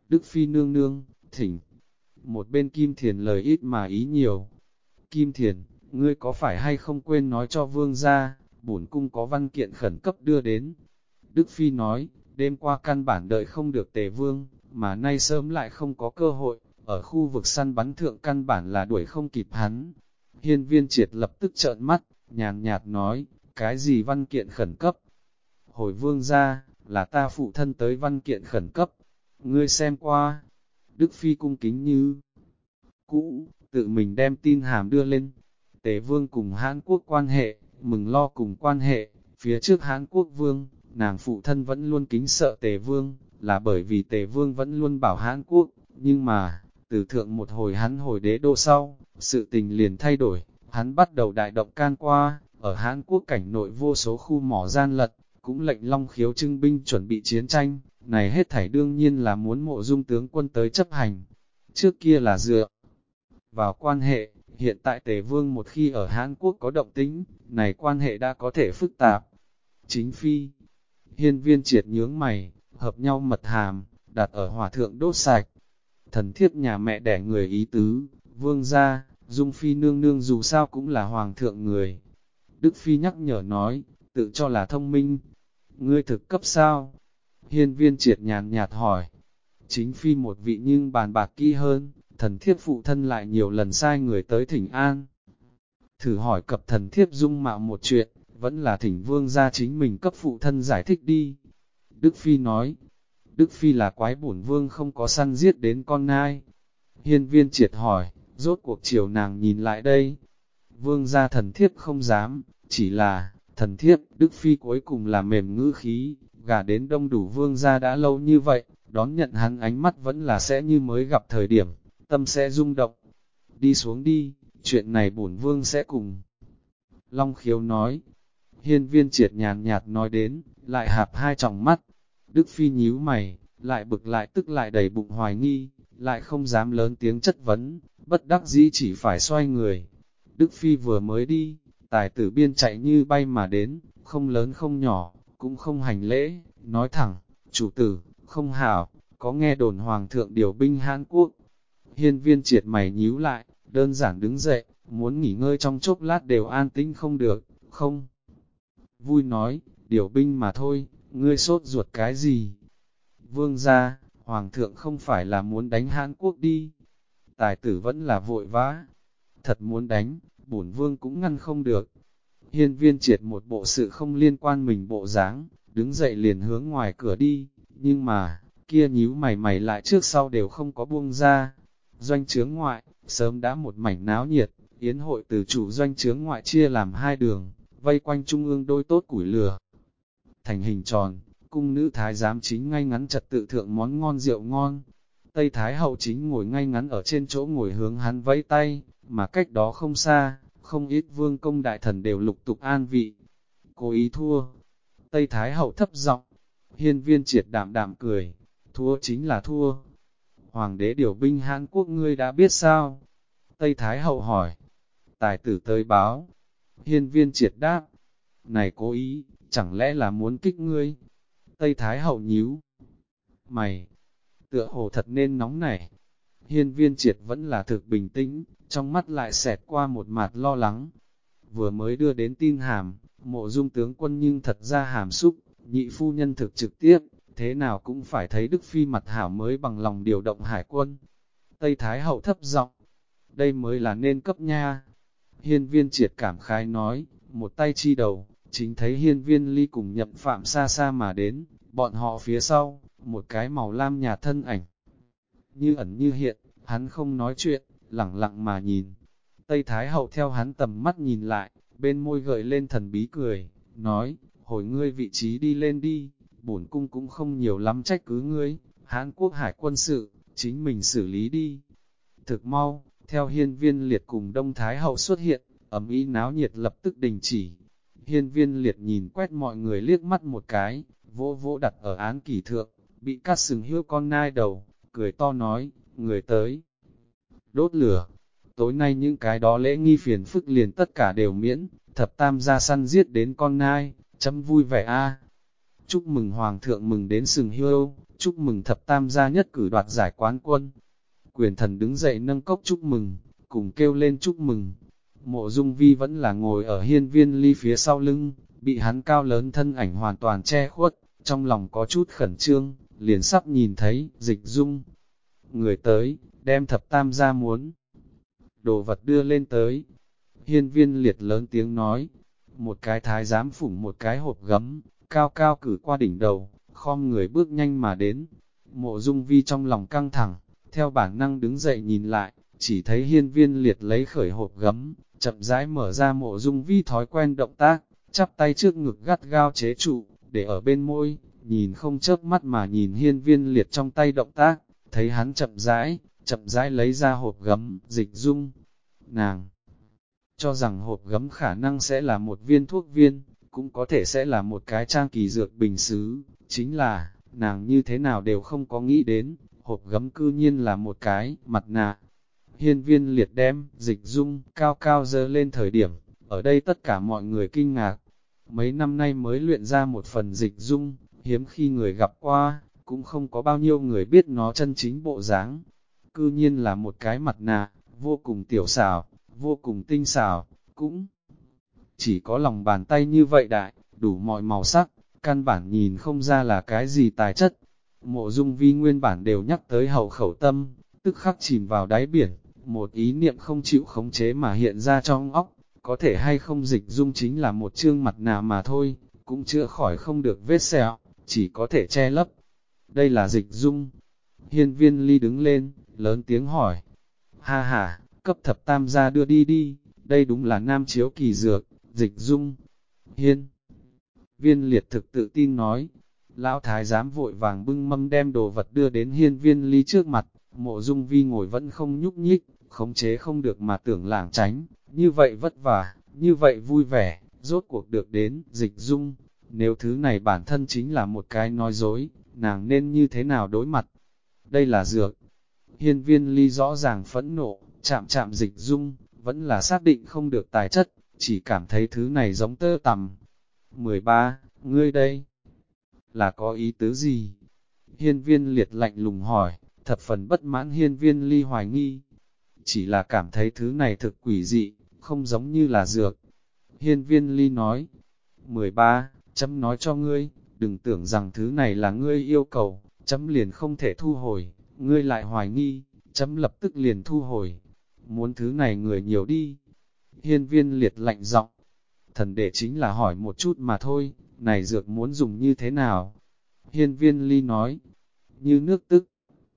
Đức Phi nương nương, thỉnh. Một bên Kim Thiền lời ít mà ý nhiều. Kim Thiền, ngươi có phải hay không quên nói cho vương gia, bổn cung có văn kiện khẩn cấp đưa đến. Đức Phi nói, đêm qua căn bản đợi không được Tề Vương, mà nay sớm lại không có cơ hội, ở khu vực săn bắn thượng căn bản là đuổi không kịp hắn. Hiên Viên Triệt lập tức trợn mắt, nhàn nhạt nói, cái gì văn kiện khẩn cấp? Hồi vương gia, là ta phụ thân tới văn kiện khẩn cấp, ngươi xem qua. Đức Phi cung kính như cũ, tự mình đem tin hàm đưa lên. Tề Vương cùng Hán Quốc quan hệ, mừng lo cùng quan hệ, phía trước Hán Quốc Vương, nàng phụ thân vẫn luôn kính sợ Tề Vương, là bởi vì Tề Vương vẫn luôn bảo Hán Quốc, nhưng mà, từ thượng một hồi hắn hồi đế đô sau, sự tình liền thay đổi, hắn bắt đầu đại động can qua, ở Hán Quốc cảnh nội vô số khu mỏ gian lận, cũng lệnh Long Khiếu trưng binh chuẩn bị chiến tranh, này hết thảy đương nhiên là muốn Mộ Dung tướng quân tới chấp hành. Trước kia là dựa vào quan hệ, hiện tại Tề Vương một khi ở Hán Quốc có động tĩnh, này quan hệ đã có thể phức tạp. Chính phi, Hiên Viên Triệt nhướng mày, hợp nhau mật hàm, đặt ở hỏa thượng đốt sạch. Thần thiếp nhà mẹ đẻ người ý tứ, vương gia, Dung Phi nương nương dù sao cũng là hoàng thượng người. Đức Phi nhắc nhở nói, tự cho là thông minh. Ngươi thực cấp sao? Hiên Viên Triệt nhàn nhạt hỏi. Chính Phi một vị nhưng bàn bạc kỹ hơn, thần thiếp phụ thân lại nhiều lần sai người tới thỉnh an. Thử hỏi cập thần thiếp dung mạo một chuyện, vẫn là thỉnh vương gia chính mình cấp phụ thân giải thích đi. Đức Phi nói, Đức Phi là quái bổn vương không có săn giết đến con nai. Hiên Viên Triệt hỏi, rốt cuộc chiều nàng nhìn lại đây. Vương gia thần thiếp không dám, chỉ là, thần thiếp, Đức Phi cuối cùng là mềm ngữ khí, gả đến đông đủ vương gia đã lâu như vậy, đón nhận hắn ánh mắt vẫn là sẽ như mới gặp thời điểm, tâm sẽ rung động. Đi xuống đi, chuyện này bổn vương sẽ cùng. Long Khiếu nói, Hiên Viên Triệt nhàn nhạt nói đến, lại hạp hai tròng mắt. Đức Phi nhíu mày, lại bực lại tức lại đầy bụng hoài nghi, lại không dám lớn tiếng chất vấn, bất đắc dĩ chỉ phải xoay người. Đức Phi vừa mới đi, tài tử biên chạy như bay mà đến, không lớn không nhỏ, cũng không hành lễ, nói thẳng, chủ tử, không hảo, có nghe đồn hoàng thượng điều binh Hán Quốc. Hiên Viên Triệt mày nhíu lại, đơn giản đứng dậy, muốn nghỉ ngơi trong chốc lát đều an tĩnh không được, không. Vui nói, điều binh mà thôi, ngươi sốt ruột cái gì? Vương gia, hoàng thượng không phải là muốn đánh Hán Quốc đi. Tài tử vẫn là vội vã. Thật muốn đánh, bổn vương cũng ngăn không được. Hiên Viên Triệt một bộ sự không liên quan mình bộ dáng, đứng dậy liền hướng ngoài cửa đi, nhưng mà, kia nhíu mày lại trước sau đều không có buông ra. Doanh trướng ngoại, sớm đã một mảnh náo nhiệt, yến hội từ chủ doanh trướng ngoại chia làm hai đường, vây quanh trung ương đôi tốt củi lửa. Thành hình tròn, cung nữ thái giám chính ngay ngắn trật tự thượng món ngon rượu ngon. Tây Thái hậu chính ngồi ngay ngắn ở trên chỗ ngồi hướng hắn vẫy tay, mà cách đó không xa, không ít vương công đại thần đều lục tục an vị. Cố ý thua. Tây Thái hậu thấp giọng, Hiên Viên Triệt đạm đạm cười, thua chính là thua. Hoàng đế điều binh Hán Quốc ngươi đã biết sao? Tây Thái hậu hỏi. Tài tử tới báo. Hiên Viên Triệt đáp. Này cố ý, chẳng lẽ là muốn kích ngươi? Tây Thái hậu nhíu mày, tựa hồ thật nên nóng nảy. Hiên Viên Triệt vẫn là thực bình tĩnh, trong mắt lại xẹt qua một mặt lo lắng. Vừa mới đưa đến tin hàm, Mộ Dung tướng quân nhưng thật ra hàm xúc, nhị phu nhân thực trực tiếp, thế nào cũng phải thấy Đức Phi mặt hảo mới bằng lòng điều động hải quân. Tây Thái hậu thấp giọng, đây mới là nên cấp nha. Hiên Viên Triệt cảm khái nói, một tay chi đầu, chính thấy Hiên Viên Ly cùng Nhậm Phạm xa xa mà đến, bọn họ phía sau, một cái màu lam nhạt thân ảnh. Như ẩn như hiện, hắn không nói chuyện, lẳng lặng mà nhìn. Tây Thái hậu theo hắn tầm mắt nhìn lại, bên môi gợi lên thần bí cười, nói, hồi ngươi vị trí đi lên đi, bổn cung cũng không nhiều lắm trách cứ ngươi, Hán Quốc hải quân sự, chính mình xử lý đi. Thực mau, theo Hiên Viên Liệt cùng Đông Thái hậu xuất hiện, ầm ĩ náo nhiệt lập tức đình chỉ. Hiên Viên Liệt nhìn quét mọi người liếc mắt một cái, vỗ vỗ đặt ở án kỷ thượng, bị cắt sừng hiêu con nai đầu, cười to nói, người tới. Đốt lửa, tối nay những cái đó lễ nghi phiền phức liền tất cả đều miễn, thập tam gia săn giết đến con nai, chấm vui vẻ a. chúc mừng Hoàng thượng mừng đến sừng hiêu, chúc mừng thập tam gia nhất cử đoạt giải quán quân. Quyền thần đứng dậy nâng cốc chúc mừng, cùng kêu lên chúc mừng. Mộ Dung Vi vẫn là ngồi ở Hiên Viên Ly phía sau lưng, bị hắn cao lớn thân ảnh hoàn toàn che khuất, trong lòng có chút khẩn trương, liền sắp nhìn thấy Dịch Dung. Người tới, đem thập tam gia muốn đồ vật đưa lên tới. Hiên Viên Liệt lớn tiếng nói, một cái thái giám phủng một cái hộp gấm, cao cao cử qua đỉnh đầu, khom người bước nhanh mà đến. Mộ Dung Vi trong lòng căng thẳng, theo bản năng đứng dậy nhìn lại, chỉ thấy Hiên Viên Liệt lấy khởi hộp gấm, chậm rãi mở ra. Mộ Dung Vi thói quen động tác, chắp tay trước ngực gắt gao chế trụ, để ở bên môi, nhìn không chớp mắt mà nhìn Hiên Viên Liệt trong tay động tác, thấy hắn chậm rãi lấy ra hộp gấm. Dịch Dung, nàng cho rằng hộp gấm khả năng sẽ là một viên thuốc viên, cũng có thể sẽ là một cái trang kỳ dược bình sứ, chính là, nàng như thế nào đều không có nghĩ đến, hộp gấm cư nhiên là một cái mặt nạ. Hiên Viên Liệt đem Dịch Dung cao cao dơ lên thời điểm, ở đây tất cả mọi người kinh ngạc. Mấy năm nay mới luyện ra một phần Dịch Dung, hiếm khi người gặp qua, cũng không có bao nhiêu người biết nó chân chính bộ dáng. Cư nhiên là một cái mặt nạ, vô cùng tiểu xảo, vô cùng tinh xảo, cũng chỉ có lòng bàn tay như vậy đại, đủ mọi màu sắc, căn bản nhìn không ra là cái gì tài chất. Mộ Dung Vi nguyên bản đều nhắc tới hậu khẩu tâm, tức khắc chìm vào đáy biển, một ý niệm không chịu khống chế mà hiện ra trong óc, có thể hay không Dịch Dung chính là một chương mặt nạ mà thôi, cũng chữa khỏi không được vết sẹo, chỉ có thể che lấp. Đây là Dịch Dung. Hiên Viên Ly đứng lên, lớn tiếng hỏi. Ha ha, cấp thập tam gia đưa đi đi, đây đúng là nam chiếu kỳ dược, Dịch Dung. Hiên Viên Liệt thực tự tin nói. Lão thái giám vội vàng bưng mâm đem đồ vật đưa đến Hiên Viên Ly trước mặt. Mộ Dung Vi ngồi vẫn không nhúc nhích, khống chế không được mà tưởng lảng tránh, như vậy vất vả, như vậy vui vẻ, rốt cuộc được đến Dịch Dung. Nếu thứ này bản thân chính là một cái nói dối, nàng nên như thế nào đối mặt? Đây là dược. Hiên Viên Ly rõ ràng phẫn nộ, chạm Dịch Dung, vẫn là xác định không được tài chất, chỉ cảm thấy thứ này giống tơ tằm. 13. Ngươi đây là có ý tứ gì? Hiên Viên Liệt lạnh lùng hỏi, thập phần bất mãn. Hiên Viên Ly hoài nghi, chỉ là cảm thấy thứ này thực quỷ dị, không giống như là dược. Hiên Viên Ly nói, 13. Chấm nói cho ngươi, đừng tưởng rằng thứ này là ngươi yêu cầu, chấm liền không thể thu hồi, ngươi lại hoài nghi, chấm lập tức liền thu hồi. Muốn thứ này người nhiều đi. Hiên Viên Liệt lạnh giọng, thần đệ chính là hỏi một chút mà thôi, này dược muốn dùng như thế nào? Hiên Viên Ly nói, như nước tức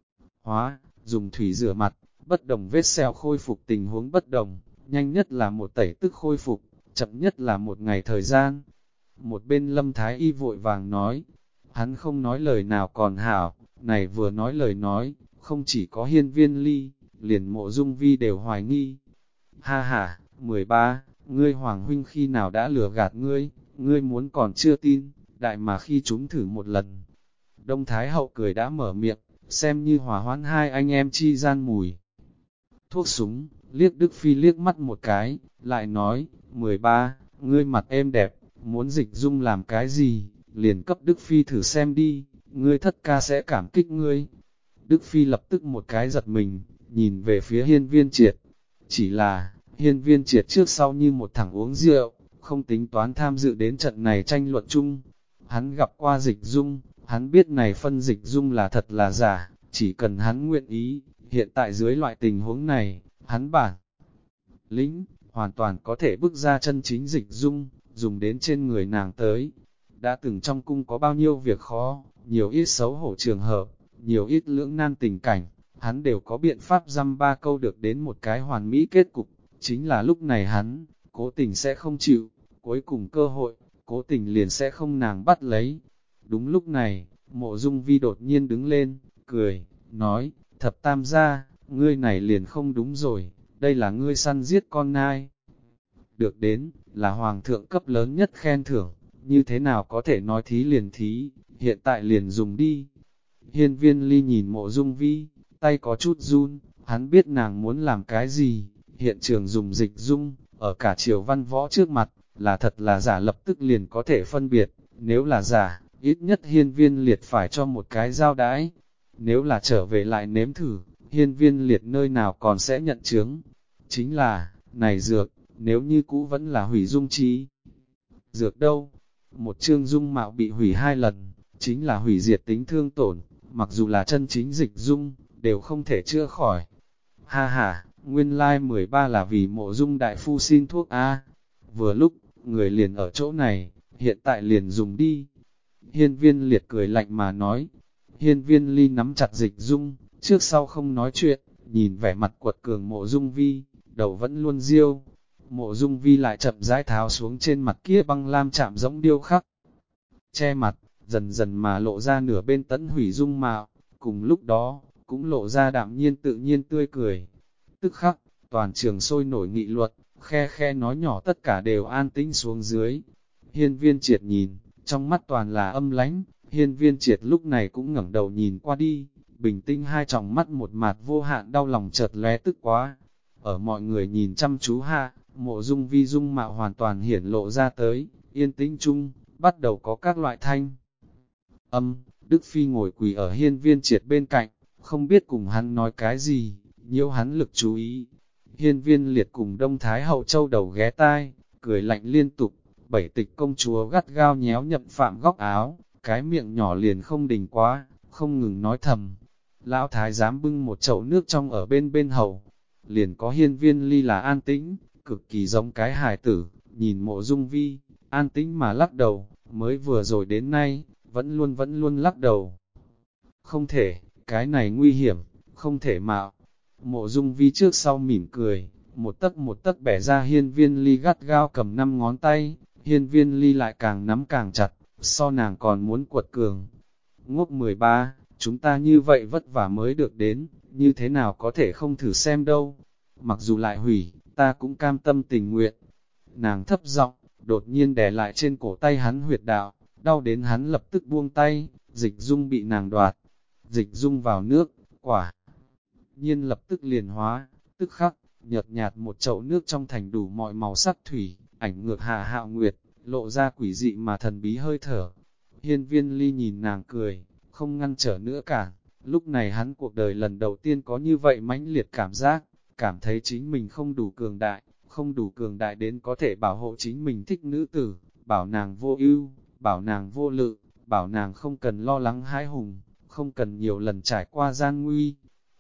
hóa, dùng thủy rửa mặt, bất đồng vết sẹo khôi phục tình huống bất đồng, nhanh nhất là một tẩy tức khôi phục, chậm nhất là một ngày thời gian. Một bên Lâm Thái Y vội vàng nói, hắn không nói lời nào còn hảo, này vừa nói lời nói, không chỉ có Hiên Viên Ly, liền Mộ Dung Vi đều hoài nghi. Ha ha, 13, ngươi Hoàng huynh khi nào đã lừa gạt ngươi, ngươi muốn còn chưa tin, đại mà khi chúng thử một lần. Đông Thái Hậu cười đã mở miệng, xem như hòa hoãn hai anh em chi gian mùi thuốc súng, liếc Đức Phi liếc mắt một cái, lại nói, 13, ngươi mặt êm đẹp, muốn Dịch Dung làm cái gì, liền cấp Đức Phi thử xem đi, ngươi thất ca sẽ cảm kích ngươi. Đức Phi lập tức một cái giật mình, nhìn về phía Hiên Viên Triệt, chỉ là, Hiên Viên Triệt trước sau như một thằng uống rượu, không tính toán tham dự đến trận này tranh luận chung. Hắn gặp qua Dịch Dung, hắn biết này phân Dịch Dung là thật là giả, chỉ cần hắn nguyện ý, hiện tại dưới loại tình huống này, hắn bản lĩnh, hoàn toàn có thể bước ra chân chính Dịch Dung, dùng đến trên người nàng tới. Đã từng trong cung có bao nhiêu việc khó, nhiều ít xấu hổ trường hợp, nhiều ít lưỡng nan tình cảnh, hắn đều có biện pháp dăm ba câu được đến một cái hoàn mỹ kết cục. Chính là lúc này hắn, cố tình sẽ không chịu, cuối cùng cơ hội, cố tình liền sẽ không nàng bắt lấy. Đúng lúc này, Mộ Dung Vi đột nhiên đứng lên, cười, nói, thập tam gia, ngươi này liền không đúng rồi, đây là ngươi săn giết con nai. Được đến, là hoàng thượng cấp lớn nhất khen thưởng, như thế nào có thể nói thí liền thí, hiện tại liền dùng đi. Hiên Viên Ly nhìn Mộ Dung Vi, tay có chút run, hắn biết nàng muốn làm cái gì, hiện trường dùng Dịch Dung, ở cả triều văn võ trước mặt, là thật là giả lập tức liền có thể phân biệt, nếu là giả, ít nhất hiên viên liệt phải cho một cái giao đãi. Nếu là trở về lại nếm thử, hiên viên liệt nơi nào còn sẽ nhận chướng. Chính là, này dược, nếu như cũ vẫn là hủy dung trí. Dược đâu? Một chương dung mạo bị hủy 2 lần, chính là hủy diệt tính thương tổn, mặc dù là chân chính dịch dung, đều không thể chữa khỏi. Ha ha, nguyên lai 13 là vì Mộ Dung đại phu xin thuốc A. Vừa lúc, người liền ở chỗ này, hiện tại liền dùng đi. Hiên viên liệt cười lạnh mà nói. Hiên viên ly nắm chặt dịch dung, trước sau không nói chuyện, nhìn vẻ mặt quật cường Mộ Dung Vi, đầu vẫn luôn riêu. Mộ Dung Vi lại chậm rãi tháo xuống trên mặt kia băng lam chạm giống điêu khắc. Che mặt, dần dần mà lộ ra nửa bên tẫn hủy dung mạo, cùng lúc đó, cũng lộ ra đạm nhiên tự nhiên tươi cười. Tức khắc, toàn trường sôi nổi nghị luật, khe khe nói nhỏ tất cả đều an tĩnh xuống dưới. Hiên viên triệt nhìn, trong mắt toàn là âm lánh, hiên viên triệt lúc này cũng ngẩng đầu nhìn qua đi, bình tĩnh hai tròng mắt một mặt vô hạn đau lòng chợt lóe tức quá. Ở mọi người nhìn chăm chú hạ, Mộ Dung Vi dung mạo hoàn toàn hiển lộ ra tới, yên tĩnh chung, bắt đầu có các loại thanh. Đức Phi ngồi quỳ ở hiên viên triệt bên cạnh, không biết cùng hắn nói cái gì, nhiễu hắn lực chú ý. Hiên viên liệt cùng Đông Thái Hậu châu đầu ghé tai, cười lạnh liên tục, Bảy Tịch công chúa gắt gao nhéo Nhậm Phạm góc áo, cái miệng nhỏ liền không đình quá, không ngừng nói thầm. Lão Thái dám bưng một chậu nước trong ở bên bên hầu, liền có hiên viên ly là an tĩnh, cực kỳ giống cái hài tử, nhìn Mộ Dung Vi, an tĩnh mà lắc đầu, mới vừa rồi đến nay, vẫn luôn lắc đầu. Không thể, cái này nguy hiểm, không thể mạo. Mộ Dung Vi trước sau mỉm cười, một tấc bẻ ra hiên viên ly gắt gao cầm 5 ngón tay, hiên viên ly lại càng nắm càng chặt, so nàng còn muốn quật cường. Ngốc 13, chúng ta như vậy vất vả mới được đến, như thế nào có thể không thử xem đâu. Mặc dù lại hủy, ta cũng cam tâm tình nguyện. Nàng thấp giọng, đột nhiên đè lại trên cổ tay hắn huyệt đạo, đau đến hắn lập tức buông tay, dịch dung bị nàng đoạt. Dịch dung vào nước, quả nhiên lập tức liền hóa, tức khắc, nhợt nhạt một chậu nước trong thành đủ mọi màu sắc thủy, ảnh ngược Hạ Hạo Nguyệt, lộ ra quỷ dị mà thần bí hơi thở. Hiên viên ly nhìn nàng cười, không ngăn trở nữa cả. Lúc này hắn cuộc đời lần đầu tiên có như vậy mãnh liệt cảm giác, cảm thấy chính mình không đủ cường đại đến có thể bảo hộ chính mình thích nữ tử, bảo nàng vô ưu, bảo nàng vô lự, bảo nàng không cần lo lắng hãi hùng, không cần nhiều lần trải qua gian nguy.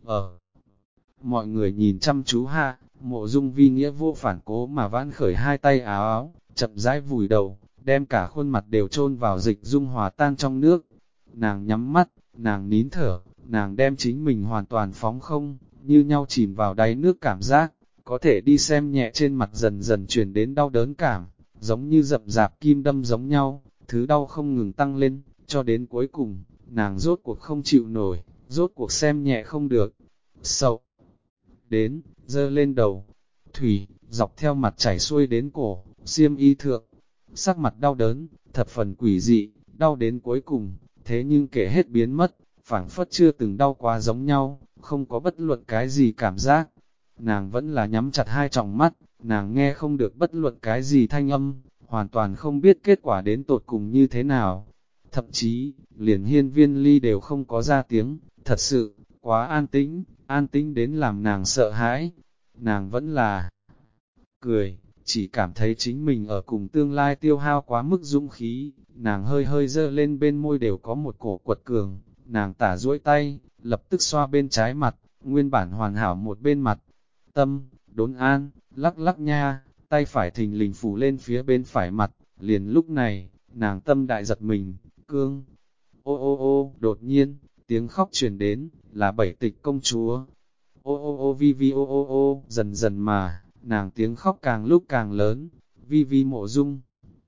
Mọi người nhìn chăm chú hạ, Mộ Dung Vi nghĩa vô phản cố mà vãn khởi hai tay áo áo, chậm rãi vùi đầu, đem cả khuôn mặt đều chôn vào dịch dung hòa tan trong nước. Nàng nhắm mắt, nàng nín thở, nàng đem chính mình hoàn toàn phóng không, như nhau chìm vào đáy nước cảm giác, có thể đi xem nhẹ trên mặt dần dần truyền đến đau đớn cảm, giống như rậm rạp kim đâm giống nhau, thứ đau không ngừng tăng lên, cho đến cuối cùng, nàng rốt cuộc không chịu nổi, rốt cuộc xem nhẹ không được. Sậu đến, dơ lên đầu, thủy, dọc theo mặt chảy xuôi đến cổ, xiêm y thượng, sắc mặt đau đớn, thập phần quỷ dị, đau đến cuối cùng, thế nhưng kể hết biến mất, phảng phất chưa từng đau quá giống nhau, không có bất luận cái gì cảm giác. Nàng vẫn là nhắm chặt hai tròng mắt, nàng nghe không được bất luận cái gì thanh âm, hoàn toàn không biết kết quả đến tột cùng như thế nào. Thậm chí, liền hiên viên ly đều không có ra tiếng, thật sự, quá an tĩnh đến làm nàng sợ hãi. Nàng vẫn là cười, chỉ cảm thấy chính mình ở cùng tương lai tiêu hao quá mức dũng khí, nàng hơi hơi dơ lên bên môi đều có một cổ quật cường, nàng tả duỗi tay, lập tức xoa bên trái mặt, nguyên bản hoàn hảo một bên mặt. Tâm, đốn an, lắc lắc nha, tay phải thình lình phủ lên phía bên phải mặt, liền lúc này, nàng tâm đại giật mình, cương. Ô ô ô, đột nhiên, tiếng khóc truyền đến, là Bảy Tịch công chúa. Ô ô ô vi vi ô ô ô, dần dần mà, nàng tiếng khóc càng lúc càng lớn, vi vi Mộ Dung.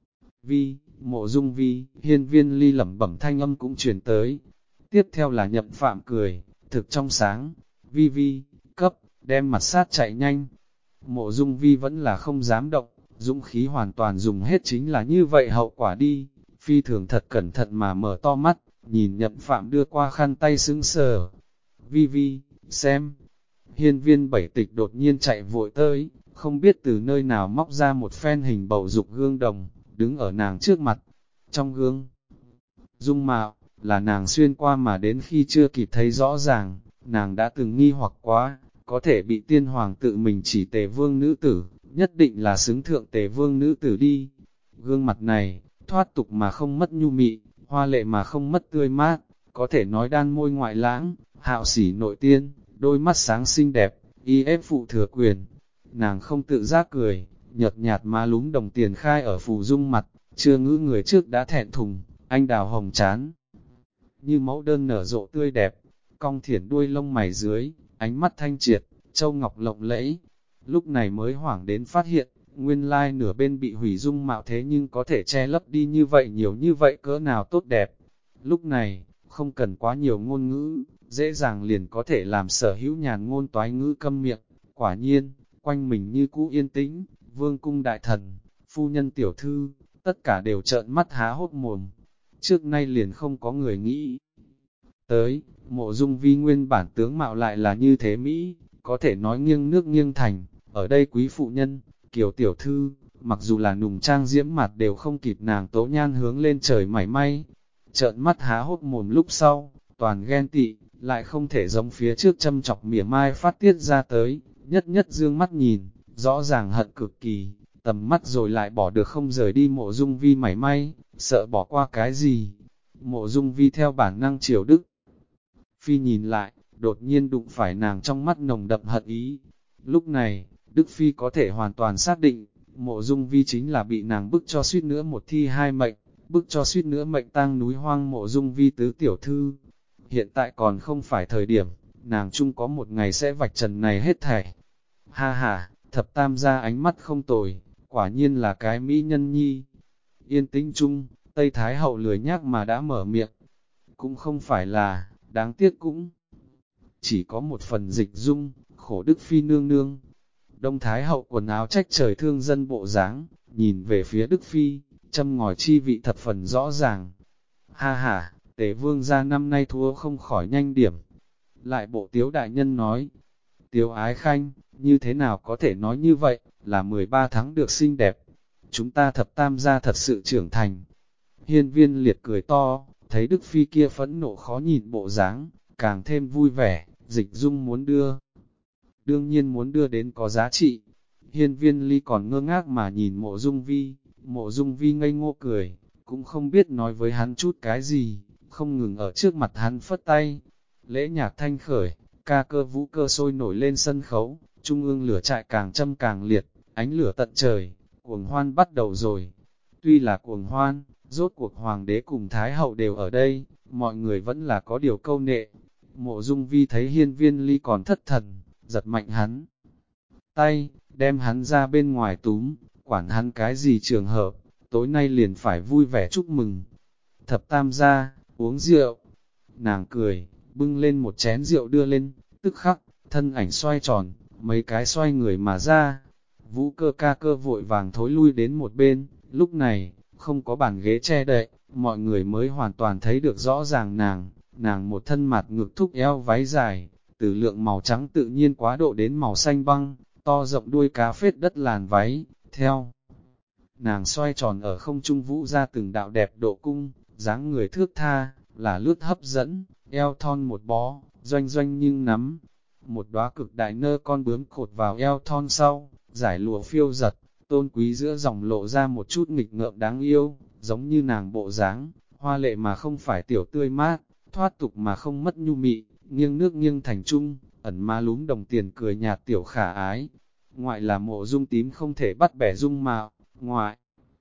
Mộ Dung Vi, hiên viên ly lẩm bẩm thanh âm cũng truyền tới. Tiếp theo là Nhậm Phạm cười, thực trong sáng, vi, cấp, đem mặt sát chạy nhanh. Mộ Dung Vi vẫn là không dám động, dũng khí hoàn toàn dùng hết chính là như vậy hậu quả đi. Phi thường thật cẩn thận mà mở to mắt, nhìn Nhậm Phạm đưa qua khăn tay sững sờ. Vi, xem. Hiên viên Bảy Tịch đột nhiên chạy vội tới, không biết từ nơi nào móc ra một phen hình bầu dục gương đồng, đứng ở nàng trước mặt. Trong gương, dung mạo, là nàng xuyên qua mà đến khi chưa kịp thấy rõ ràng, nàng đã từng nghi hoặc quá, có thể bị tiên hoàng tự mình chỉ Tề vương nữ tử, nhất định là xứng thượng Tề vương nữ tử đi. Gương mặt này, thoát tục mà không mất nhu mị, hoa lệ mà không mất tươi mát, có thể nói đan môi ngoại lãng, hạo sỉ nội tiên, đôi mắt sáng xinh đẹp, y ép phụ thừa quyền. Nàng không tự giác cười, nhợt nhạt má lúm đồng tiền khai ở phù dung mặt, chưa ngữ người trước đã thẹn thùng, anh đào hồng chán. Như mẫu đơn nở rộ tươi đẹp, cong thiển đuôi lông mày dưới, ánh mắt thanh triệt, châu ngọc lộng lẫy. Lúc này mới hoảng đến phát hiện, nguyên lai nửa bên bị hủy dung mạo thế nhưng có thể che lấp đi như vậy nhiều như vậy cỡ nào tốt đẹp. Lúc này, không cần quá nhiều ngôn ngữ, dễ dàng liền có thể làm sở hữu nhàn ngôn toái ngữ câm miệng. Quả nhiên, quanh mình như cũ yên tĩnh, vương cung đại thần, phu nhân tiểu thư, tất cả đều trợn mắt há hốt mồm. Trước nay liền không có người nghĩ tới, Mộ Dung Vi nguyên bản tướng mạo lại là như thế Mỹ, có thể nói nghiêng nước nghiêng thành, ở đây quý phụ nhân, kiều tiểu thư, mặc dù là nùng trang diễm mặt đều không kịp nàng tố nhan hướng lên trời mảy may. Trợn mắt há hốt mồm lúc sau, toàn ghen tị, lại không thể giống phía trước châm chọc mỉa mai phát tiết ra tới, nhất nhất dương mắt nhìn, rõ ràng hận cực kỳ, tầm mắt rồi lại bỏ được không rời đi Mộ Dung Vi mảy may, sợ bỏ qua cái gì. Mộ Dung Vi theo bản năng chiều Đức Phi nhìn lại, đột nhiên đụng phải nàng trong mắt nồng đậm hận ý. Lúc này, Đức Phi có thể hoàn toàn xác định, Mộ Dung Vi chính là bị nàng bức cho suýt nữa một thi hai mệnh, bức cho suýt nữa mệnh tang núi hoang Mộ Dung Vi tứ tiểu thư. Hiện tại còn không phải thời điểm, nàng chung có một ngày sẽ vạch trần này hết thảy. Ha ha, thập tam gia ánh mắt không tồi, quả nhiên là cái mỹ nhân nhi. Yên tĩnh chung, Tây Thái hậu lười nhác mà đã mở miệng. Cũng không phải là, đáng tiếc cũng chỉ có một phần dịch dung, khổ Đức Phi nương nương. Đông Thái hậu quần áo trách trời thương dân bộ dáng, nhìn về phía Đức Phi, châm ngòi chi vị thập phần rõ ràng. Ha ha, Tề vương gia năm nay thua không khỏi nhanh điểm. Lại bộ Tiếu đại nhân nói, Tiếu ái khanh, như thế nào có thể nói như vậy, là 13 tháng được xinh đẹp. Chúng ta thập tam gia thật sự trưởng thành. Hiên Viên Liệt cười to, thấy Đức Phi kia phẫn nộ khó nhìn bộ dáng, càng thêm vui vẻ, dịch dung muốn đưa. Đương nhiên muốn đưa đến có giá trị. Hiên Viên Ly còn ngơ ngác mà nhìn Mộ Dung Vi ngây ngô cười, cũng không biết nói với hắn chút cái gì, không ngừng ở trước mặt hắn phất tay. Lễ nhạc thanh khởi, ca cơ vũ cơ sôi nổi lên sân khấu, trung ương lửa trại càng châm càng liệt, ánh lửa tận trời, cuồng hoan bắt đầu rồi. Tuy là cuồng hoan, rốt cuộc hoàng đế cùng thái hậu đều ở đây, mọi người vẫn là có điều câu nệ. Mộ Dung Vi thấy Hiên Viên Ly còn thất thần, giật mạnh hắn tay, đem hắn ra bên ngoài túm, quản hắn cái gì trường hợp, tối nay liền phải vui vẻ chúc mừng. Thập tam gia, uống rượu. Nàng cười, bưng lên một chén rượu đưa lên, tức khắc, thân ảnh xoay tròn, mấy cái xoay người mà ra. Vũ cơ ca cơ vội vàng thối lui đến một bên, lúc này, không có bàn ghế che đậy, mọi người mới hoàn toàn thấy được rõ ràng nàng một thân mặt ngực thúc eo váy dài, từ lượng màu trắng tự nhiên quá độ đến màu xanh băng, to rộng đuôi cá phết đất làn váy, theo. Nàng xoay tròn ở không trung vũ ra từng đạo đẹp độ cung, dáng người thước tha, là lướt hấp dẫn, eo thon một bó, doanh doanh nhưng nắm. Một đóa cực đại nơ con bướm cột vào eo thon sau, giải lụa phiêu giật, tôn quý giữa dòng lộ ra một chút nghịch ngợm đáng yêu, giống như nàng bộ dáng, hoa lệ mà không phải tiểu tươi mát, thoát tục mà không mất nhu mị, nghiêng nước nghiêng thành trung, ẩn má lúm đồng tiền cười nhạt tiểu khả ái. Ngoại là Mộ Dung tím không thể bắt bẻ dung mạo, ngoại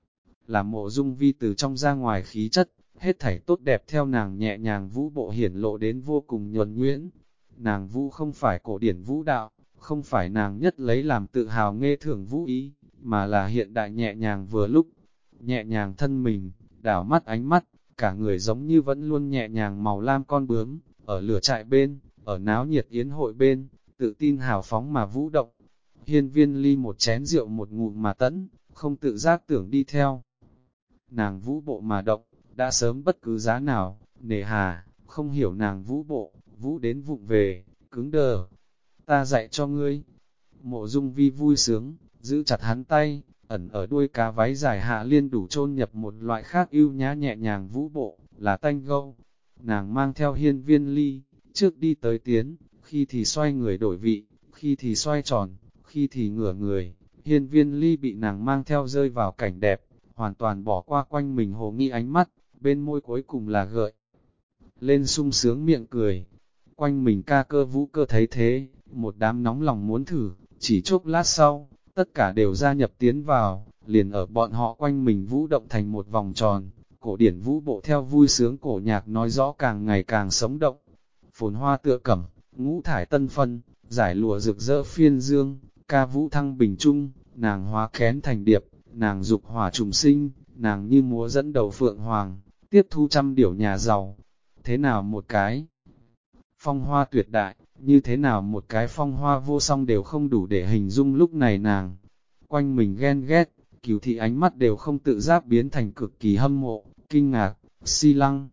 là Mộ Dung Vi từ trong ra ngoài khí chất, hết thảy tốt đẹp theo nàng nhẹ nhàng vũ bộ hiển lộ đến vô cùng nhuần nhuyễn. Nàng vũ không phải cổ điển vũ đạo, không phải nàng nhất lấy làm tự hào nghe thưởng vũ ý, mà là hiện đại nhẹ nhàng vừa lúc, nhẹ nhàng thân mình, đảo mắt ánh mắt, cả người giống như vẫn luôn nhẹ nhàng màu lam con bướm, ở lửa trại bên, ở náo nhiệt yến hội bên, tự tin hào phóng mà vũ động. Hiên Viên Ly một chén rượu một ngụm mà tẫn, không tự giác tưởng đi theo. Nàng vũ bộ mà động, đã sớm bất cứ giá nào, nề hà, không hiểu nàng vũ bộ, vũ đến vụng về, cứng đờ. Ta dạy cho ngươi. Mộ Dung Vi vui sướng, giữ chặt hắn tay, ẩn ở đuôi cá váy dài hạ liên đủ chôn nhập một loại khác ưu nhã nhẹ nhàng vũ bộ, là tanh gâu. Nàng mang theo hiên viên ly, trước đi tới tiến, khi thì xoay người đổi vị, khi thì xoay tròn, khi thì ngửa người. Hiên viên ly bị nàng mang theo rơi vào cảnh đẹp, hoàn toàn bỏ qua quanh mình hồ nghi ánh mắt, bên môi cuối cùng là gợi lên sung sướng miệng cười. Quanh mình ca cơ vũ cơ thấy thế, một đám nóng lòng muốn thử, chỉ chốc lát sau, tất cả đều gia nhập tiến vào, liền ở bọn họ quanh mình vũ động thành một vòng tròn, cổ điển vũ bộ theo vui sướng cổ nhạc nói rõ càng ngày càng sống động. Phồn hoa tựa cẩm, ngũ thải tân phân, giải lụa rực rỡ phiên dương, ca vũ thăng bình trung, nàng hóa kén thành điệp, nàng dục hỏa trùng sinh, nàng như múa dẫn đầu phượng hoàng, tiếp thu trăm điểu nhà giàu. Thế nào một cái phong hoa tuyệt đại, như thế nào một cái phong hoa vô song đều không đủ để hình dung lúc này nàng. Quanh mình ghen ghét, Cửu thị ánh mắt đều không tự giác biến thành cực kỳ hâm mộ, kinh ngạc, si lăng.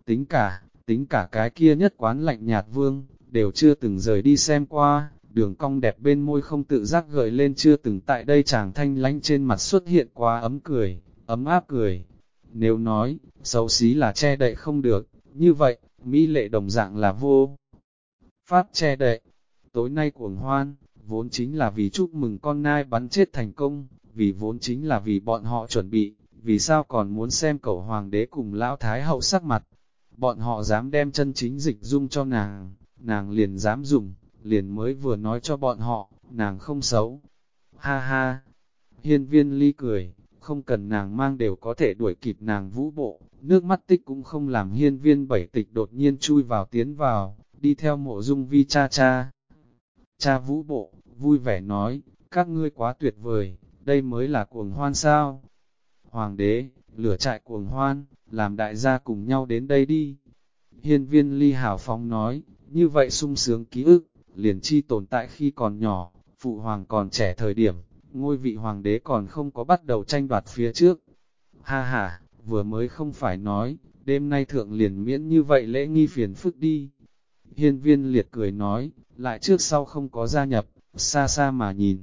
Tính cả cái kia nhất quán lạnh nhạt vương, đều chưa từng rời đi xem qua, đường cong đẹp bên môi không tự giác gợi lên chưa từng tại đây chàng thanh lánh trên mặt xuất hiện quá ấm cười, ấm áp cười. Nếu nói, xấu xí là che đậy không được, như vậy, mỹ lệ đồng dạng là vô pháp che đậy. Tối nay cuồng hoan, vốn chính là vì chúc mừng con nai bắn chết thành công, vốn chính là vì bọn họ chuẩn bị, vì sao còn muốn xem cẩu hoàng đế cùng lão thái hậu sắc mặt. Bọn họ dám đem chân chính dịch dung cho nàng liền dám dùng, liền mới vừa nói cho bọn họ, nàng không xấu. Ha ha, hiên viên ly cười, không cần nàng mang đều có thể đuổi kịp nàng vũ bộ, nước mắt tích cũng không làm hiên viên bảy tịch đột nhiên chui vào tiến vào, đi theo mộ dung vi cha cha. Cha vũ bộ, vui vẻ nói, các ngươi quá tuyệt vời, đây mới là cuồng hoan sao. Hoàng đế, lửa trại cuồng hoan, làm đại gia cùng nhau đến đây đi. Hiên viên ly hào phóng nói, như vậy sung sướng ký ức, liền chi tồn tại khi còn nhỏ, phụ hoàng còn trẻ thời điểm, ngôi vị hoàng đế còn không có bắt đầu tranh đoạt phía trước. Ha ha, vừa mới không phải nói, đêm nay thượng liền miễn như vậy lễ nghi phiền phức đi. Hiên viên liệt cười nói, lại trước sau không có gia nhập, xa xa mà nhìn.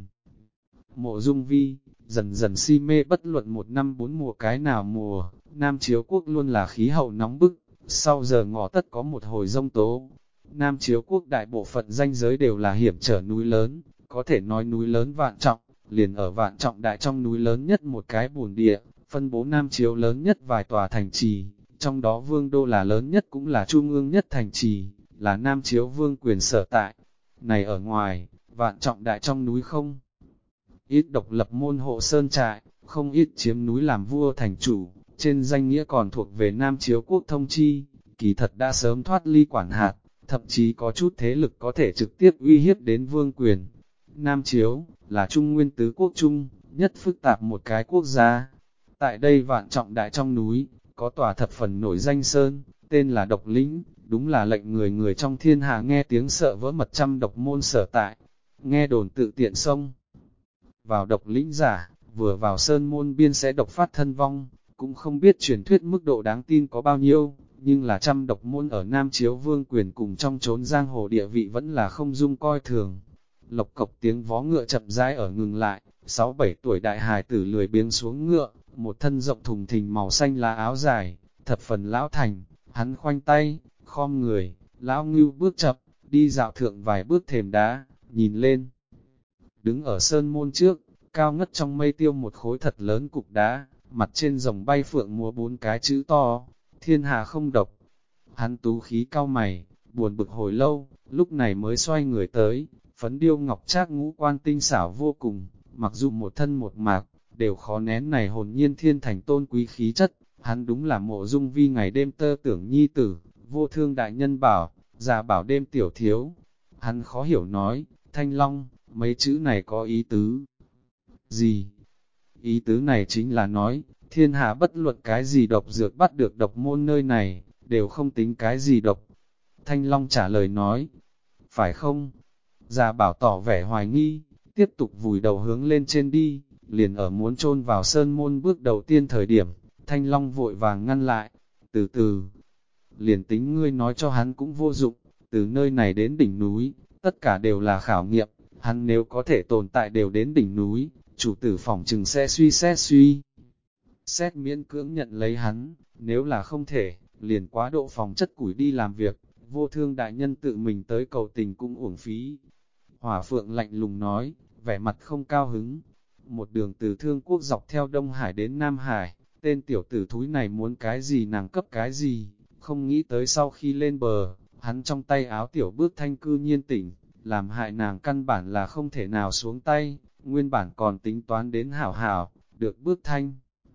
Mộ dung vi, dần dần si mê bất luận một năm bốn mùa cái nào mùa, Nam Chiếu Quốc luôn là khí hậu nóng bức, sau giờ ngọ tất có một hồi giông tố. Nam Chiếu Quốc đại bộ phận danh giới đều là hiểm trở núi lớn, có thể nói núi lớn Vạn Trọng, liền ở Vạn Trọng đại trong núi lớn nhất một cái bùn địa, phân bố Nam Chiếu lớn nhất vài tòa thành trì, trong đó Vương Đô là lớn nhất cũng là trung ương nhất thành trì, là Nam Chiếu Vương quyền sở tại. Này ở ngoài, Vạn Trọng đại trong núi không ít độc lập môn hộ sơn trại, không ít chiếm núi làm vua thành chủ, trên danh nghĩa còn thuộc về Nam Chiếu Quốc thông chi, kỳ thật đã sớm thoát ly quản hạt, thậm chí có chút thế lực có thể trực tiếp uy hiếp đến vương quyền. Nam Chiếu, là Trung Nguyên tứ quốc trung, nhất phức tạp một cái quốc gia. Tại đây Vạn Trọng đại trong núi, có tòa thập phần nổi danh sơn, tên là Độc Lĩnh, đúng là lệnh người người trong thiên hạ nghe tiếng sợ vỡ mật trăm độc môn sở tại. Nghe đồn tự tiện sông vào Độc Lĩnh giả, vừa vào sơn môn biên sẽ độc phát thân vong, cũng không biết truyền thuyết mức độ đáng tin có bao nhiêu, nhưng là trăm độc môn ở Nam Chiếu Vương quyền cùng trong chốn giang hồ địa vị vẫn là không dung coi thường. Lộc cộc tiếng vó ngựa chậm rãi ở ngừng lại, 6-7 tuổi đại hài tử lười biếng xuống ngựa, một thân rộng thùng thình màu xanh lá áo dài, thập phần lão thành, hắn khoanh tay, khom người, lão ngưu bước chậm, đi dạo thượng vài bước thềm đá, nhìn lên. Đứng ở sơn môn trước, cao ngất trong mây tiêu một khối thật lớn cục đá, mặt trên rồng bay phượng múa 4 cái chữ to, thiên hạ không độc. Hắn tú khí cao mày, buồn bực hồi lâu, lúc này mới xoay người tới, phấn điêu ngọc trác ngũ quan tinh xảo vô cùng, mặc dù một thân một mạc, đều khó nén này hồn nhiên thiên thành tôn quý khí chất, hắn đúng là mộ dung vi ngày đêm tơ tưởng nhi tử, vô thương đại nhân bảo, già bảo đêm tiểu thiếu. Hắn khó hiểu nói, Thanh Long, mấy chữ này có ý tứ gì? Ý tứ này chính là nói, thiên hạ bất luận cái gì độc dược bắt được độc môn nơi này, đều không tính cái gì độc. Thanh Long trả lời nói, phải không? Già bảo tỏ vẻ hoài nghi, tiếp tục vùi đầu hướng lên trên đi, liền ở muốn chôn vào sơn môn bước đầu tiên thời điểm, Thanh Long vội vàng ngăn lại, từ từ, liền tính ngươi nói cho hắn cũng vô dụng, từ nơi này đến đỉnh núi, tất cả đều là khảo nghiệm, hắn nếu có thể tồn tại đều đến đỉnh núi, chủ tử phỏng chừng sẽ suy xét miễn cưỡng nhận lấy hắn, nếu là không thể, liền quá độ phòng chất củi đi làm việc, Vô Thương đại nhân tự mình tới cầu tình cũng uổng phí. Hỏa Phượng lạnh lùng nói, vẻ mặt không cao hứng. Một đường từ Thương Quốc dọc theo Đông Hải đến Nam Hải, tên tiểu tử thúi này muốn cái gì nàng cấp cái gì, không nghĩ tới sau khi lên bờ, hắn trong tay áo tiểu bước thanh cư nhiên tỉnh, làm hại nàng căn bản là không thể nào xuống tay, nguyên bản còn tính toán đến hảo hảo, được bước thanh.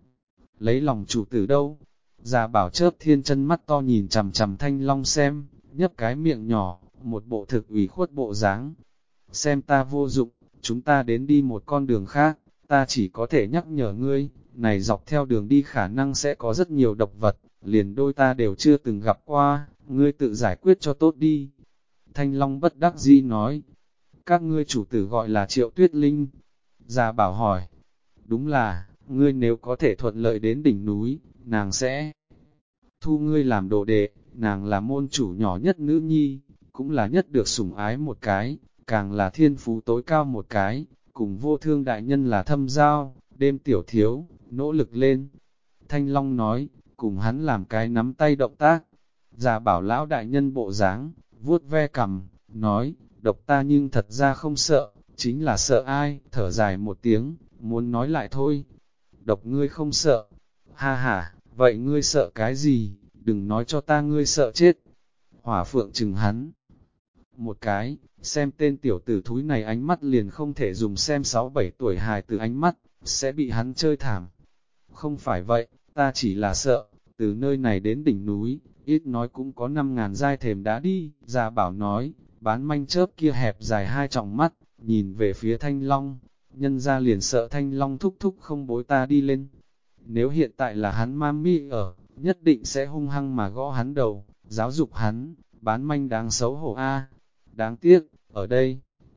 Lấy lòng chủ tử đâu? Già bảo chớp thiên chân mắt to nhìn chằm chằm Thanh Long xem, nhấp cái miệng nhỏ, một bộ thực ủy khuất bộ dáng. Xem ta vô dụng, chúng ta đến đi một con đường khác, ta chỉ có thể nhắc nhở ngươi, này dọc theo đường đi khả năng sẽ có rất nhiều độc vật, liền đôi ta đều chưa từng gặp qua, ngươi tự giải quyết cho tốt đi. Thanh Long bất đắc dĩ nói, các ngươi chủ tử gọi là Triệu Tuyết Linh. Già bảo hỏi, đúng là, ngươi nếu có thể thuận lợi đến đỉnh núi, nàng sẽ thu ngươi làm đồ đệ, nàng là môn chủ nhỏ nhất nữ nhi, cũng là nhất được sủng ái một cái, càng là thiên phú tối cao một cái, cùng Vô Thương đại nhân là thâm giao, đêm tiểu thiếu, nỗ lực lên. Thanh Long nói, cùng hắn làm cái nắm tay động tác. Già bảo lão đại nhân bộ dáng, vuốt ve cằm, nói, độc ta nhưng thật ra không sợ, chính là sợ ai, thở dài một tiếng, muốn nói lại thôi. Độc ngươi không sợ, ha ha, vậy ngươi sợ cái gì, đừng nói cho ta ngươi sợ chết. Hỏa Phượng chừng hắn một cái, xem tên tiểu tử thúi này ánh mắt liền không thể dùng xem 6-7 tuổi hài từ ánh mắt, sẽ bị hắn chơi thảm. Không phải vậy, ta chỉ là sợ, từ nơi này đến đỉnh núi, ít nói cũng có 5.000 giai thềm đã đi. Già bảo nói, bán manh chớp kia hẹp dài hai tròng mắt, nhìn về phía Thanh Long, nhân ra liền sợ Thanh Long thúc thúc không bối ta đi lên. Nếu hiện tại là hắn mami ở, nhất định sẽ hung hăng mà gõ hắn đầu, giáo dục hắn, bán manh đáng xấu hổ a. Đáng tiếc, ở đây,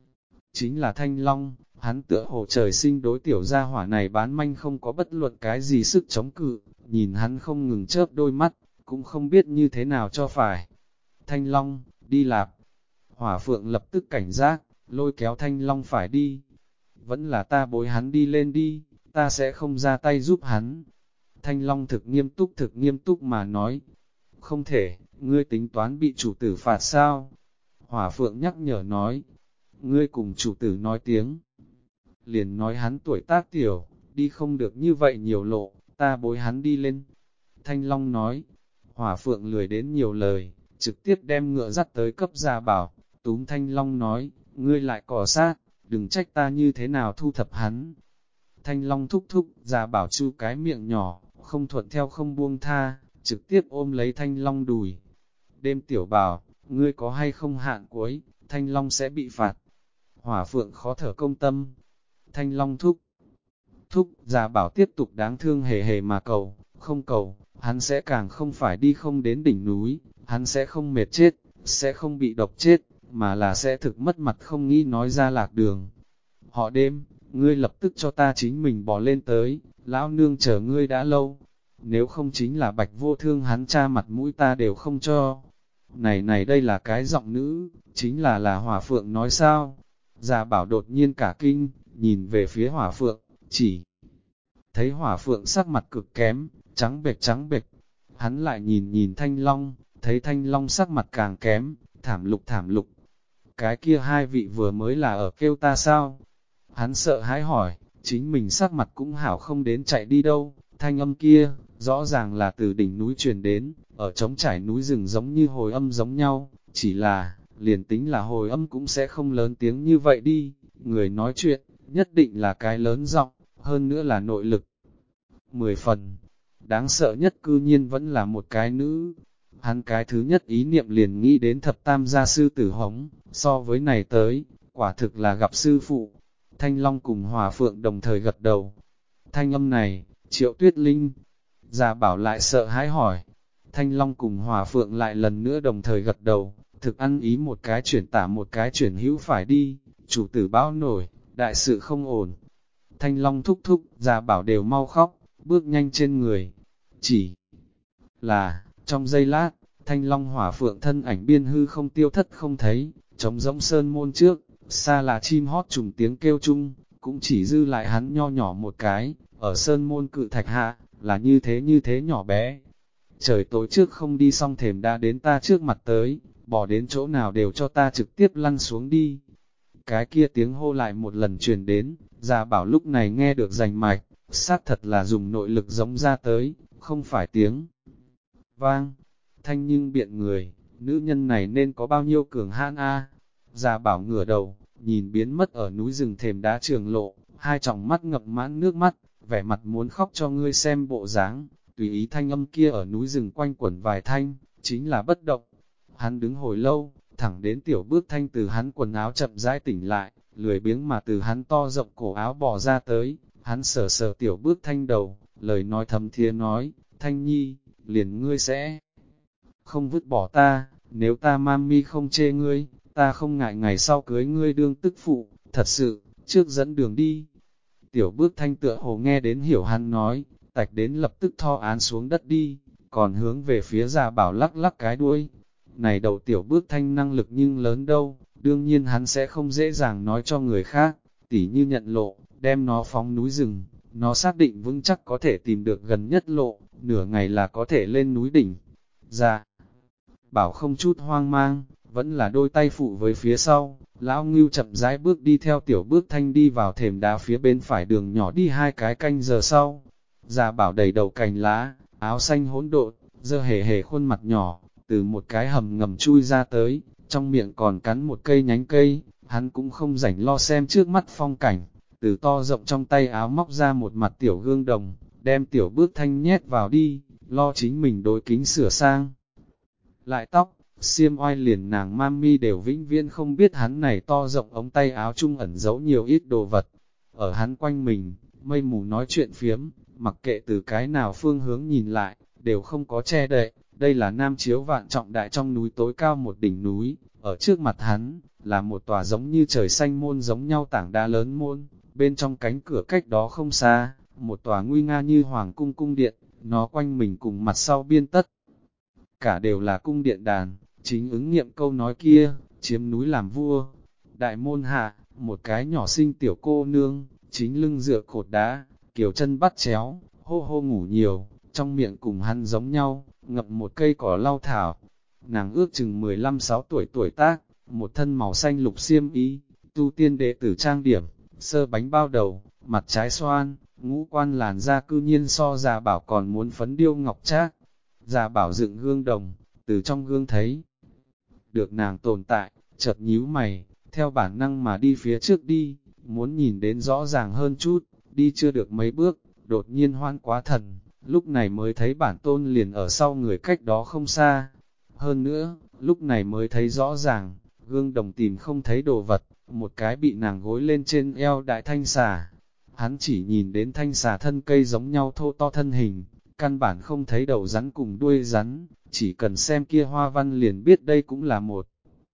chính là Thanh Long, hắn tựa hồ trời sinh đối tiểu gia hỏa này bán manh không có bất luận cái gì sức chống cự, nhìn hắn không ngừng chớp đôi mắt, cũng không biết như thế nào cho phải. Thanh Long, đi lạp. Hỏa Phượng lập tức cảnh giác, lôi kéo Thanh Long phải đi. Vẫn là ta bối hắn đi lên đi, ta sẽ không ra tay giúp hắn. Thanh Long thực nghiêm túc mà nói. Không thể, ngươi tính toán bị chủ tử phạt sao? Hỏa Phượng nhắc nhở nói. Ngươi cùng chủ tử nói tiếng. Liền nói hắn tuổi tác tiểu, đi không được như vậy nhiều lộ, ta bối hắn đi lên. Thanh Long nói. Hỏa Phượng lười đến nhiều lời, trực tiếp đem ngựa dắt tới cấp Gia Bảo. Túm Thanh Long nói, ngươi lại cỏ sát, đừng trách ta như thế nào thu thập hắn. Thanh Long thúc thúc, Gia Bảo chu cái miệng nhỏ, không thuận theo không buông tha, trực tiếp ôm lấy Thanh Long đùi. Đêm tiểu bảo, ngươi có hay không hạn cuối, Thanh Long sẽ bị phạt. Hỏa Phượng khó thở công tâm. Thanh Long thúc, Gia Bảo tiếp tục đáng thương hề hề mà cầu, không cầu, hắn sẽ càng không phải đi không đến đỉnh núi, hắn sẽ không mệt chết, sẽ không bị độc chết, mà là sẽ thực mất mặt không nghĩ nói ra lạc đường. Họ Đêm, ngươi lập tức cho ta chính mình bỏ lên tới, lão nương chờ ngươi đã lâu, nếu không chính là Bạch Vô Thương hắn cha mặt mũi ta đều không cho. Này đây là cái giọng nữ, chính là Hỏa Phượng nói sao? Gia Bảo đột nhiên cả kinh, nhìn về phía Hỏa Phượng, chỉ thấy Hỏa Phượng sắc mặt cực kém, trắng bệch. Hắn lại nhìn Thanh Long, thấy Thanh Long sắc mặt càng kém, thảm lục. Cái kia hai vị vừa mới là ở kêu ta sao? Hắn sợ hãi hỏi, chính mình sắc mặt cũng hảo không đến chạy đi đâu, thanh âm kia, rõ ràng là từ đỉnh núi truyền đến, ở trống trải núi rừng giống như hồi âm giống nhau, chỉ là, liền tính là hồi âm cũng sẽ không lớn tiếng như vậy đi, người nói chuyện, nhất định là cái lớn giọng, hơn nữa là nội lực. 10 phần, đáng sợ nhất cư nhiên vẫn là một cái nữ. Hắn cái thứ nhất ý niệm liền nghĩ đến thập tam gia sư tử hống, so với này tới, quả thực là gặp sư phụ. Thanh Long cùng Hỏa Phượng đồng thời gật đầu. Thanh âm này, Triệu Tuyết Linh. Gia Bảo lại sợ hãi hỏi. Thanh Long cùng Hỏa Phượng lại lần nữa đồng thời gật đầu, thực ăn ý một cái chuyển tả một cái chuyển hữu phải đi, chủ tử báo nổi, đại sự không ổn. Thanh Long thúc, Gia Bảo đều mau khóc, bước nhanh trên người. Chỉ là, trong giây lát, Thanh Long Hỏa Phượng thân ảnh biên hư không tiêu thất không thấy, trống rỗng sơn môn trước, xa là chim hót trùng tiếng kêu chung, cũng chỉ dư lại hắn nho nhỏ một cái, ở sơn môn cự thạch hạ, là như thế nhỏ bé. trời tối trước không đi xong thềm đã đến ta trước mặt tới, bỏ đến chỗ nào đều cho ta trực tiếp lăn xuống đi. Cái kia tiếng hô lại một lần truyền đến, Gia Bảo lúc này nghe được rành mạch, xác thật là dùng nội lực giống ra tới, không phải tiếng vang, thanh nhưng biện người, nữ nhân này nên có bao nhiêu cường hãn a. Gia Bảo ngửa đầu, nhìn biến mất ở núi rừng thềm đá trường lộ, hai tròng mắt ngập mãn nước mắt, vẻ mặt muốn khóc cho ngươi xem bộ dáng, tùy ý thanh âm kia ở núi rừng quanh quẩn vài thanh, chính là bất động. Hắn đứng hồi lâu, thẳng đến tiểu bước thanh từ hắn quần áo chậm rãi tỉnh lại, lười biếng mà từ hắn to rộng cổ áo bò ra tới, hắn sờ sờ tiểu bước thanh đầu, lời nói thấm thía nói, Thanh Nhi, liền ngươi sẽ không vứt bỏ ta, nếu ta mami không chê ngươi, ta không ngại ngày sau cưới ngươi đương tức phụ, thật sự, trước dẫn đường đi. Tiểu bước thanh tựa hồ nghe đến hiểu hắn nói, tạch đến lập tức tho án xuống đất đi, còn hướng về phía Gia Bảo lắc lắc cái đuôi. Này đầu tiểu bước thanh năng lực nhưng lớn đâu, đương nhiên hắn sẽ không dễ dàng nói cho người khác, tỉ như nhận lộ, đem nó phóng núi rừng, nó xác định vững chắc có thể tìm được gần nhất lộ, nửa ngày là có thể lên núi đỉnh. Gia Bảo không chút hoang mang, vẫn là đôi tay phụ với phía sau, lão ngưu chậm rãi bước đi theo tiểu bước thanh đi vào thềm đá phía bên phải đường nhỏ đi 2 cái canh giờ sau. Gia Bảo đầy đầu cành lá, áo xanh hỗn độn, dơ hề hề khuôn mặt nhỏ, từ một cái hầm ngầm chui ra tới, trong miệng còn cắn một cây nhánh cây, hắn cũng không rảnh lo xem trước mắt phong cảnh, từ to rộng trong tay áo móc ra một mặt tiểu gương đồng, đem tiểu bước thanh nhét vào đi, lo chính mình đối kính sửa sang. Lại tóc, xiêm oai liền nàng mami đều vĩnh viễn không biết hắn này to rộng ống tay áo chung ẩn giấu nhiều ít đồ vật. Ở hắn quanh mình, mây mù nói chuyện phiếm, mặc kệ từ cái nào phương hướng nhìn lại, đều không có che đậy. Đây là Nam Chiếu Vạn Trọng Đại trong núi tối cao một đỉnh núi, ở trước mặt hắn, là một tòa giống như trời xanh môn giống nhau tảng đá lớn môn, bên trong cánh cửa cách đó không xa, một tòa nguy nga như hoàng cung cung điện, nó quanh mình cùng mặt sau biên tất. Cả đều là cung điện đàn, chính ứng nghiệm câu nói kia, chiếm núi làm vua. Đại môn hạ, một cái nhỏ xinh tiểu cô nương, chính lưng dựa cột đá, kiểu chân bắt chéo, hô hô ngủ nhiều, trong miệng cùng hắn giống nhau, ngậm một cây cỏ lau thảo. Nàng ước chừng 15-16 tuổi tác, một thân màu xanh lục xiêm y, tu tiên đệ tử trang điểm, sơ bánh bao đầu, mặt trái xoan, ngũ quan làn da cư nhiên so Gia Bảo còn muốn phấn điêu ngọc trác. Gia Bảo dựng gương đồng, từ trong gương thấy được nàng tồn tại, chợt nhíu mày, theo bản năng mà đi phía trước đi, muốn nhìn đến rõ ràng hơn chút, đi chưa được mấy bước, đột nhiên hoan quá thần, lúc này mới thấy bản tôn liền ở sau người cách đó không xa. Hơn nữa, lúc này mới thấy rõ ràng, gương đồng tìm không thấy đồ vật, một cái bị nàng gối lên trên eo đại thanh xà. Hắn chỉ nhìn đến thanh xà thân cây giống nhau thô to thân hình, căn bản không thấy đầu rắn cùng đuôi rắn, chỉ cần xem kia hoa văn liền biết đây cũng là một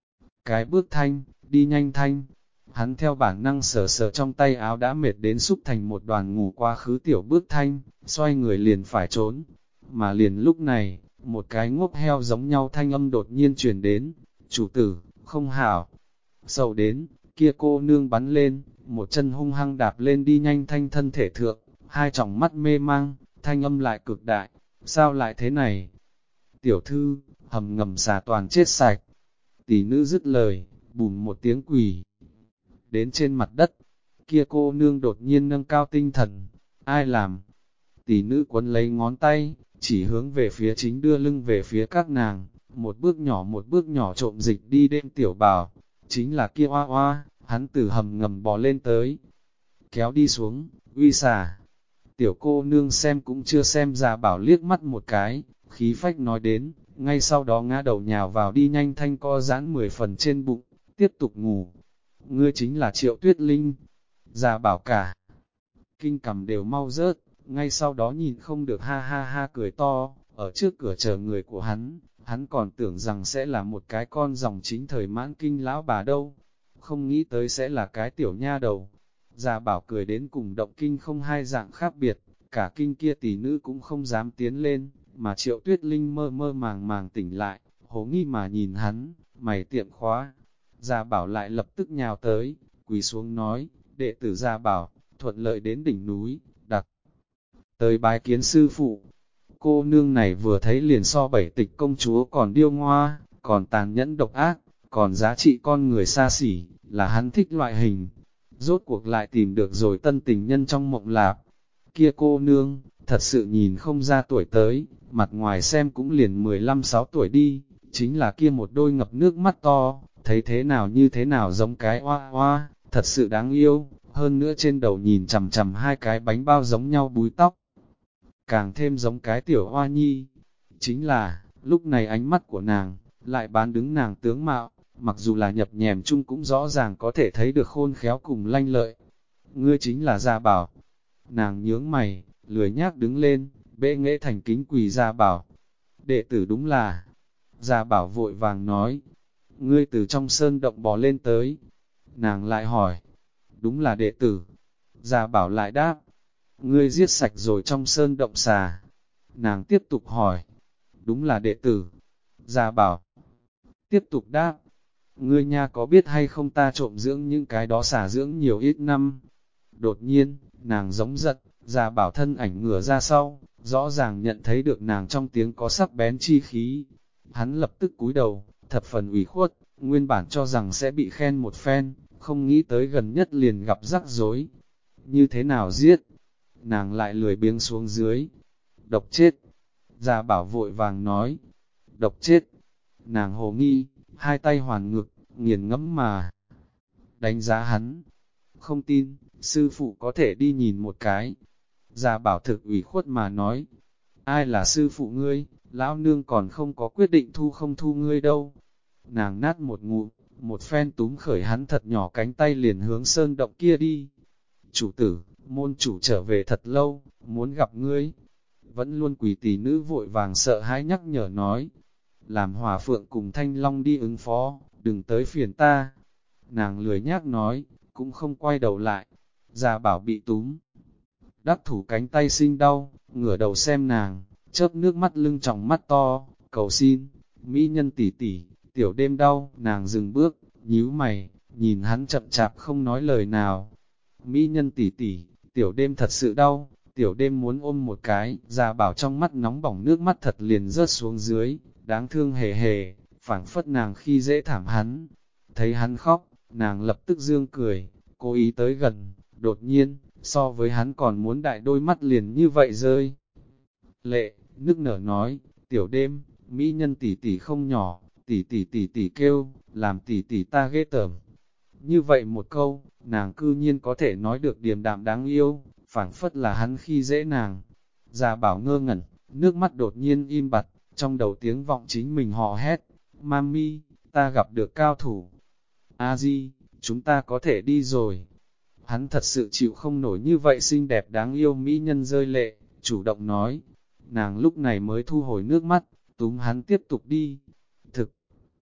cái bước thanh, đi nhanh thanh. Hắn theo bản năng sờ sờ trong tay áo đã mệt đến xúc thành một đoàn ngủ quá khứ tiểu bước thanh, xoay người liền phải trốn. Mà liền lúc này, một cái ngốc heo giống nhau thanh âm đột nhiên truyền đến, chủ tử, không hảo. Sầu đến, kia cô nương bắn lên, một chân hung hăng đạp lên đi nhanh thanh thân thể thượng, hai tròng mắt mê mang, thanh âm lại cực đại, sao lại thế này? Tiểu thư, hầm ngầm xà toàn chết sạch. Tỷ nữ dứt lời, bùm một tiếng quỳ đến trên mặt đất. Kia cô nương đột nhiên nâng cao tinh thần, ai làm? Tỷ nữ quấn lấy ngón tay, chỉ hướng về phía chính đưa lưng về phía các nàng, một bước nhỏ trộm dịch đi đêm tiểu bảo, chính là kia oa oa, hắn từ hầm ngầm bò lên tới, kéo đi xuống, uy xà. Tiểu cô nương xem cũng chưa xem Gia Bảo liếc mắt một cái, khí phách nói đến, ngay sau đó ngã đầu nhào vào đi nhanh thanh co giãn 10 phần trên bụng, tiếp tục ngủ. Ngươi chính là Triệu Tuyết Linh. Gia Bảo cả kinh cầm đều mau rớt, ngay sau đó nhìn không được ha ha ha cười to, ở trước cửa chờ người của hắn còn tưởng rằng sẽ là một cái con dòng chính thời mãn kinh lão bà đâu, không nghĩ tới sẽ là cái tiểu nha đầu. Gia Bảo cười đến cùng động kinh không hai dạng khác biệt, cả kinh kia tỷ nữ cũng không dám tiến lên, mà Triệu Tuyết Linh mơ mơ màng màng tỉnh lại, hố nghi mà nhìn hắn, mày tiệm khóa. Gia Bảo lại lập tức nhào tới, quỳ xuống nói, đệ tử Gia Bảo, thuận lợi đến đỉnh núi, đặt tới bái kiến sư phụ. Cô nương này vừa thấy liền so bảy tịch công chúa còn điêu ngoa, còn tàn nhẫn độc ác, còn giá trị con người xa xỉ, là hắn thích loại hình. Rốt cuộc lại tìm được rồi tân tình nhân trong mộng lạp. Kia cô nương, thật sự nhìn không ra tuổi tới, mặt ngoài xem cũng liền 15-6 tuổi đi, chính là kia một đôi ngập nước mắt to, thấy thế nào như thế nào giống cái oa oa, thật sự đáng yêu, hơn nữa trên đầu nhìn chằm chằm hai cái bánh bao giống nhau búi tóc, càng thêm giống cái tiểu hoa nhi. Chính là, lúc này ánh mắt của nàng, lại bán đứng nàng tướng mạo, mặc dù là nhập nhèm chung cũng rõ ràng có thể thấy được khôn khéo cùng lanh lợi. Ngươi chính là Gia Bảo. Nàng nhướng mày, lười nhác đứng lên, bệ nghệ thành kính quỳ Gia Bảo. Đệ tử đúng là, Gia Bảo vội vàng nói, ngươi từ trong sơn động bò lên tới. Nàng lại hỏi, đúng là đệ tử. Gia Bảo lại đáp, ngươi giết sạch rồi trong sơn động xà. Nàng tiếp tục hỏi, đúng là đệ tử. Gia Bảo tiếp tục đáp, ngươi nha có biết hay không ta trộm dưỡng những cái đó xà dưỡng nhiều ít năm. Đột nhiên, nàng giống giận, Gia Bảo thân ảnh ngửa ra sau, rõ ràng nhận thấy được nàng trong tiếng có sắc bén chi khí. Hắn lập tức cúi đầu, thập phần ủy khuất, nguyên bản cho rằng sẽ bị khen một phen, không nghĩ tới gần nhất liền gặp rắc rối. Như thế nào giết? Nàng lại lười biếng xuống dưới. Độc chết. Gia Bảo vội vàng nói. Độc chết. Nàng hồ nghi, hai tay hoàn ngực, nghiền ngẫm mà đánh giá hắn. Không tin, sư phụ có thể đi nhìn một cái. Gia Bảo thực ủy khuất mà nói. Ai là sư phụ ngươi, lão nương còn không có quyết định thu không thu ngươi đâu. Nàng nát một ngụm, một phen túm khởi hắn thật nhỏ cánh tay liền hướng sơn động kia đi. Chủ tử, môn chủ trở về thật lâu, muốn gặp ngươi. Vẫn luôn quỳ tỷ nữ vội vàng sợ hãi nhắc nhở nói. Làm Hòa Phượng cùng Thanh Long đi ứng phó, đừng tới phiền ta. Nàng lười nhác nói, cũng không quay đầu lại. Gia Bảo bị túm. Đắc thủ cánh tay sinh đau, ngửa đầu xem nàng, chớp nước mắt lưng tròng mắt to, cầu xin, mỹ nhân tỷ tỷ, tiểu đêm đau, nàng dừng bước, nhíu mày, nhìn hắn chậm chạp không nói lời nào. Mỹ nhân tỷ tỷ, tiểu đêm thật sự đau, tiểu đêm muốn ôm một cái, Gia Bảo trong mắt nóng bỏng nước mắt thật liền rớt xuống dưới, đáng thương hề hề, phảng phất nàng khi dễ thảm hắn. Thấy hắn khóc, nàng lập tức dương cười, cố ý tới gần, đột nhiên, so với hắn còn muốn đại đôi mắt liền như vậy rơi. Lệ, nức nở nói, tiểu đêm, mỹ nhân tỷ tỷ không nhỏ, tỷ tỷ kêu, làm tỷ tỷ ta ghê tởm. Như vậy một câu, nàng cư nhiên có thể nói được điềm đạm đáng yêu, phảng phất là hắn khi dễ nàng. Gia Bảo ngơ ngẩn, nước mắt đột nhiên im bặt, trong đầu tiếng vọng chính mình hò hét, Mami, ta gặp được cao thủ. A-di, chúng ta có thể đi rồi. Hắn thật sự chịu không nổi như vậy xinh đẹp đáng yêu mỹ nhân rơi lệ, chủ động nói. Nàng lúc này mới thu hồi nước mắt, túm hắn tiếp tục đi. Thực,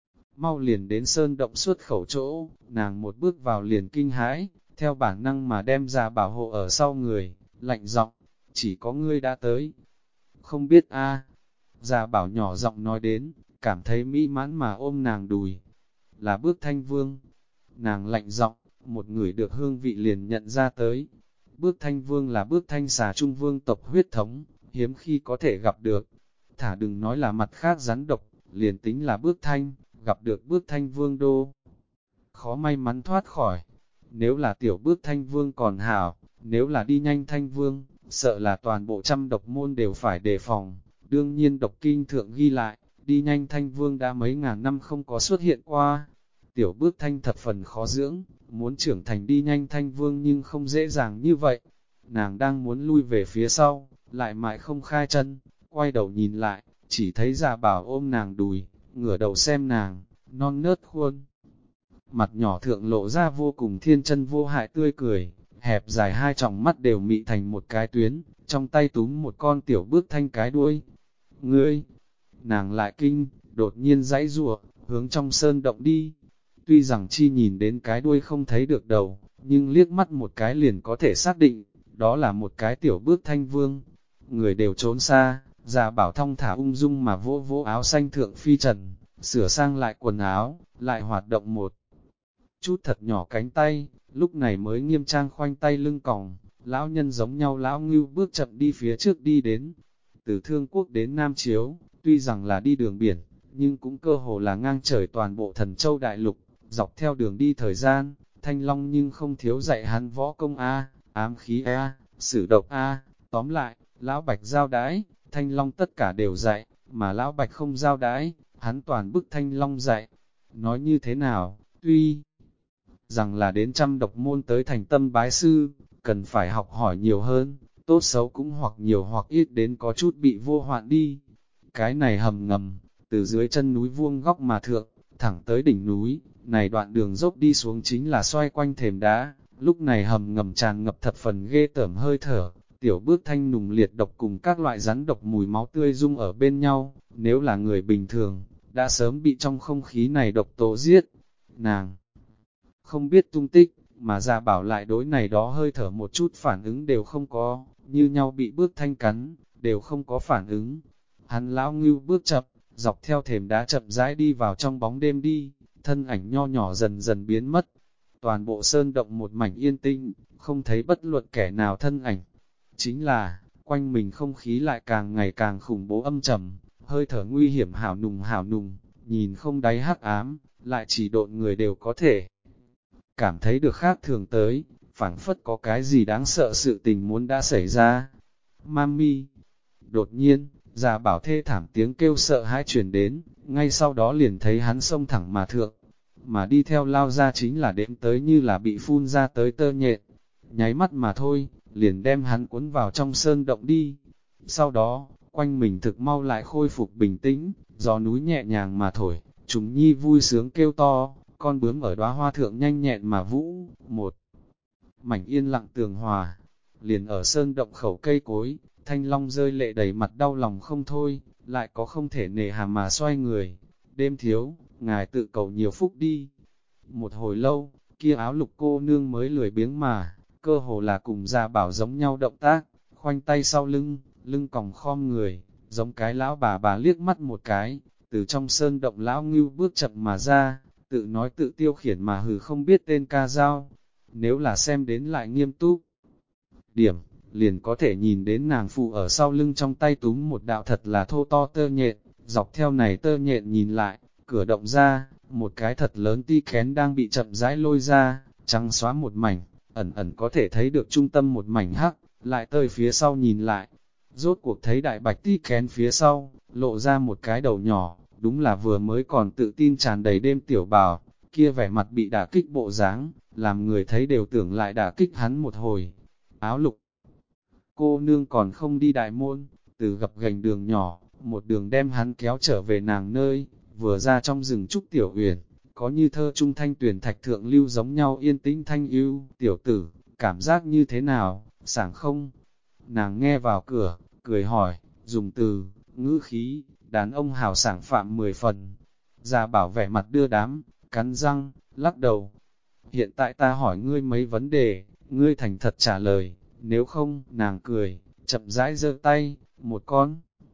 mau liền đến sơn động xuất khẩu chỗ, nàng một bước vào liền kinh hãi, theo bản năng mà đem ra bảo hộ ở sau người, lạnh giọng, chỉ có ngươi đã tới. Không biết a. Gia Bảo nhỏ giọng nói đến, cảm thấy mỹ mãn mà ôm nàng đùi. Là Bước Thanh Vương. Nàng lạnh giọng, một người được hương vị liền nhận ra tới. Bước Thanh Vương là Bước Thanh xà trung vương tộc huyết thống, hiếm khi có thể gặp được. Thả đừng nói là mặt khác rắn độc, liền tính là Bước Thanh, gặp được Bước Thanh Vương đô. Khó may mắn thoát khỏi. Nếu là tiểu Bước Thanh Vương còn hảo, nếu là đi nhanh Thanh Vương, sợ là toàn bộ trăm độc môn đều phải đề phòng. Đương nhiên độc kinh thượng ghi lại, đi nhanh Thanh Vương đã mấy ngàn năm không có xuất hiện qua. Tiểu Bước Thanh thập phần khó dưỡng, muốn trưởng thành đi nhanh Thanh Vương nhưng không dễ dàng như vậy. Nàng đang muốn lui về phía sau, lại mãi không khai chân, quay đầu nhìn lại, chỉ thấy Gia Bảo ôm nàng đùi, ngửa đầu xem nàng, non nớt khuôn. Mặt nhỏ thượng lộ ra vô cùng thiên chân vô hại tươi cười, hẹp dài hai tròng mắt đều mị thành một cái tuyến, trong tay túm một con tiểu Bước Thanh cái đuôi. Ngươi! Nàng lại kinh, đột nhiên giãy giụa, hướng trong sơn động đi. Tuy rằng chi nhìn đến cái đuôi không thấy được đầu, nhưng liếc mắt một cái liền có thể xác định, đó là một cái tiểu Bước Thanh Vương. Người đều trốn xa, Gia Bảo thong thả ung dung mà vỗ vỗ áo xanh thượng phi trần, sửa sang lại quần áo, lại hoạt động một chút thật nhỏ cánh tay, lúc này mới nghiêm trang khoanh tay lưng còng, lão nhân giống nhau lão ngưu bước chậm đi phía trước đi đến. Từ Thương Quốc đến Nam Chiếu, tuy rằng là đi đường biển, nhưng cũng cơ hồ là ngang trời toàn bộ Thần Châu Đại Lục, dọc theo đường đi thời gian, Thanh Long nhưng không thiếu dạy hắn võ công A, ám khí A, sử độc A, tóm lại, Lão Bạch giao đái, Thanh Long tất cả đều dạy, mà Lão Bạch không giao đái, hắn toàn bức Thanh Long dạy. Nói như thế nào, tuy rằng là đến trăm độc môn tới thành tâm bái sư, cần phải học hỏi nhiều hơn, tốt xấu cũng hoặc nhiều hoặc ít đến có chút bị vô hoạn đi. Cái này hầm ngầm, từ dưới chân núi vuông góc mà thượng, thẳng tới đỉnh núi, này đoạn đường dốc đi xuống chính là xoay quanh thềm đá, lúc này hầm ngầm tràn ngập thập phần ghê tởm hơi thở, tiểu bước thanh nùng liệt độc cùng các loại rắn độc mùi máu tươi dung ở bên nhau, nếu là người bình thường, đã sớm bị trong không khí này độc tố giết. Nàng không biết tung tích, mà Gia Bảo lại đối này đó hơi thở một chút phản ứng đều không có, như nhau bị bước thanh cắn, đều không có phản ứng. Hắn lão ngưu bước chậm, dọc theo thềm đá chậm rãi đi vào trong bóng đêm đi, thân ảnh nho nhỏ dần dần biến mất. Toàn bộ sơn động một mảnh yên tĩnh, không thấy bất luận kẻ nào thân ảnh. Chính là, quanh mình không khí lại càng ngày càng khủng bố âm trầm, hơi thở nguy hiểm hảo nùng, nhìn không đáy hắc ám, lại chỉ độn người đều có thể cảm thấy được khác thường tới, phảng phất có cái gì đáng sợ sự tình muốn đã xảy ra. Mami! Đột nhiên, Gia Bảo thê thảm tiếng kêu sợ hãi truyền đến, ngay sau đó liền thấy hắn xông thẳng mà thượng, mà đi theo lao ra chính là đếm tới như là bị phun ra tới tơ nhện, nháy mắt mà thôi, liền đem hắn cuốn vào trong sơn động đi. Sau đó, quanh mình thực mau lại khôi phục bình tĩnh, gió núi nhẹ nhàng mà thổi, chúng nhi vui sướng kêu to, con bướm ở đóa hoa thượng nhanh nhẹn mà vũ, một mảnh yên lặng tường hòa, liền ở sơn động khẩu cây cối, Thanh Long rơi lệ đầy mặt đau lòng không thôi, lại có không thể nề hà mà xoay người. Đêm thiếu, ngài tự cầu nhiều phúc đi. Một hồi lâu, kia áo lục cô nương mới lười biếng mà, cơ hồ là cùng Gia Bảo giống nhau động tác, khoanh tay sau lưng, lưng còng khom người, giống cái lão bà liếc mắt một cái, từ trong sơn động lão ngưu bước chậm mà ra, tự nói tự tiêu khiển mà hừ không biết tên ca dao. Nếu là xem đến lại nghiêm túc điểm, liền có thể nhìn đến nàng phụ ở sau lưng trong tay túm một đạo thật là thô to tơ nhện, dọc theo này tơ nhện nhìn lại, cửa động ra, một cái thật lớn ti khén đang bị chậm rãi lôi ra, trắng xóa một mảnh, ẩn ẩn có thể thấy được trung tâm một mảnh hắc, lại tơi phía sau nhìn lại, rốt cuộc thấy đại bạch ti khén phía sau, lộ ra một cái đầu nhỏ, đúng là vừa mới còn tự tin tràn đầy đêm tiểu bào, kia vẻ mặt bị đả kích bộ dáng, làm người thấy đều tưởng lại đả kích hắn một hồi. Áo lục cô nương còn không đi đại môn, từ gập gành đường nhỏ, một đường đem hắn kéo trở về nàng nơi, vừa ra trong rừng trúc tiểu uyển, có như thơ trung thanh tuyển thạch thượng lưu giống nhau yên tĩnh thanh ưu, tiểu tử, cảm giác như thế nào, sảng không? Nàng nghe vào cửa, cười hỏi, dùng từ, ngữ khí, đàn ông hào sảng phạm 10 phần. Gia Bảo vẻ mặt đưa đám, cắn răng, lắc đầu. Hiện tại ta hỏi ngươi mấy vấn đề, ngươi thành thật trả lời, nếu không, nàng cười, chậm rãi giơ tay, một con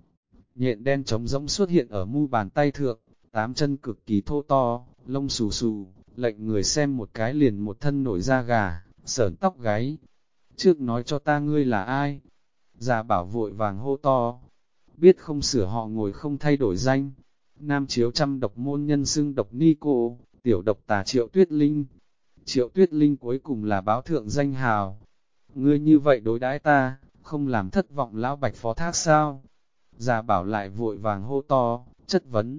nhện đen trống rỗng xuất hiện ở mu bàn tay thượng, 8 chân cực kỳ thô to, lông xù xù, lệnh người xem một cái liền một thân nổi da gà, sởn tóc gáy. Trước nói cho ta ngươi là ai? Gia Bảo vội vàng hô to, biết không sửa họ ngồi không thay đổi danh. Nam Chiếu trăm độc môn nhân xưng độc ni cô, tiểu độc tà Triệu Tuyết Linh. Triệu Tuyết Linh cuối cùng là báo thượng danh hào. Ngươi như vậy đối đãi ta, không làm thất vọng lão Bạch phó thác sao? Gia Bảo lại vội vàng hô to, chất vấn.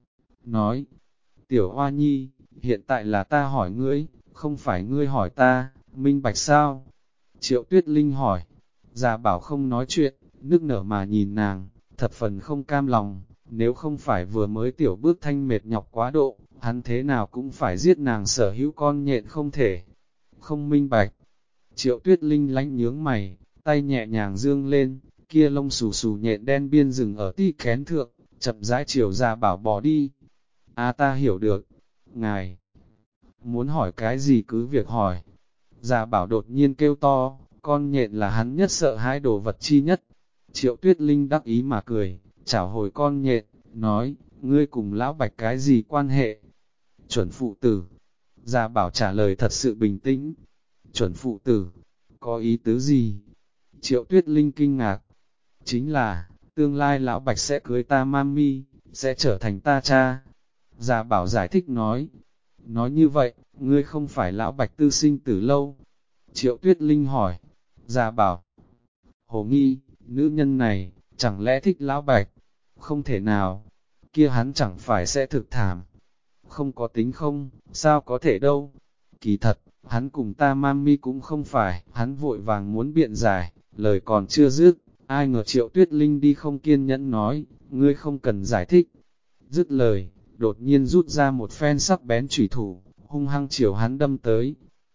Nói, tiểu hoa nhi, hiện tại là ta hỏi ngươi, không phải ngươi hỏi ta, minh bạch sao? Triệu Tuyết Linh hỏi, Gia Bảo không nói chuyện, nước nở mà nhìn nàng, thập phần không cam lòng, nếu không phải vừa mới tiểu bước thanh mệt nhọc quá độ, hắn thế nào cũng phải giết nàng sở hữu con nhện không thể. Không minh bạch. Triệu Tuyết Linh lánh nhướng mày, tay nhẹ nhàng dương lên, kia lông xù xù nhện đen biên rừng ở ti kén thượng, chậm rãi chiều Gia Bảo bỏ đi. À ta hiểu được, ngài muốn hỏi cái gì cứ việc hỏi. Gia Bảo đột nhiên kêu to, con nhện là hắn nhất sợ hãi đồ vật chi nhất. Triệu Tuyết Linh đắc ý mà cười, chảo hồi con nhện, nói, ngươi cùng lão Bạch cái gì quan hệ? Chuẩn phụ tử. Gia Bảo trả lời thật sự bình tĩnh. Chuẩn phụ tử, có ý tứ gì? Triệu Tuyết Linh kinh ngạc. Chính là, tương lai lão Bạch sẽ cưới ta mami, sẽ trở thành ta cha. Gia Bảo giải thích nói, nói như vậy, ngươi không phải lão Bạch tư sinh tử lâu. Triệu Tuyết Linh hỏi, Gia Bảo, hồ nghi, nữ nhân này, chẳng lẽ thích lão Bạch? Không thể nào, kia hắn chẳng phải sẽ thực thảm. Không có tính không, sao có thể đâu. Kỳ thật, hắn cùng ta mami cũng không phải, hắn vội vàng muốn biện giải, lời còn chưa dứt, ai ngờ Triệu Tuyết Linh đi không kiên nhẫn nói, ngươi không cần giải thích. Dứt lời, đột nhiên rút ra một phen sắc bén chủy thủ, hung hăng chiều hắn đâm tới.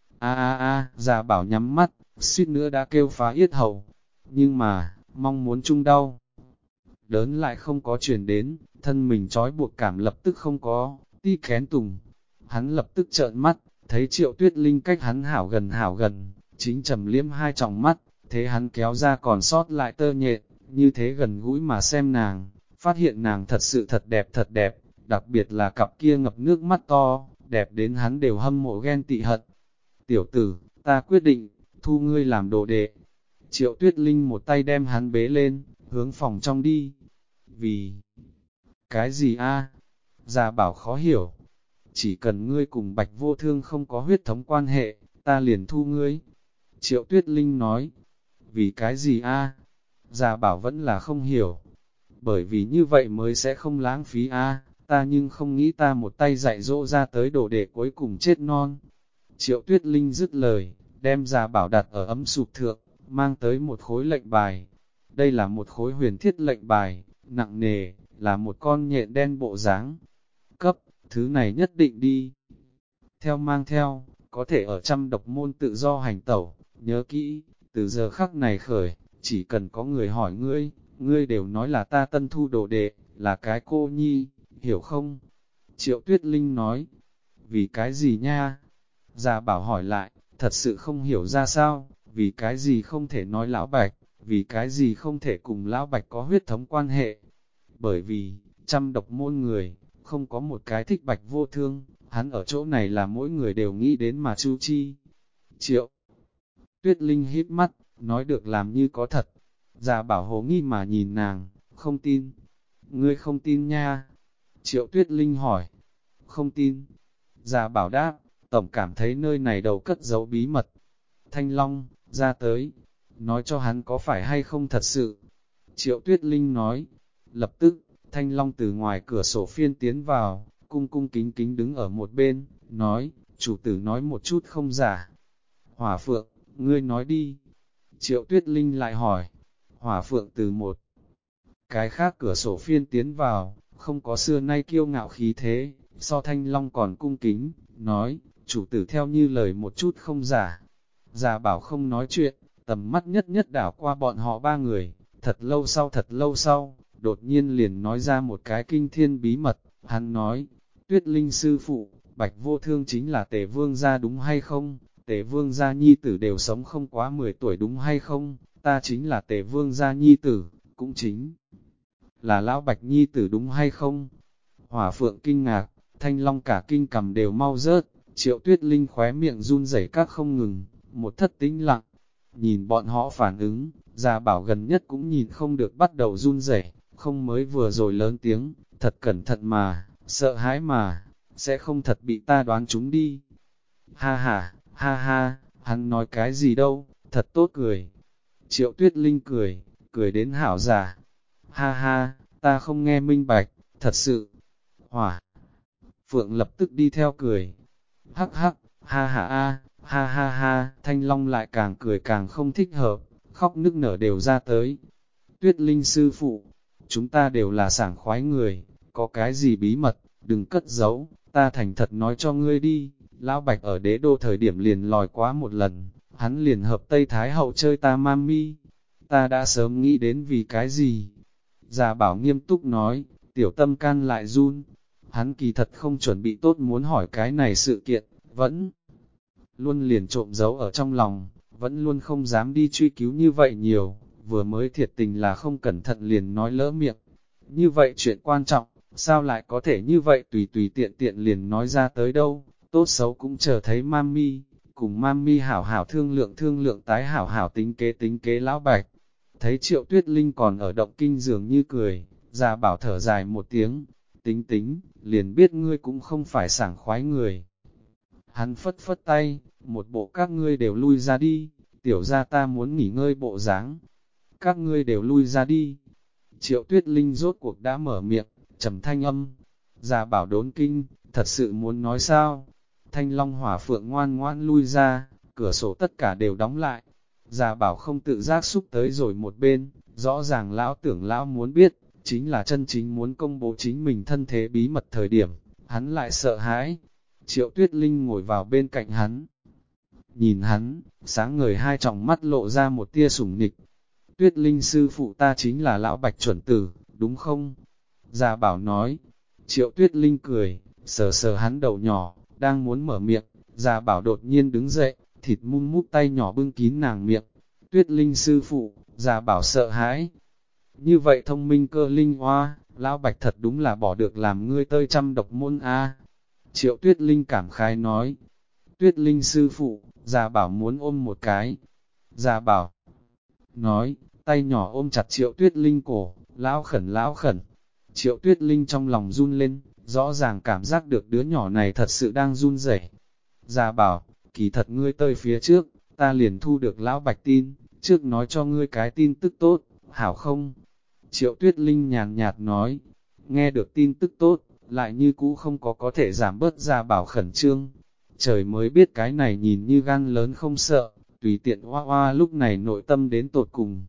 Gia Bảo nhắm mắt, suýt nữa đã kêu phá yết hầu. Nhưng mà, mong muốn chung đau. Đớn lại không có truyền đến, thân mình trói buộc cảm lập tức không có, ti khén tùng. Hắn lập tức trợn mắt, thấy Triệu Tuyết Linh cách hắn hảo gần, chính trầm liếm hai tròng mắt, thế hắn kéo ra còn sót lại tơ nhện, như thế gần gũi mà xem nàng, phát hiện nàng thật sự thật đẹp, đặc biệt là cặp kia ngập nước mắt to, đẹp đến hắn đều hâm mộ ghen tị hận. Tiểu tử, ta quyết định, thu ngươi làm đồ đệ. Triệu Tuyết Linh một tay đem hắn bế lên, hướng phòng trong đi. Vì cái gì a? Gia Bảo khó hiểu. Chỉ cần ngươi cùng Bạch Vô Thương không có huyết thống quan hệ, ta liền thu ngươi. Triệu Tuyết Linh nói. Vì cái gì a? Gia Bảo vẫn là không hiểu. Bởi vì như vậy mới sẽ không lãng phí a. Ta nhưng không nghĩ ta một tay dạy dỗ ra tới đồ đệ cuối cùng chết non. Triệu Tuyết Linh dứt lời, đem Gia Bảo đặt ở ấm sụp thượng, mang tới một khối lệnh bài. Đây là một khối huyền thiết lệnh bài, nặng nề, là một con nhện đen bộ dáng. Cấp, thứ này nhất định đi. Theo mang theo, có thể ở trăm độc môn tự do hành tẩu, nhớ kỹ, từ giờ khắc này khởi, chỉ cần có người hỏi ngươi, ngươi đều nói là ta tân thu đồ đệ, là cái cô nhi, hiểu không? Triệu Tuyết Linh nói, vì cái gì nha? Gia Bảo hỏi lại, thật sự không hiểu ra sao, vì cái gì không thể nói lão Bạch, vì cái gì không thể cùng lão Bạch có huyết thống quan hệ. Bởi vì, trăm độc môn người, không có một cái thích Bạch Vô Thương, hắn ở chỗ này là mỗi người đều nghĩ đến mà chu chi. Triệu Tuyết Linh híp mắt, nói được làm như có thật. Gia Bảo hồ nghi mà nhìn nàng, không tin. Ngươi không tin nha? Triệu Tuyết Linh hỏi. Không tin. Gia Bảo đáp, tổng cảm thấy nơi này đầu cất giấu bí mật. Thanh Long, ra tới, nói cho hắn có phải hay không thật sự. Triệu Tuyết Linh nói, lập tức, Thanh Long từ ngoài cửa sổ phiên tiến vào, cung cung kính kính đứng ở một bên, nói, chủ tử nói một chút không giả. Hỏa Phượng, ngươi nói đi. Triệu Tuyết Linh lại hỏi, Hỏa Phượng từ một cái khác cửa sổ phiên tiến vào, không có xưa nay kiêu ngạo khí thế, so Thanh Long còn cung kính, nói, chủ tử theo như lời một chút không giả. Gia Bảo không nói chuyện, tầm mắt nhất nhất đảo qua bọn họ ba người, thật lâu sau, đột nhiên liền nói ra một cái kinh thiên bí mật, hắn nói, Tuyết Linh sư phụ, Bạch Vô Thương chính là Tề Vương gia đúng hay không? Tề Vương gia nhi tử đều sống không quá 10 tuổi đúng hay không? Ta chính là Tề Vương gia nhi tử, cũng chính là lão Bạch nhi tử đúng hay không? Hỏa Phượng kinh ngạc, Thanh Long cả kinh cầm đều mau rớt, Triệu Tuyết Linh khóe miệng run rẩy các không ngừng, một thất tĩnh lặng. Nhìn bọn họ phản ứng, Gia Bảo gần nhất cũng nhìn không được bắt đầu run rẩy, không mới vừa rồi lớn tiếng, thật cẩn thận mà, sợ hãi mà, sẽ không thật bị ta đoán chúng đi. Ha, hắn nói cái gì đâu, thật tốt cười. Triệu Tuyết Linh cười đến hảo giả. Ha, ta không nghe minh bạch, thật sự. Hỏa Phượng lập tức đi theo cười. Ha, ha, Thanh Long lại càng cười càng không thích hợp, khóc nức nở đều ra tới. Tuyết Linh sư phụ, chúng ta đều là sảng khoái người, có cái gì bí mật, đừng cất giấu, ta thành thật nói cho ngươi đi. Lão Bạch ở đế đô thời điểm liền lòi quá một lần, hắn liền hợp Tây Thái Hậu chơi ta mami. Ta đã sớm nghĩ đến vì cái gì. Gia Bảo nghiêm túc nói, tiểu tâm can lại run. Hắn kỳ thật không chuẩn bị tốt muốn hỏi cái này sự kiện, vẫn luôn liền trộm giấu ở trong lòng, vẫn luôn không dám đi truy cứu như vậy nhiều, vừa mới thiệt tình là không cẩn thận liền nói lỡ miệng. Như vậy chuyện quan trọng, sao lại có thể như vậy tùy tùy tiện tiện liền nói ra tới đâu, tốt xấu cũng chờ thấy mami, cùng mami hảo hảo thương lượng tái hảo hảo tính kế lão Bạch. Thấy Triệu Tuyết Linh còn ở động kinh dường như cười, Gia Bảo thở dài một tiếng, tính, liền biết ngươi cũng không phải sảng khoái người. Hắn phất phất tay, một bộ các ngươi đều lui ra đi, tiểu gia ta muốn nghỉ ngơi bộ dáng. Các ngươi đều lui ra đi. Triệu Tuyết Linh rốt cuộc đã mở miệng, trầm thanh âm. Gia Bảo đốn kinh, thật sự muốn nói sao? Thanh Long Hỏa Phượng ngoan ngoãn lui ra, cửa sổ tất cả đều đóng lại. Gia Bảo không tự giác xúc tới rồi một bên, rõ ràng lão tưởng lão muốn biết, chính là chân chính muốn công bố chính mình thân thế bí mật thời điểm, hắn lại sợ hãi. Triệu Tuyết Linh ngồi vào bên cạnh hắn, nhìn hắn, sáng ngời hai tròng mắt lộ ra một tia sủng nịch. Tuyết Linh sư phụ ta chính là lão Bạch chuẩn tử, đúng không? Gia Bảo nói. Triệu Tuyết Linh cười, sờ sờ hắn đầu nhỏ, đang muốn mở miệng, Gia Bảo đột nhiên đứng dậy, thịt mum mút tay nhỏ bưng kín nàng miệng. Tuyết Linh sư phụ, Gia Bảo sợ hãi. Như vậy thông minh cơ linh hoa, lão Bạch thật đúng là bỏ được làm ngươi tơi trăm độc môn a. Triệu Tuyết Linh cảm khái nói. Tuyết Linh sư phụ, Gia Bảo muốn ôm một cái. Gia Bảo nói, tay nhỏ ôm chặt Triệu Tuyết Linh cổ, lão khẩn. Triệu Tuyết Linh trong lòng run lên, rõ ràng cảm giác được đứa nhỏ này thật sự đang run rẩy. Gia Bảo, kỳ thật ngươi tới phía trước, ta liền thu được lão Bạch tin, trước nói cho ngươi cái tin tức tốt, hảo không? Triệu Tuyết Linh nhàn nhạt nói, nghe được tin tức tốt, lại như cũ không có thể giảm bớt Gia Bảo khẩn trương. Trời mới biết cái này nhìn như gan lớn không sợ, tùy tiện hoa hoa lúc này nội tâm đến tột cùng.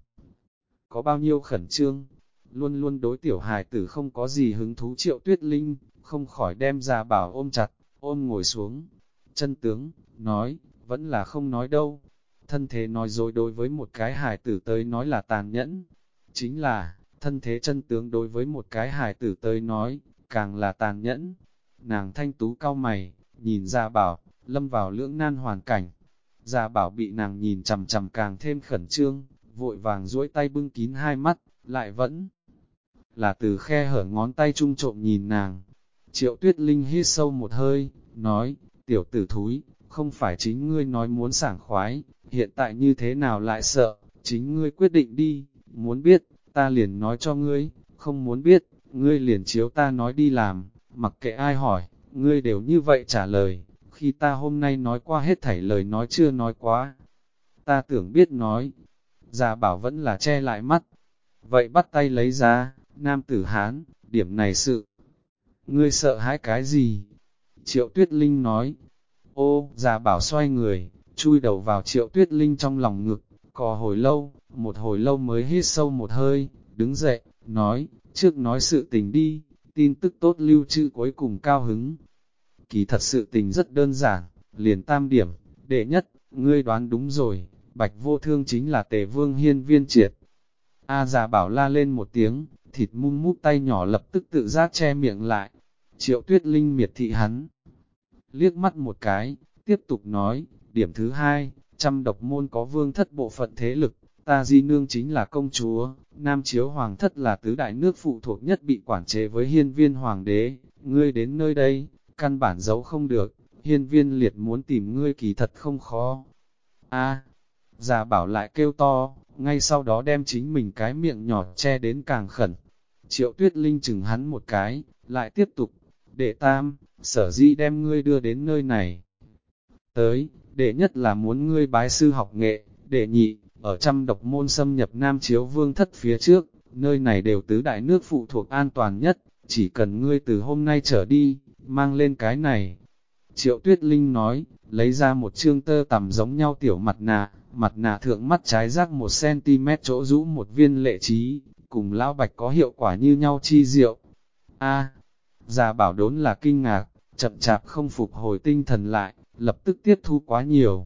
Có bao nhiêu khẩn trương, luôn luôn đối tiểu hài tử không có gì hứng thú. Triệu Tuyết Linh, không khỏi đem Gia Bảo ôm chặt, ôm ngồi xuống. Chân tướng, nói, vẫn là không nói đâu. Thân thế nói dối đối với một cái hài tử tới nói là tàn nhẫn. Chính là, thân thế chân tướng đối với một cái hài tử tới nói, càng là tàn nhẫn. Nàng thanh tú cau mày, nhìn Gia Bảo, lâm vào lưỡng nan hoàn cảnh. Gia Bảo bị nàng nhìn chằm chằm càng thêm khẩn trương, vội vàng duỗi tay bưng kín hai mắt, lại vẫn là từ khe hở ngón tay trung trộm nhìn nàng. Triệu Tuyết Linh hít sâu một hơi, nói, tiểu tử thúi, không phải chính ngươi nói muốn sảng khoái, hiện tại như thế nào lại sợ, chính ngươi quyết định đi, muốn biết, ta liền nói cho ngươi, không muốn biết, ngươi liền chiếu ta nói đi làm, mặc kệ ai hỏi, ngươi đều như vậy trả lời, khi ta hôm nay nói qua hết thảy lời nói chưa nói quá. Ta tưởng biết nói, Gia Bảo vẫn là che lại mắt, vậy bắt tay lấy ra, nam tử Hán, điểm này sự. Ngươi sợ hãi cái gì? Triệu Tuyết Linh nói, ô, Gia Bảo xoay người, chui đầu vào Triệu Tuyết Linh trong lòng ngực, cò hồi lâu, một hồi lâu mới hít sâu một hơi, đứng dậy, nói, trước nói sự tình đi, tin tức tốt lưu trữ cuối cùng cao hứng. Kỳ thật sự tình rất đơn giản, liền tam điểm, đệ nhất, ngươi đoán đúng rồi, Bạch Vô Thương chính là Tề Vương Hiên Viên Triệt. Gia Bảo la lên một tiếng, thịt mum mút tay nhỏ lập tức tự giác che miệng lại. Triệu Tuyết Linh miệt thị hắn, liếc mắt một cái, tiếp tục nói, điểm thứ hai, trăm độc môn có vương thất bộ phận thế lực, ta Di Nương chính là công chúa, Nam Chiếu Hoàng thất là tứ đại nước phụ thuộc nhất bị quản chế với Hiên Viên Hoàng đế, ngươi đến nơi đây, căn bản giấu không được, Hiên Viên Liệt muốn tìm ngươi kỳ thật không khó. Gia Bảo lại kêu to, ngay sau đó đem chính mình cái miệng nhỏ che đến càng khẩn. Triệu Tuyết Linh chừng hắn một cái, lại tiếp tục, đệ tam, sở dĩ đem ngươi đưa đến nơi này. Tới, đệ nhất là muốn ngươi bái sư học nghệ, đệ nhị, ở trăm độc môn xâm nhập Nam Chiếu Vương thất phía trước, nơi này đều tứ đại nước phụ thuộc an toàn nhất, chỉ cần ngươi từ hôm nay trở đi, mang lên cái này. Triệu Tuyết Linh nói, lấy ra một chương tơ tằm giống nhau tiểu mặt nạ thượng mắt trái rác 1cm chỗ rũ một viên lệ trí, cùng lão Bạch có hiệu quả như nhau chi diệu. Gia Bảo đốn là kinh ngạc, chậm chạp không phục hồi tinh thần lại, lập tức tiếp thu quá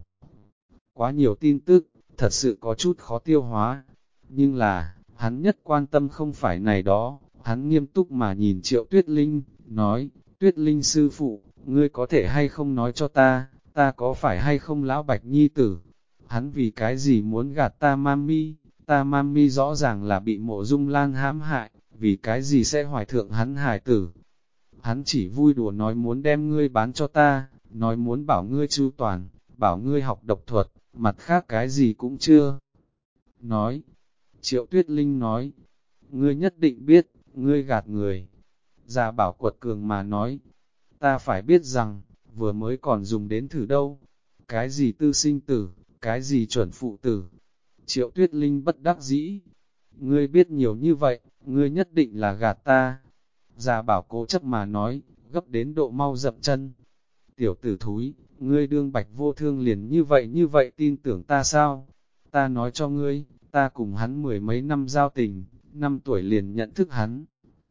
nhiều tin tức, thật sự có chút khó tiêu hóa. Nhưng là, hắn nhất quan tâm không phải này đó, hắn nghiêm túc mà nhìn Triệu Tuyết Linh, nói, Tuyết Linh sư phụ, ngươi có thể hay không nói cho ta có phải hay không lão Bạch nhi tử? Hắn vì cái gì muốn gạt ta mami rõ ràng là bị Mộ Dung Lan hãm hại, vì cái gì sẽ hoài thượng hắn hài tử? Hắn chỉ vui đùa nói muốn đem ngươi bán cho ta, nói muốn bảo ngươi chu toàn, bảo ngươi học độc thuật, mặt khác cái gì cũng chưa nói. Triệu Tuyết Linh nói, ngươi nhất định biết, ngươi gạt người. Gia Bảo quật cường mà nói, ta phải biết rằng, vừa mới còn dùng đến thử đâu. Cái gì tư sinh tử, cái gì chuẩn phụ tử. Triệu Tuyết Linh bất đắc dĩ. Ngươi biết nhiều như vậy, ngươi nhất định là gạt ta. Gia Bảo cố chấp mà nói, gấp đến độ mau dậm chân. Tiểu tử thúi, ngươi đương Bạch Vô Thương liền như vậy tin tưởng ta sao? Ta nói cho ngươi, ta cùng hắn mười mấy năm giao tình, 5 tuổi liền nhận thức hắn.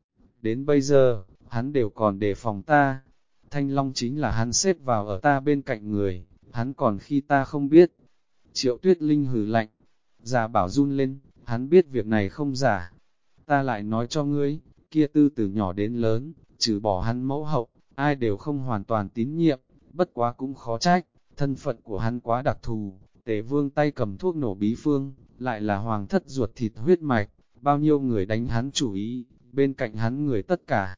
Đến bây giờ, hắn đều còn đề phòng ta. Thanh Long chính là hắn xếp vào ở ta bên cạnh người, hắn còn khi ta không biết. Triệu Tuyết Linh hừ lạnh, Gia Bảo run lên, hắn biết việc này không giả. Ta lại nói cho ngươi, kia Tư từ nhỏ đến lớn, trừ bỏ hắn mẫu hậu, ai đều không hoàn toàn tín nhiệm, bất quá cũng khó trách, thân phận của hắn quá đặc thù. Tề Vương tay cầm thuốc nổ bí phương, lại là hoàng thất ruột thịt huyết mạch, bao nhiêu người đánh hắn chủ ý, bên cạnh hắn người tất cả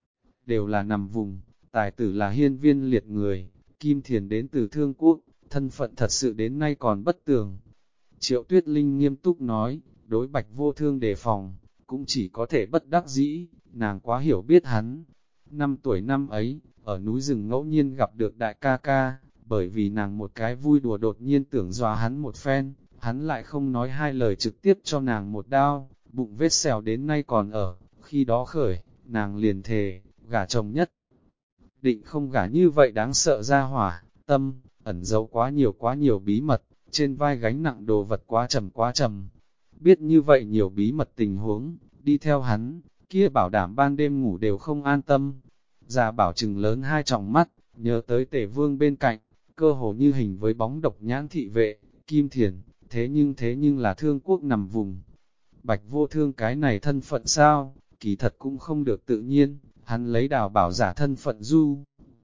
đều là nằm vùng, tài tử là hiên viên liệt người, Kim Thiền đến từ Thương Quốc, thân phận thật sự đến nay còn bất tường. Triệu Tuyết Linh nghiêm túc nói, đối Bạch Vô Thương đề phòng, cũng chỉ có thể bất đắc dĩ, nàng quá hiểu biết hắn. 5 tuổi năm ấy, ở núi rừng ngẫu nhiên gặp được đại ca ca, bởi vì nàng một cái vui đùa đột nhiên tưởng dọa hắn một phen, hắn lại không nói hai lời trực tiếp cho nàng một đao, bụng vết sẹo đến nay còn ở, khi đó khởi, nàng liền thề, gả chồng nhất. Định không gả như vậy đáng sợ ra hỏa, tâm, ẩn giấu quá nhiều bí mật, trên vai gánh nặng đồ vật quá trầm. Biết như vậy nhiều bí mật tình huống, đi theo hắn, kia bảo đảm ban đêm ngủ đều không an tâm. Gia Bảo trừng lớn hai tròng mắt, nhớ tới Tề Vương bên cạnh, cơ hồ như hình với bóng độc nhãn thị vệ, Kim Thiền, thế nhưng là Thương Quốc nằm vùng. Bạch Vô Thương cái này thân phận sao, kỳ thật cũng không được tự nhiên, hắn lấy Đào Bảo giả thân phận du.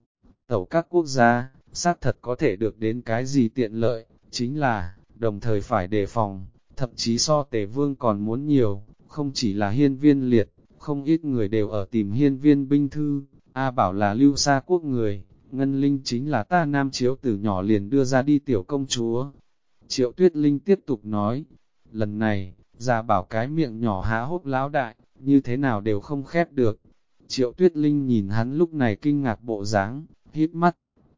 Tẩu các quốc gia, xác thật có thể được đến cái gì tiện lợi, chính là, đồng thời phải đề phòng, thậm chí so Tề Vương còn muốn nhiều, không chỉ là hiên viên liệt, không ít người đều ở tìm hiên viên binh thư, A Bảo là lưu xa quốc người, Ngân Linh chính là ta nam chiếu từ nhỏ liền đưa ra đi tiểu công chúa. Triệu Tuyết Linh tiếp tục nói, lần này, Gia Bảo cái miệng nhỏ há hốc lão đại, như thế nào đều không khép được. Triệu Tuyết Linh nhìn hắn lúc này kinh ngạc bộ dáng, híp mắt,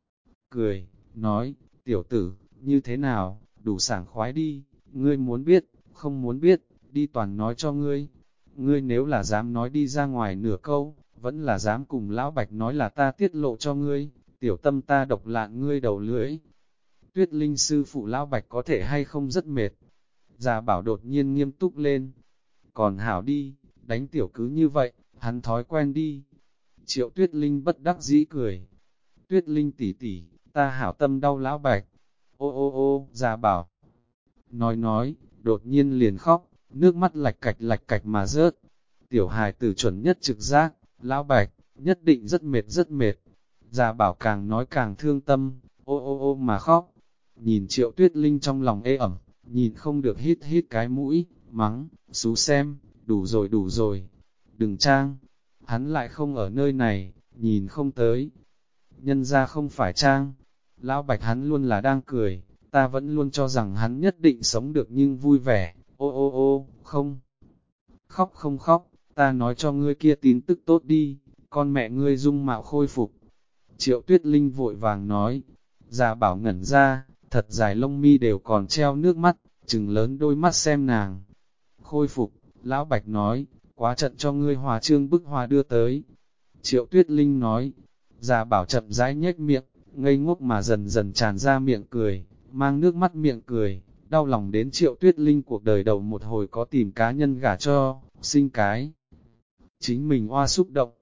cười, nói, tiểu tử, như thế nào, đủ sảng khoái đi, ngươi muốn biết, không muốn biết, đi toàn nói cho ngươi. Ngươi nếu là dám nói đi ra ngoài nửa câu, vẫn là dám cùng lão Bạch nói là ta tiết lộ cho ngươi, tiểu tâm ta độc lạn ngươi đầu lưỡi. Tuyết Linh sư phụ lão Bạch có thể hay không rất mệt. Gia Bảo đột nhiên nghiêm túc lên. Còn hảo đi, đánh tiểu cứ như vậy, hắn thói quen đi. Triệu Tuyết Linh bất đắc dĩ cười. Tuyết Linh tỷ tỷ, ta hảo tâm đau lão Bạch. Ô, Gia Bảo. Nói, đột nhiên liền khóc, nước mắt lạch cạch mà rớt. Tiểu hài tử chuẩn nhất trực giác, lão Bạch, nhất định rất mệt. Gia Bảo càng nói càng thương tâm, ô mà khóc. Nhìn Triệu Tuyết Linh trong lòng ê ẩm, nhìn không được hít cái mũi, mắng, xú xem, đủ rồi. Đừng trang, hắn lại không ở nơi này, nhìn không tới. Nhân ra không phải trang, lão Bạch hắn luôn là đang cười, ta vẫn luôn cho rằng hắn nhất định sống được nhưng vui vẻ, ô, không. Khóc không khóc, ta nói cho ngươi kia tin tức tốt đi, con mẹ ngươi dung mạo khôi phục. Triệu Tuyết Linh vội vàng nói, Gia Bảo ngẩn ra, thật dài lông mi đều còn treo nước mắt, trừng lớn đôi mắt xem nàng. Khôi phục, lão Bạch nói, quá trận cho ngươi hòa trương bức hòa đưa tới. Triệu Tuyết Linh nói, Gia Bảo chậm rãi nhếch miệng, ngây ngốc mà dần dần tràn ra miệng cười, mang nước mắt miệng cười, đau lòng đến Triệu Tuyết Linh cuộc đời đầu một hồi có tìm cá nhân gả cho, sinh cái. Chính mình oa xúc động,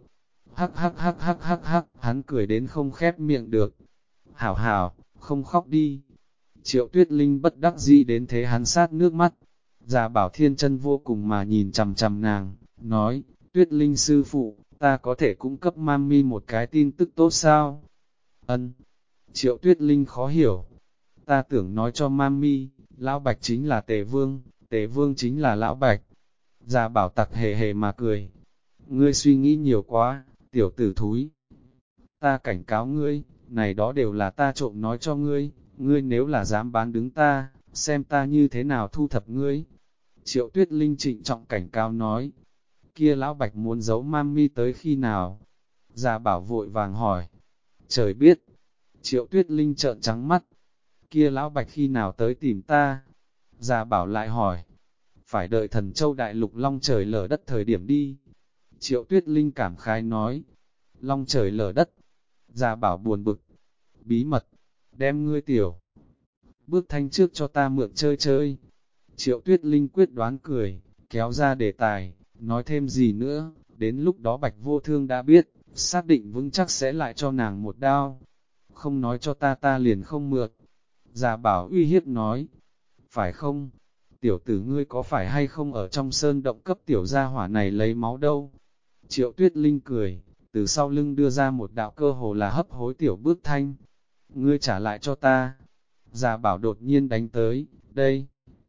hắc, hắn cười đến không khép miệng được. Hảo, không khóc đi. Triệu Tuyết Linh bất đắc dĩ đến thế hắn sát nước mắt. Gia Bảo thiên chân vô cùng mà nhìn chằm nàng, nói, Tuyết Linh sư phụ, ta có thể cung cấp mami một cái tin tức tốt sao? Ân. Triệu Tuyết Linh khó hiểu. Ta tưởng nói cho mami, Lão Bạch chính là Tề Vương chính là Lão Bạch. Gia Bảo tặc hề mà cười. Ngươi suy nghĩ nhiều quá, tiểu tử thúi. Ta cảnh cáo ngươi, này đó đều là ta trộm nói cho ngươi, ngươi nếu là dám bán đứng ta, xem ta như thế nào thu thập ngươi. Triệu Tuyết Linh trịnh trọng cảnh cáo nói, kia lão Bạch muốn giấu mami tới khi nào? Gia Bảo vội vàng hỏi, trời biết. Triệu Tuyết Linh trợn trắng mắt, kia lão Bạch khi nào tới tìm ta? Gia Bảo lại hỏi, phải đợi Thần Châu Đại Lục long trời lở đất thời điểm đi. Triệu Tuyết Linh cảm khái nói, long trời lở đất. Gia Bảo buồn bực, bí mật, đem ngươi tiểu. Bước thanh trước cho ta mượn chơi chơi. Triệu Tuyết Linh quyết đoán cười, kéo ra đề tài, nói thêm gì nữa, đến lúc đó Bạch Vô Thương đã biết, xác định vững chắc sẽ lại cho nàng một đao. Không nói cho ta liền không mượn. Gia Bảo uy hiếp nói, phải không? Tiểu tử ngươi có phải hay không ở trong sơn động cấp tiểu gia hỏa này lấy máu đâu? Triệu Tuyết Linh cười, từ sau lưng đưa ra một đạo cơ hồ là hấp hối tiểu bước thanh. Ngươi trả lại cho ta. Gia Bảo đột nhiên đánh tới, đây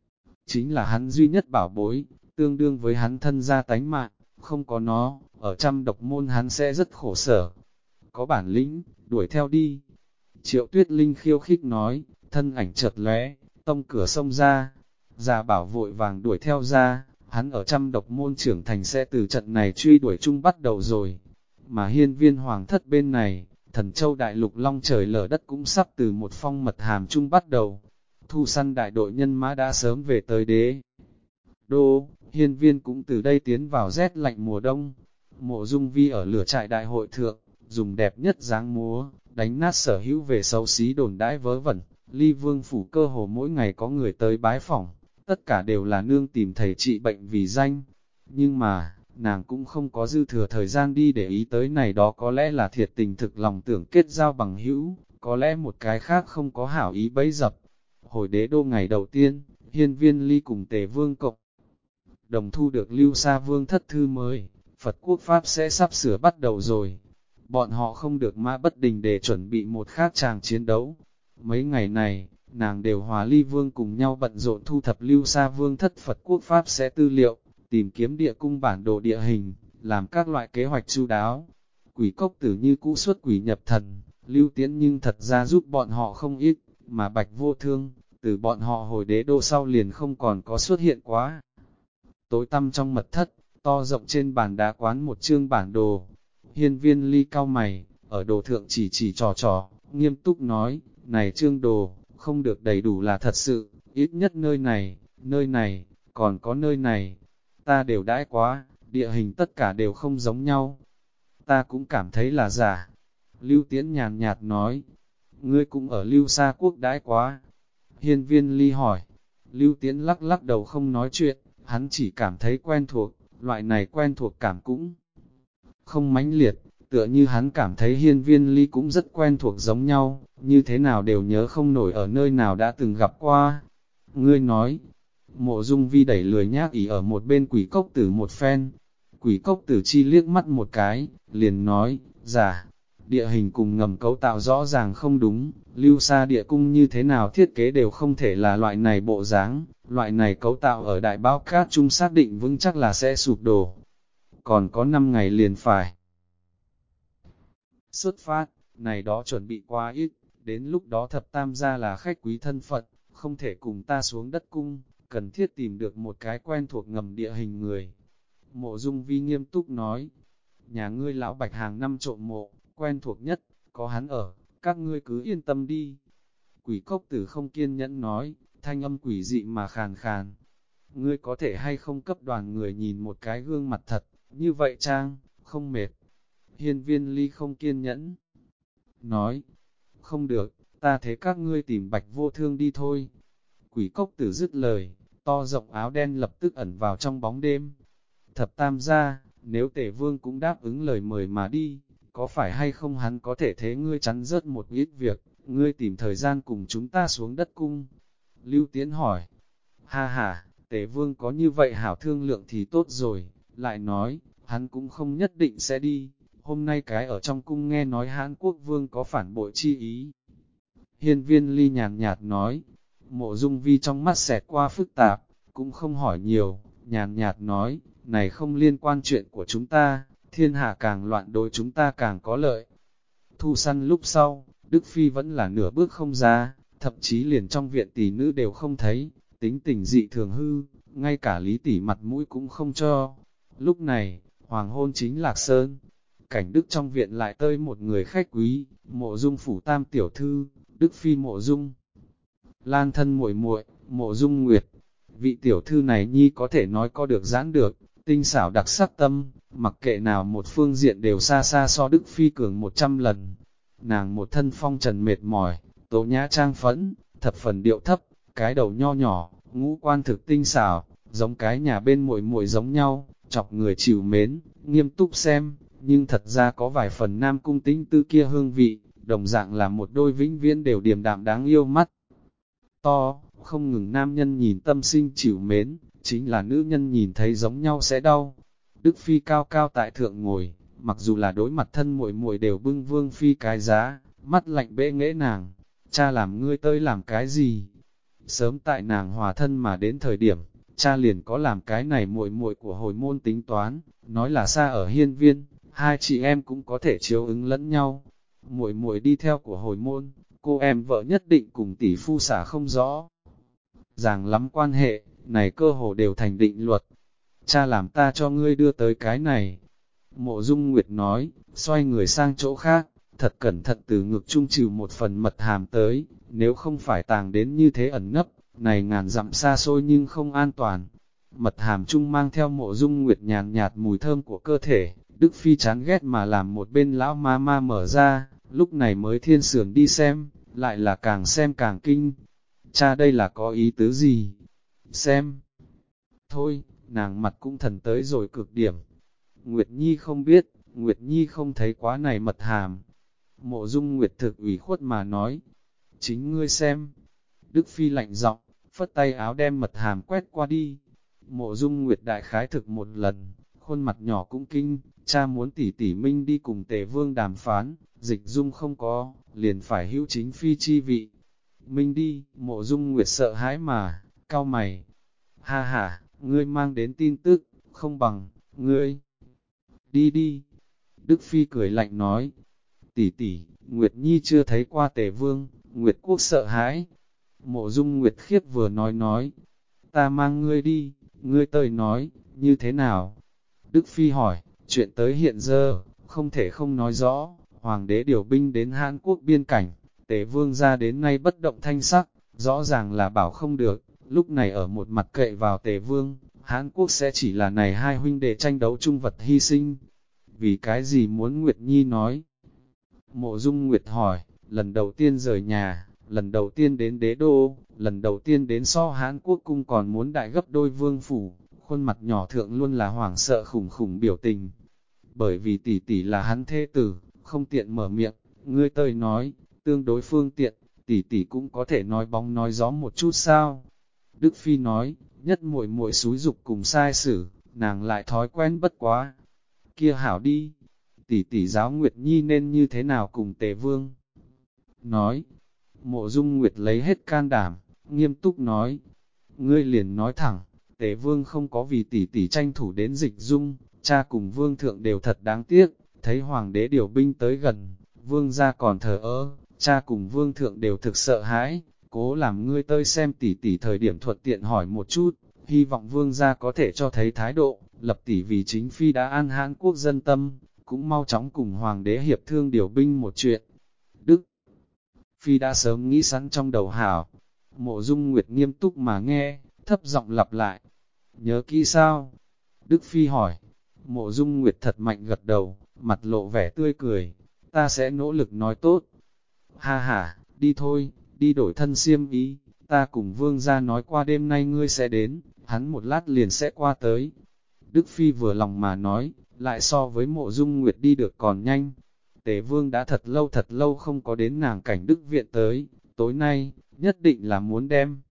chính là hắn duy nhất bảo bối, tương đương với hắn thân gia tánh mạng, không có nó, ở trăm độc môn hắn sẽ rất khổ sở. Có bản lĩnh, đuổi theo đi. Triệu Tuyết Linh khiêu khích nói, thân ảnh chợt lóe, tông cửa xông ra. Gia Bảo vội vàng đuổi theo ra, hắn ở trăm độc môn trưởng thành sẽ từ trận này truy đuổi chung bắt đầu rồi. Mà hiên viên hoàng thất bên này, Thần Châu Đại Lục long trời lở đất cũng sắp từ một phong mật hàm chung bắt đầu. Thu săn đại đội nhân mã đã sớm về tới đế đô, hiên viên cũng từ đây tiến vào rét lạnh mùa đông. Mộ Dung Vi ở lửa trại đại hội thượng, dùng đẹp nhất dáng múa, đánh nát sở hữu về xấu xí đồn đãi vớ vẩn. Ly Vương phủ cơ hồ mỗi ngày có người tới bái phỏng, tất cả đều là nương tìm thầy trị bệnh vì danh. Nhưng mà, nàng cũng không có dư thừa thời gian đi để ý tới này, đó có lẽ là thiệt tình thực lòng tưởng kết giao bằng hữu, có lẽ một cái khác không có hảo ý bấy dập. Hồi đế đô ngày đầu tiên, hiên viên Ly cùng Tề Vương cộng đồng thu được Lưu Sa Vương thất thư mới, Phật quốc Pháp sẽ sắp sửa bắt đầu rồi. Bọn họ không được mã bất đình để chuẩn bị một khác tràng chiến đấu. Mấy ngày này, nàng đều hòa Ly Vương cùng nhau bận rộn thu thập Lưu Sa Vương thất Phật quốc Pháp sẽ tư liệu, tìm kiếm địa cung bản đồ địa hình, làm các loại kế hoạch chu đáo. Quỷ cốc tử như cũ xuất quỷ nhập thần, Lưu Tiễn nhưng thật ra giúp bọn họ không ít, mà Bạch Vô Thương, từ bọn họ hồi đế đô sau liền không còn có xuất hiện quá. Tối tăm trong mật thất, to rộng trên bàn đá quán một chương bản đồ. Hiên viên Ly cau mày, ở đồ thượng chỉ trò, nghiêm túc nói, này chương đồ, không được đầy đủ là thật sự, ít nhất nơi này, còn có nơi này. Ta đều đãi quá, địa hình tất cả đều không giống nhau. Ta cũng cảm thấy là giả. Lưu Tiễn nhàn nhạt nói, ngươi cũng ở Lưu Sa Quốc đãi quá. Hiên viên Ly hỏi, Lưu Tiễn lắc lắc đầu không nói chuyện, hắn chỉ cảm thấy quen thuộc, loại này quen thuộc cảm cũng không mãnh liệt, tựa như hắn cảm thấy hiên viên Ly cũng rất quen thuộc giống nhau, như thế nào đều nhớ không nổi ở nơi nào đã từng gặp qua. Ngươi nói, Mộ Dung Vi đẩy lười nhác ý ở một bên quỷ cốc tử một phen. Quỷ cốc tử chi liếc mắt một cái, liền nói, giả, địa hình cùng ngầm cấu tạo rõ ràng không đúng, Lưu Sa địa cung như thế nào thiết kế đều không thể là loại này bộ dáng, loại này cấu tạo ở đại bao cát chung xác định vững chắc là sẽ sụp đổ. Còn có 5 ngày liền phải xuất phát, này đó chuẩn bị quá ít, đến lúc đó thập tam gia là khách quý thân phận, không thể cùng ta xuống đất cung, cần thiết tìm được một cái quen thuộc ngầm địa hình người. Mộ Dung Vi nghiêm túc nói, nhà ngươi lão Bạch hàng năm trộm mộ, quen thuộc nhất, có hắn ở, các ngươi cứ yên tâm đi. Quỷ cốc tử không kiên nhẫn nói, thanh âm quỷ dị mà khàn khàn. Ngươi có thể hay không cấp đoàn người nhìn một cái gương mặt thật, như vậy Trang, không mệt. Hiên viên Ly không kiên nhẫn. Nói, không được, ta thấy các ngươi tìm Bạch Vô Thương đi thôi. Quỷ cốc tử dứt lời, to rộng áo đen lập tức ẩn vào trong bóng đêm. Thập tam gia, nếu Tề Vương cũng đáp ứng lời mời mà đi, có phải hay không hắn có thể thế ngươi chắn rớt một ít việc, ngươi tìm thời gian cùng chúng ta xuống đất cung. Lưu Tiễn hỏi, ha ha, Tề Vương có như vậy hảo thương lượng thì tốt rồi, lại nói, hắn cũng không nhất định sẽ đi, hôm nay cái ở trong cung nghe nói Hán Quốc Vương có phản bội chi ý. Hiên viên Ly nhàn nhạt nói, Mộ Dung Vi trong mắt xẹt qua phức tạp, cũng không hỏi nhiều, nhàn nhạt nói, này không liên quan chuyện của chúng ta, thiên hạ càng loạn đối chúng ta càng có lợi. Thu săn lúc sau, Đức Phi vẫn là nửa bước không ra, thậm chí liền trong viện tỷ nữ đều không thấy, tính tình dị thường hư, ngay cả Lý tỷ mặt mũi cũng không cho. Lúc này, hoàng hôn chính Lạc Sơn, Cảnh Đức trong viện lại tới một người khách quý, Mộ Dung phủ tam tiểu thư, Đức phi Mộ Dung Lan thân muội muội, Mộ Dung Nguyệt. Vị tiểu thư này nhi có thể nói có được giãn được, tinh xảo đặc sắc tâm, mặc kệ nào một phương diện đều xa xa so Đức phi cường 100 lần. Nàng một thân phong trần mệt mỏi, tố nhã trang phẫn, thập phần điệu thấp, cái đầu nho nhỏ, ngũ quan thực tinh xảo, giống cái nhà bên muội muội giống nhau, chọc người chịu mến, nghiêm túc xem, nhưng thật ra có vài phần nam cung tính tư kia hương vị, đồng dạng là một đôi vĩnh viễn đều điềm đạm đáng yêu mắt. To, không ngừng nam nhân nhìn tâm sinh chịu mến, chính là nữ nhân nhìn thấy giống nhau sẽ đau. Đức phi cao cao tại thượng ngồi, mặc dù là đối mặt thân muội muội đều bưng vương phi cái giá, mắt lạnh bẽ nghễ nàng, cha làm ngươi tới làm cái gì? Sớm tại nàng hòa thân mà đến thời điểm, cha liền có làm cái này muội muội của hồi môn tính toán, nói là xa ở hiên viên, hai chị em cũng có thể chiếu ứng lẫn nhau. Muội muội đi theo của hồi môn, cô em vợ nhất định cùng tỷ phu xả không rõ. Ràng lắm quan hệ, này cơ hồ đều thành định luật. Cha làm ta cho ngươi đưa tới cái này. Mộ Dung Nguyệt nói, xoay người sang chỗ khác, thật cẩn thận từ ngực trung trừ một phần mật hàm tới, nếu không phải tàng đến như thế ẩn nấp, này ngàn dặm xa xôi nhưng không an toàn. Mật hàm trung mang theo Mộ Dung Nguyệt nhàn nhạt mùi thơm của cơ thể, Đức Phi chán ghét mà làm một bên lão ma ma mở ra, lúc này mới thiên sườn đi xem, lại là càng xem càng kinh. Cha đây là có ý tứ gì? Xem. Thôi, nàng mặt cũng thần tới rồi cực điểm. Nguyệt Nhi không biết, Nguyệt Nhi không thấy quá này mật hàm. Mộ Dung Nguyệt thực ủy khuất mà nói. Chính ngươi xem. Đức Phi lạnh giọng, phất tay áo đem mật hàm quét qua đi. Mộ Dung Nguyệt đại khái thực một lần, khuôn mặt nhỏ cũng kinh, cha muốn tỉ tỉ Minh đi cùng Tề Vương đàm phán, Dịch Dung không có, liền phải hữu chính phi chi vị. Minh đi, Mộ Dung Nguyệt sợ hãi mà, cau mày. Ha ha, ngươi mang đến tin tức, không bằng, ngươi. Đi đi. Đức Phi cười lạnh nói. Tỷ tỷ, Nguyệt Nhi chưa thấy qua Tề Vương, Nguyệt Quốc sợ hãi. Mộ Dung Nguyệt khiếp vừa nói. Ta mang ngươi đi, ngươi tới nói, như thế nào? Đức Phi hỏi, chuyện tới hiện giờ, không thể không nói rõ, Hoàng đế điều binh đến Hàn Quốc biên cảnh, Tề Vương ra đến nay bất động thanh sắc, rõ ràng là bảo không được, lúc này ở một mặt cậy vào Tề Vương, Hàn Quốc sẽ chỉ là này hai huynh đệ tranh đấu chung vật hy sinh. Vì cái gì muốn Nguyệt Nhi nói? Mộ Dung Nguyệt hỏi, lần đầu tiên rời nhà, lần đầu tiên đến đế đô, lần đầu tiên đến so Hán Quốc cung còn muốn đại gấp đôi vương phủ, khuôn mặt nhỏ thượng luôn là hoảng sợ khủng khủng biểu tình. Bởi vì tỷ tỷ là hắn thê tử, không tiện mở miệng, ngươi tơi nói, tương đối phương tiện, tỷ tỷ cũng có thể nói bóng nói gió một chút sao. Đức Phi nói, nhất muội muội xúi dục cùng sai xử, nàng lại thói quen bất quá. Kia hảo đi, tỷ tỷ giáo Nguyệt Nhi nên như thế nào cùng Tề Vương. Nói, Mộ Dung Nguyệt lấy hết can đảm, nghiêm túc nói, ngươi liền nói thẳng, Tề Vương không có vì tỷ tỷ tranh thủ đến Dịch Dung, cha cùng Vương thượng đều thật đáng tiếc, thấy Hoàng đế điều binh tới gần, Vương gia còn thờ ơ, cha cùng Vương thượng đều thực sợ hãi, cố làm ngươi tới xem tỷ tỷ thời điểm thuận tiện hỏi một chút, hy vọng Vương gia có thể cho thấy thái độ, lập tỷ vì chính phi đã an Hán Quốc dân tâm, cũng mau chóng cùng Hoàng đế hiệp thương điều binh một chuyện. Đức Phi đã sớm nghĩ sẵn trong đầu hảo. Mộ Dung Nguyệt nghiêm túc mà nghe, thấp giọng lặp lại. Nhớ kỹ sao? Đức Phi hỏi. Mộ Dung Nguyệt thật mạnh gật đầu, mặt lộ vẻ tươi cười. Ta sẽ nỗ lực nói tốt. Ha ha, đi thôi, đi đổi thân xiêm ý. Ta cùng Vương gia nói qua đêm nay ngươi sẽ đến, hắn một lát liền sẽ qua tới. Đức Phi vừa lòng mà nói, lại so với Mộ Dung Nguyệt đi được còn nhanh. Tề Vương đã thật lâu không có đến nàng Cảnh Đức viện tới, tối nay, nhất định là muốn đem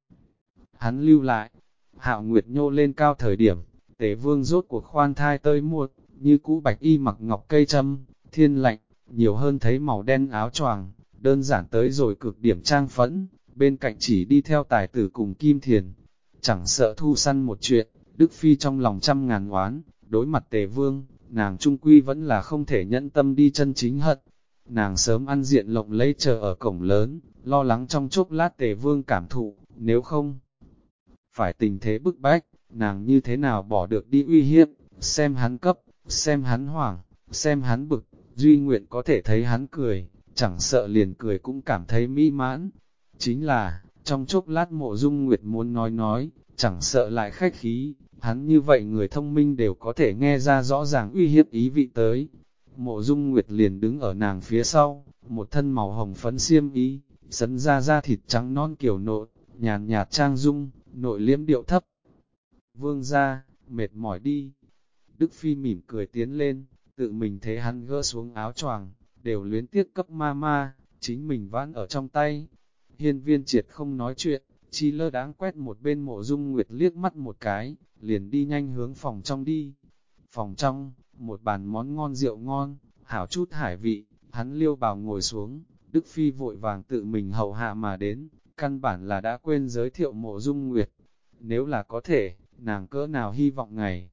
hắn lưu lại. Hạo Nguyệt nhô lên cao thời điểm, Tề Vương rốt cuộc khoan thai tơi muột, như cũ bạch y mặc ngọc cây châm, thiên lạnh, nhiều hơn thấy màu đen áo choàng, đơn giản tới rồi cực điểm trang phẫn, bên cạnh chỉ đi theo tài tử cùng Kim Thiền. Chẳng sợ thu săn một chuyện, Đức Phi trong lòng trăm ngàn oán, đối mặt Tề Vương, nàng trung quy vẫn là không thể nhẫn tâm đi chân chính hận. Nàng sớm ăn diện lộng lấy chờ ở cổng lớn, lo lắng trong chốc lát Tề Vương cảm thụ, nếu không phải tình thế bức bách, nàng như thế nào bỏ được đi uy hiếp, xem hắn cấp, xem hắn hoảng, xem hắn bực, duy nguyện có thể thấy hắn cười, chẳng sợ liền cười cũng cảm thấy mỹ mãn. Chính là, trong chốc lát Mộ Dung Nguyệt muốn nói, chẳng sợ lại khách khí, hắn như vậy người thông minh đều có thể nghe ra rõ ràng uy hiếp ý vị tới. Mộ Dung Nguyệt liền đứng ở nàng phía sau, một thân màu hồng phấn xiêm y, sấn ra da thịt trắng non kiểu nộn, nhàn nhạt trang dung, nội liễm điệu thấp. Vương gia, mệt mỏi đi. Đức Phi mỉm cười tiến lên, tự mình thấy hắn gỡ xuống áo choàng, đều luyến tiếc cấp ma, chính mình vãn ở trong tay. Hiên Viên Triệt không nói chuyện, chỉ lơ đãng quét một bên Mộ Dung Nguyệt liếc mắt một cái, liền đi nhanh hướng phòng trong đi. Phòng trong, một bàn món ngon rượu ngon, hảo chút hải vị, hắn liêu bào ngồi xuống, Đức Phi vội vàng tự mình hầu hạ mà đến, căn bản là đã quên giới thiệu Mộ Dung Nguyệt. Nếu là có thể, nàng cỡ nào hy vọng ngày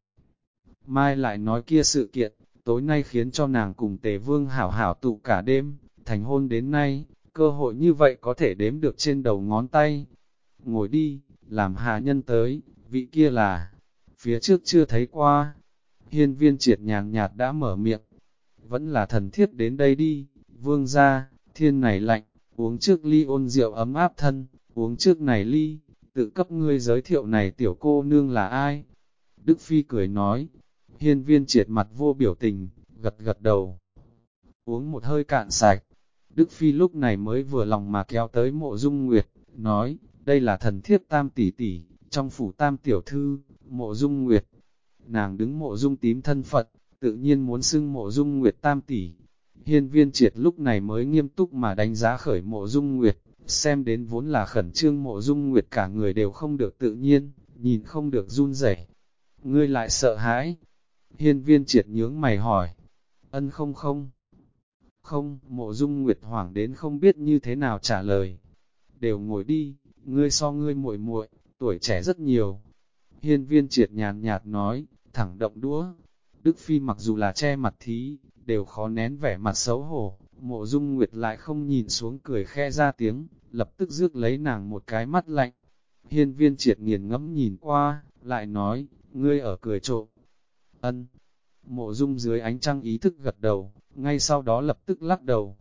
mai lại nói kia sự kiện, tối nay khiến cho nàng cùng Tề Vương hảo hảo tụ cả đêm, thành hôn đến nay, cơ hội như vậy có thể đếm được trên đầu ngón tay. Ngồi đi, làm hạ nhân tới, vị kia là, phía trước chưa thấy qua. Hiên Viên Triệt nhàn nhạt đã mở miệng, vẫn là thần thiếp đến đây đi, vương gia, thiên này lạnh, uống trước ly ôn rượu ấm áp thân, uống trước này ly, tự cấp ngươi giới thiệu này tiểu cô nương là ai. Đức Phi cười nói, Hiên Viên Triệt mặt vô biểu tình, gật gật đầu, uống một hơi cạn sạch. Đức Phi lúc này mới vừa lòng mà kéo tới Mộ Dung Nguyệt, nói, đây là thần thiếp Tam tỷ tỷ, trong phủ Tam tiểu thư, Mộ Dung Nguyệt. Nàng đứng Mộ Dung tím thân Phật, tự nhiên muốn xưng Mộ Dung Nguyệt Tam tỷ. Hiên Viên Triệt lúc này mới nghiêm túc mà đánh giá khởi Mộ Dung Nguyệt, xem đến vốn là khẩn trương Mộ Dung Nguyệt cả người đều không được tự nhiên, nhìn không được run rẩy. Ngươi lại sợ hãi? Hiên Viên Triệt nhướng mày hỏi. Ân không. Không, Mộ Dung Nguyệt hoảng đến không biết như thế nào trả lời. Đều ngồi đi, ngươi so ngươi muội muội, tuổi trẻ rất nhiều. Hiên Viên Triệt nhàn nhạt nói, thẳng động đũa. Đức Phi mặc dù là che mặt thí, đều khó nén vẻ mặt xấu hổ. Mộ Dung Nguyệt lại không nhìn xuống cười khe ra tiếng, lập tức rước lấy nàng một cái mắt lạnh. Hiên Viên Triệt nghiền ngẫm nhìn qua, lại nói, ngươi ở cười trộm. Ân. Mộ Dung dưới ánh trăng ý thức gật đầu, ngay sau đó lập tức lắc đầu,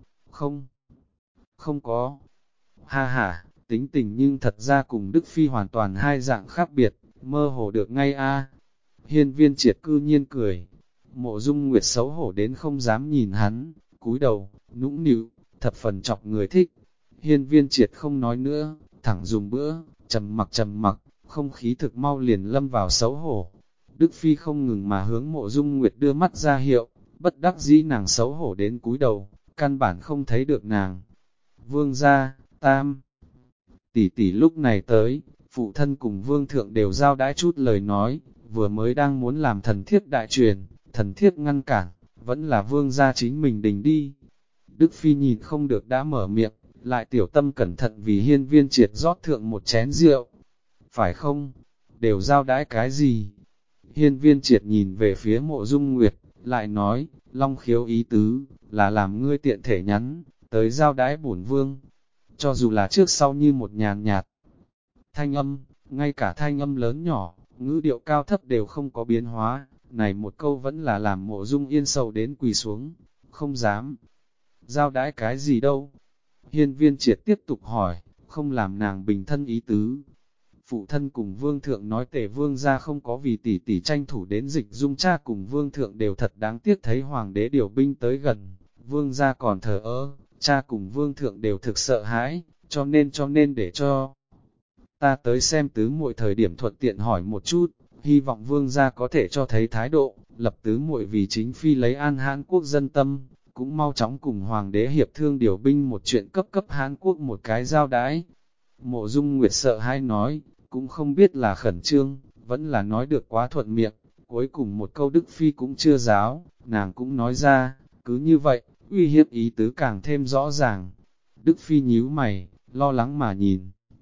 không có. Ha ha, tính tình nhưng thật ra cùng Đức Phi hoàn toàn hai dạng khác biệt, mơ hồ được ngay a. Hiên Viên Triệt cư nhiên cười, Mộ Dung Nguyệt xấu hổ đến không dám nhìn hắn, cúi đầu, nũng nịu, thập phần chọc người thích. Hiên Viên Triệt không nói nữa, thẳng dùng bữa, trầm mặc, không khí thực mau liền lâm vào xấu hổ. Đức Phi không ngừng mà hướng Mộ Dung Nguyệt đưa mắt ra hiệu, bất đắc dĩ nàng xấu hổ đến cúi đầu, căn bản không thấy được nàng. Vương gia, Tam tỷ tỷ lúc này tới, phụ thân cùng vương thượng đều giao đãi chút lời nói, vừa mới đang muốn làm thần thiếp đại truyền, thần thiếp ngăn cản, vẫn là vương gia chính mình đình đi. Đức Phi nhìn không được đã mở miệng, lại tiểu tâm cẩn thận vì Hiên Viên Triệt rót thượng một chén rượu. Phải không? Đều giao đãi cái gì? Hiên Viên Triệt nhìn về phía Mộ Dung Nguyệt, lại nói, Long Khiếu ý tứ, là làm ngươi tiện thể nhắn, tới giao đãi bổn vương. Cho dù là trước sau như một nhàn nhạt thanh âm, ngay cả thanh âm lớn nhỏ, ngữ điệu cao thấp đều không có biến hóa, này một câu vẫn là làm Mộ Dung Yên sầu đến quỳ xuống, không dám. Giao đãi cái gì đâu? Hiên Viên Triệt tiếp tục hỏi, không làm nàng bình thân ý tứ. Phụ thân cùng vương thượng nói Tề vương gia không có vì tỷ tỷ tranh thủ đến Dịch Dung, cha cùng vương thượng đều thật đáng tiếc thấy hoàng đế điều binh tới gần, vương gia còn thờ ơ, cha cùng vương thượng đều thực sợ hãi, cho nên để cho ta tới xem tứ muội thời điểm thuận tiện hỏi một chút, hy vọng vương gia có thể cho thấy thái độ, lập tứ muội vì chính phi lấy an Hán quốc dân tâm, cũng mau chóng cùng hoàng đế hiệp thương điều binh một chuyện cấp Hán quốc một cái giao đãi. Mộ Dung Nguyệt sợ hãi nói, cũng không biết là khẩn trương, vẫn là nói được quá thuận miệng, cuối cùng một câu Đức Phi cũng chưa giáo, nàng cũng nói ra, cứ như vậy, uy hiếp ý tứ càng thêm rõ ràng. Đức Phi nhíu mày, lo lắng mà nhìn.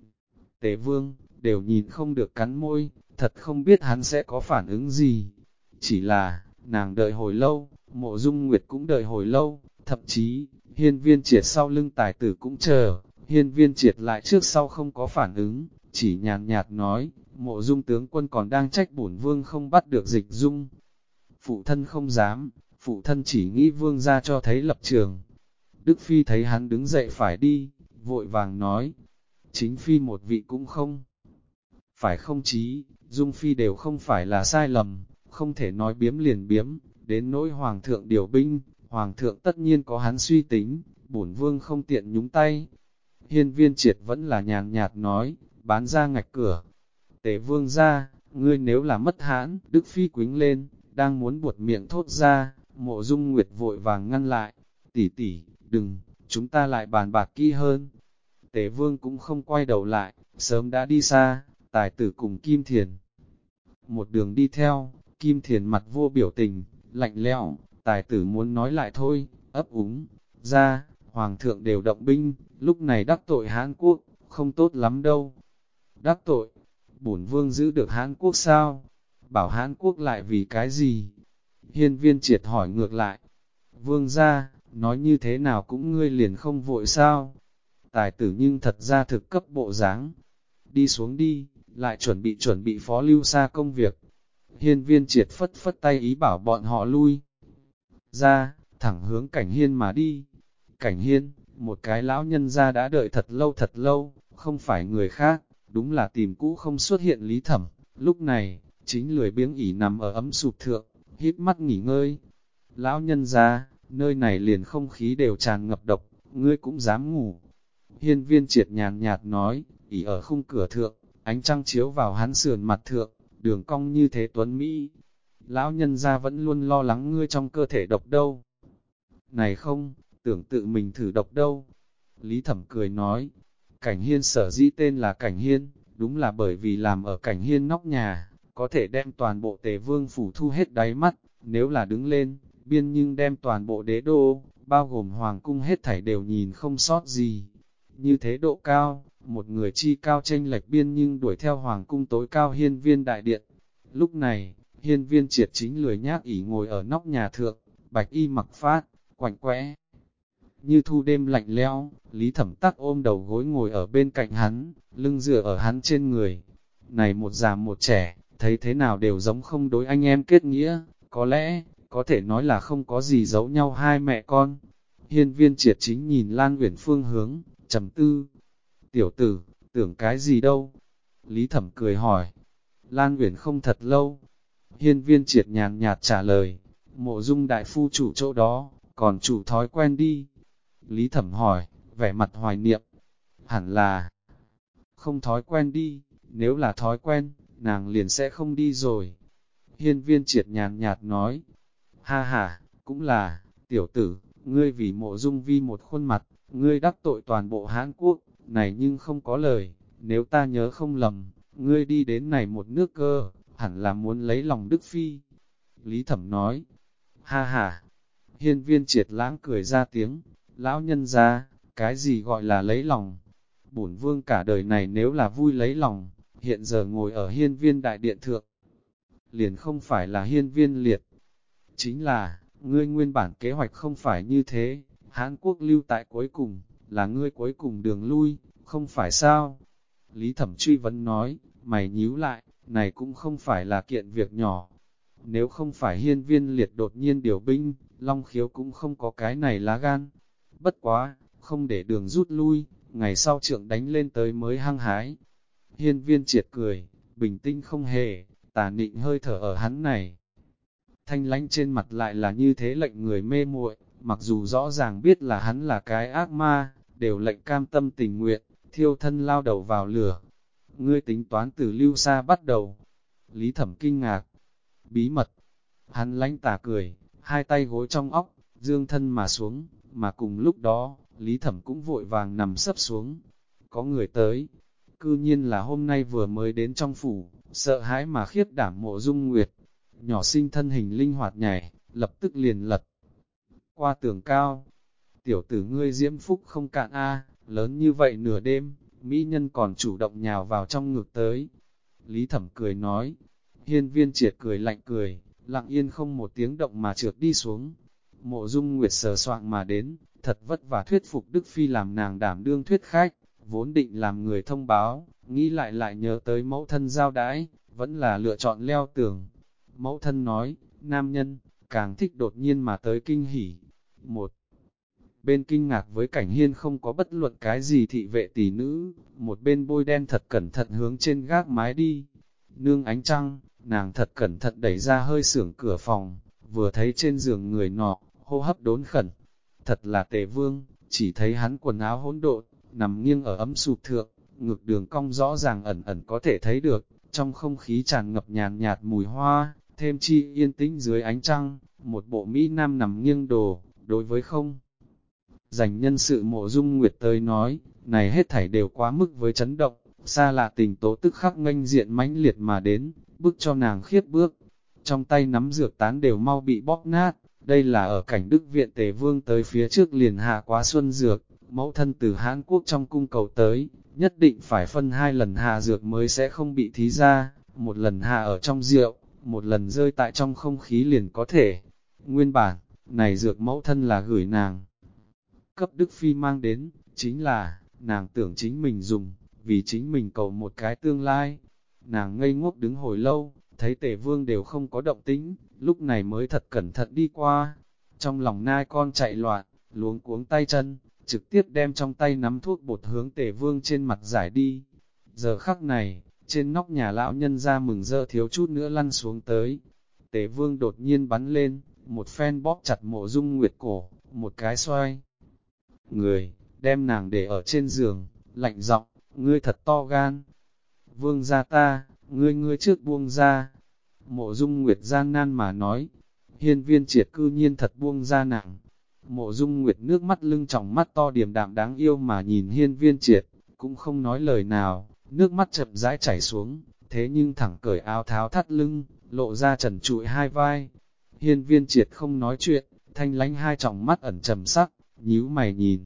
Tề Vương, đều nhìn không được cắn môi, thật không biết hắn sẽ có phản ứng gì. Chỉ là, nàng đợi hồi lâu, Mộ Dung Nguyệt cũng đợi hồi lâu, thậm chí, Hiên Viên Triệt sau lưng tài tử cũng chờ, Hiên Viên Triệt lại trước sau không có phản ứng, chỉ nhàn nhạt nói, Mộ Dung tướng quân còn đang trách bổn vương không bắt được Dịch Dung. Phụ thân không dám, phụ thân chỉ nghĩ vương ra cho thấy lập trường. Đức Phi thấy hắn đứng dậy phải đi, vội vàng nói, chính Phi một vị cũng không. Phải không chí, Dung Phi đều không phải là sai lầm, không thể nói biếm liền biếm, đến nỗi Hoàng thượng điều binh, Hoàng thượng tất nhiên có hắn suy tính, bổn vương không tiện nhúng tay. Hiên Viên Triệt vẫn là nhàn nhạt nói, bán ra ngạch cửa. Tề vương ra, ngươi nếu là mất hãn, Đức Phi quính lên, đang muốn buột miệng thốt ra, Mộ Dung Nguyệt vội vàng ngăn lại, tỷ tỷ, đừng, chúng ta lại bàn bạc kỹ hơn. Tề vương cũng không quay đầu lại, sớm đã đi xa, tài tử cùng Kim Thiền. Một đường đi theo, Kim Thiền mặt vô biểu tình, lạnh lẽo, tài tử muốn nói lại thôi, ấp úng, ra, Hoàng thượng đều động binh, lúc này đắc tội Hán Quốc, không tốt lắm đâu. Đắc tội, bổn vương giữ được Hán Quốc sao? Bảo Hán Quốc lại vì cái gì? Hiên Viên Triệt hỏi ngược lại. Vương ra, nói như thế nào cũng ngươi liền không vội sao? Tài tử nhưng thật ra thực cấp bộ dáng. Đi xuống đi, lại chuẩn bị phó lưu xa công việc. Hiên Viên Triệt phất phất tay ý bảo bọn họ lui ra, thẳng hướng Cảnh Hiên mà đi. Cảnh Hiên, một cái lão nhân gia đã đợi thật lâu, không phải người khác, đúng là tìm cũ không xuất hiện Lý Thẩm. Lúc này, chính lười biếng ỉ nằm ở ấm sụp thượng, hít mắt nghỉ ngơi. Lão nhân gia, nơi này liền không khí đều tràn ngập độc, ngươi cũng dám ngủ. Hiên Viên Triệt nhàn nhạt nói, ỉ ở khung cửa thượng, ánh trăng chiếu vào hắn sườn mặt thượng, đường cong như thế tuấn Mỹ. Lão nhân gia vẫn luôn lo lắng ngươi trong cơ thể độc đâu. Này không, tưởng tự mình thử độc đâu. Lý Thẩm cười nói, Cảnh Hiên sở dĩ tên là Cảnh Hiên, đúng là bởi vì làm ở Cảnh Hiên nóc nhà, có thể đem toàn bộ Tề Vương phủ thu hết đáy mắt, nếu là đứng lên, biên nhưng đem toàn bộ đế đô, bao gồm hoàng cung hết thảy đều nhìn không sót gì. Như thế độ cao, một người chi cao chênh lệch biên nhưng đuổi theo hoàng cung tối cao Hiên Viên đại điện. Lúc này, Hiên Viên Triệt chính lười nhác ỉ ngồi ở nóc nhà thượng, bạch y mặc phát, quạnh quẽ. Như thu đêm lạnh lẽo, Lý Thẩm Tắc ôm đầu gối ngồi ở bên cạnh hắn, lưng dựa ở hắn trên người. Này một già một trẻ, thấy thế nào đều giống không đối anh em kết nghĩa, có lẽ, có thể nói là không có gì giấu nhau hai mẹ con. Hiên Viên Triệt chính nhìn Lan Uyển phương hướng, trầm tư. Tiểu tử, tưởng cái gì đâu? Lý Thẩm cười hỏi. Lan Uyển không thật lâu. Hiên Viên Triệt nhàn nhạt trả lời, Mộ Dung đại phu chủ chỗ đó, còn chủ thói quen đi. Lý Thẩm hỏi, vẻ mặt hoài niệm, hẳn là không thói quen đi, nếu là thói quen, nàng liền sẽ không đi rồi. Hiên Viên Triệt nhàn nhạt nói, ha ha, cũng là, tiểu tử, ngươi vì Mộ Dung vi một khuôn mặt, ngươi đắc tội toàn bộ Hán Quốc, này nhưng không có lời, nếu ta nhớ không lầm, ngươi đi đến này một nước cơ, hẳn là muốn lấy lòng Đức Phi. Lý Thẩm nói, ha ha, Hiên Viên Triệt lãng cười ra tiếng, lão nhân ra, cái gì gọi là lấy lòng? Bổn vương cả đời này nếu là vui lấy lòng, hiện giờ ngồi ở Hiên Viên đại điện thượng, liền không phải là Hiên Viên liệt. Chính là, ngươi nguyên bản kế hoạch không phải như thế, Hán Quốc lưu tại cuối cùng, là ngươi cuối cùng đường lui, không phải sao? Lý Thẩm truy vấn nói, mày nhíu lại, này cũng không phải là kiện việc nhỏ. Nếu không phải Hiên Viên liệt đột nhiên điều binh, Long Khiếu cũng không có cái này lá gan. Bất quá, không để đường rút lui, ngày sau trượng đánh lên tới mới hăng hái. Hiên Viên Triệt cười, bình tĩnh không hề, tà nịnh hơi thở ở hắn này. Thanh lãnh trên mặt lại là như thế lệnh người mê muội, mặc dù rõ ràng biết là hắn là cái ác ma, đều lệnh cam tâm tình nguyện, thiêu thân lao đầu vào lửa. Ngươi tính toán từ lưu xa bắt đầu. Lý Thẩm kinh ngạc, bí mật. Hắn lãnh tà cười, hai tay gối trong óc, dương thân mà xuống, mà cùng lúc đó, Lý Thẩm cũng vội vàng nằm sấp xuống. Có người tới, cư nhiên là hôm nay vừa mới đến trong phủ, sợ hãi mà khiếp đảm Mộ Dung Nguyệt. Nhỏ sinh thân hình linh hoạt nhảy, lập tức liền lật qua tường cao. Tiểu tử ngươi diễm phúc không cạn a, lớn như vậy nửa đêm, mỹ nhân còn chủ động nhào vào trong ngực tới. Lý Thẩm cười nói, Hiên Viên Triệt cười lạnh cười, lặng yên không một tiếng động mà trượt đi xuống. Mộ Dung Nguyệt sờ soạng mà đến, thật vất vả thuyết phục Đức Phi làm nàng đảm đương thuyết khách, vốn định làm người thông báo, nghĩ lại nhớ tới mẫu thân giao đãi, vẫn là lựa chọn leo tường. Mẫu thân nói, nam nhân, càng thích đột nhiên mà tới kinh hỉ. Một bên kinh ngạc với cảnh Hiên không có bất luận cái gì thị vệ tỷ nữ, một bên bôi đen thật cẩn thận hướng trên gác mái đi. Nương ánh trăng, nàng thật cẩn thận đẩy ra hơi sưởng cửa phòng, vừa thấy trên giường người nọ, hô hấp đốn khẩn. Thật là Tề Vương, chỉ thấy hắn quần áo hỗn độn, nằm nghiêng ở ấm sụp thượng, ngực đường cong rõ ràng ẩn ẩn có thể thấy được, trong không khí tràn ngập nhàn nhạt mùi hoa, thêm chi yên tĩnh dưới ánh trăng, một bộ Mỹ Nam nằm nghiêng đồ, đối với không. Dành nhân sự Mộ Dung Nguyệt tới nói, này hết thảy đều quá mức với chấn động, xa lạ tình tố tức khắc nghênh diện mãnh liệt mà đến, bức cho nàng khiếp bước. Trong tay nắm dược tán đều mau bị bóp nát, đây là ở cảnh Đức Viện Tề Vương tới phía trước liền hạ quá xuân dược, mẫu thân từ Hán Quốc trong cung cầu tới, nhất định phải phân 2 lần hạ dược mới sẽ không bị thí ra, một lần hạ ở trong rượu, một lần rơi tại trong không khí liền có thể. Nguyên bản, này dược mẫu thân là gửi nàng cấp Đức Phi mang đến, chính là, nàng tưởng chính mình dùng, vì chính mình cầu một cái tương lai. Nàng ngây ngốc đứng hồi lâu, thấy Tề Vương đều không có động tĩnh, lúc này mới thật cẩn thận đi qua. Trong lòng nai con chạy loạn, luống cuống tay chân, trực tiếp đem trong tay nắm thuốc bột hướng Tề Vương trên mặt giải đi. Giờ khắc này, trên nóc nhà lão nhân ra mừng rỡ thiếu chút nữa lăn xuống tới. Tề Vương đột nhiên bắn lên, một phen bóp chặt Mộ Dung Nguyệt cổ, một cái xoay người, đem nàng để ở trên giường, lạnh giọng, ngươi thật to gan. Vương gia ta, ngươi trước buông ra. Mộ Dung Nguyệt gian nan mà nói, Hiên Viên Triệt cư nhiên thật buông ra nàng. Mộ Dung Nguyệt nước mắt lưng tròng mắt to điềm đạm đáng yêu mà nhìn Hiên Viên Triệt, cũng không nói lời nào, nước mắt chậm rãi chảy xuống, thế nhưng thẳng cởi áo tháo thắt lưng, lộ ra trần trụi hai vai. Hiên Viên Triệt không nói chuyện, thanh lánh hai tròng mắt ẩn trầm sắc, nhíu mày nhìn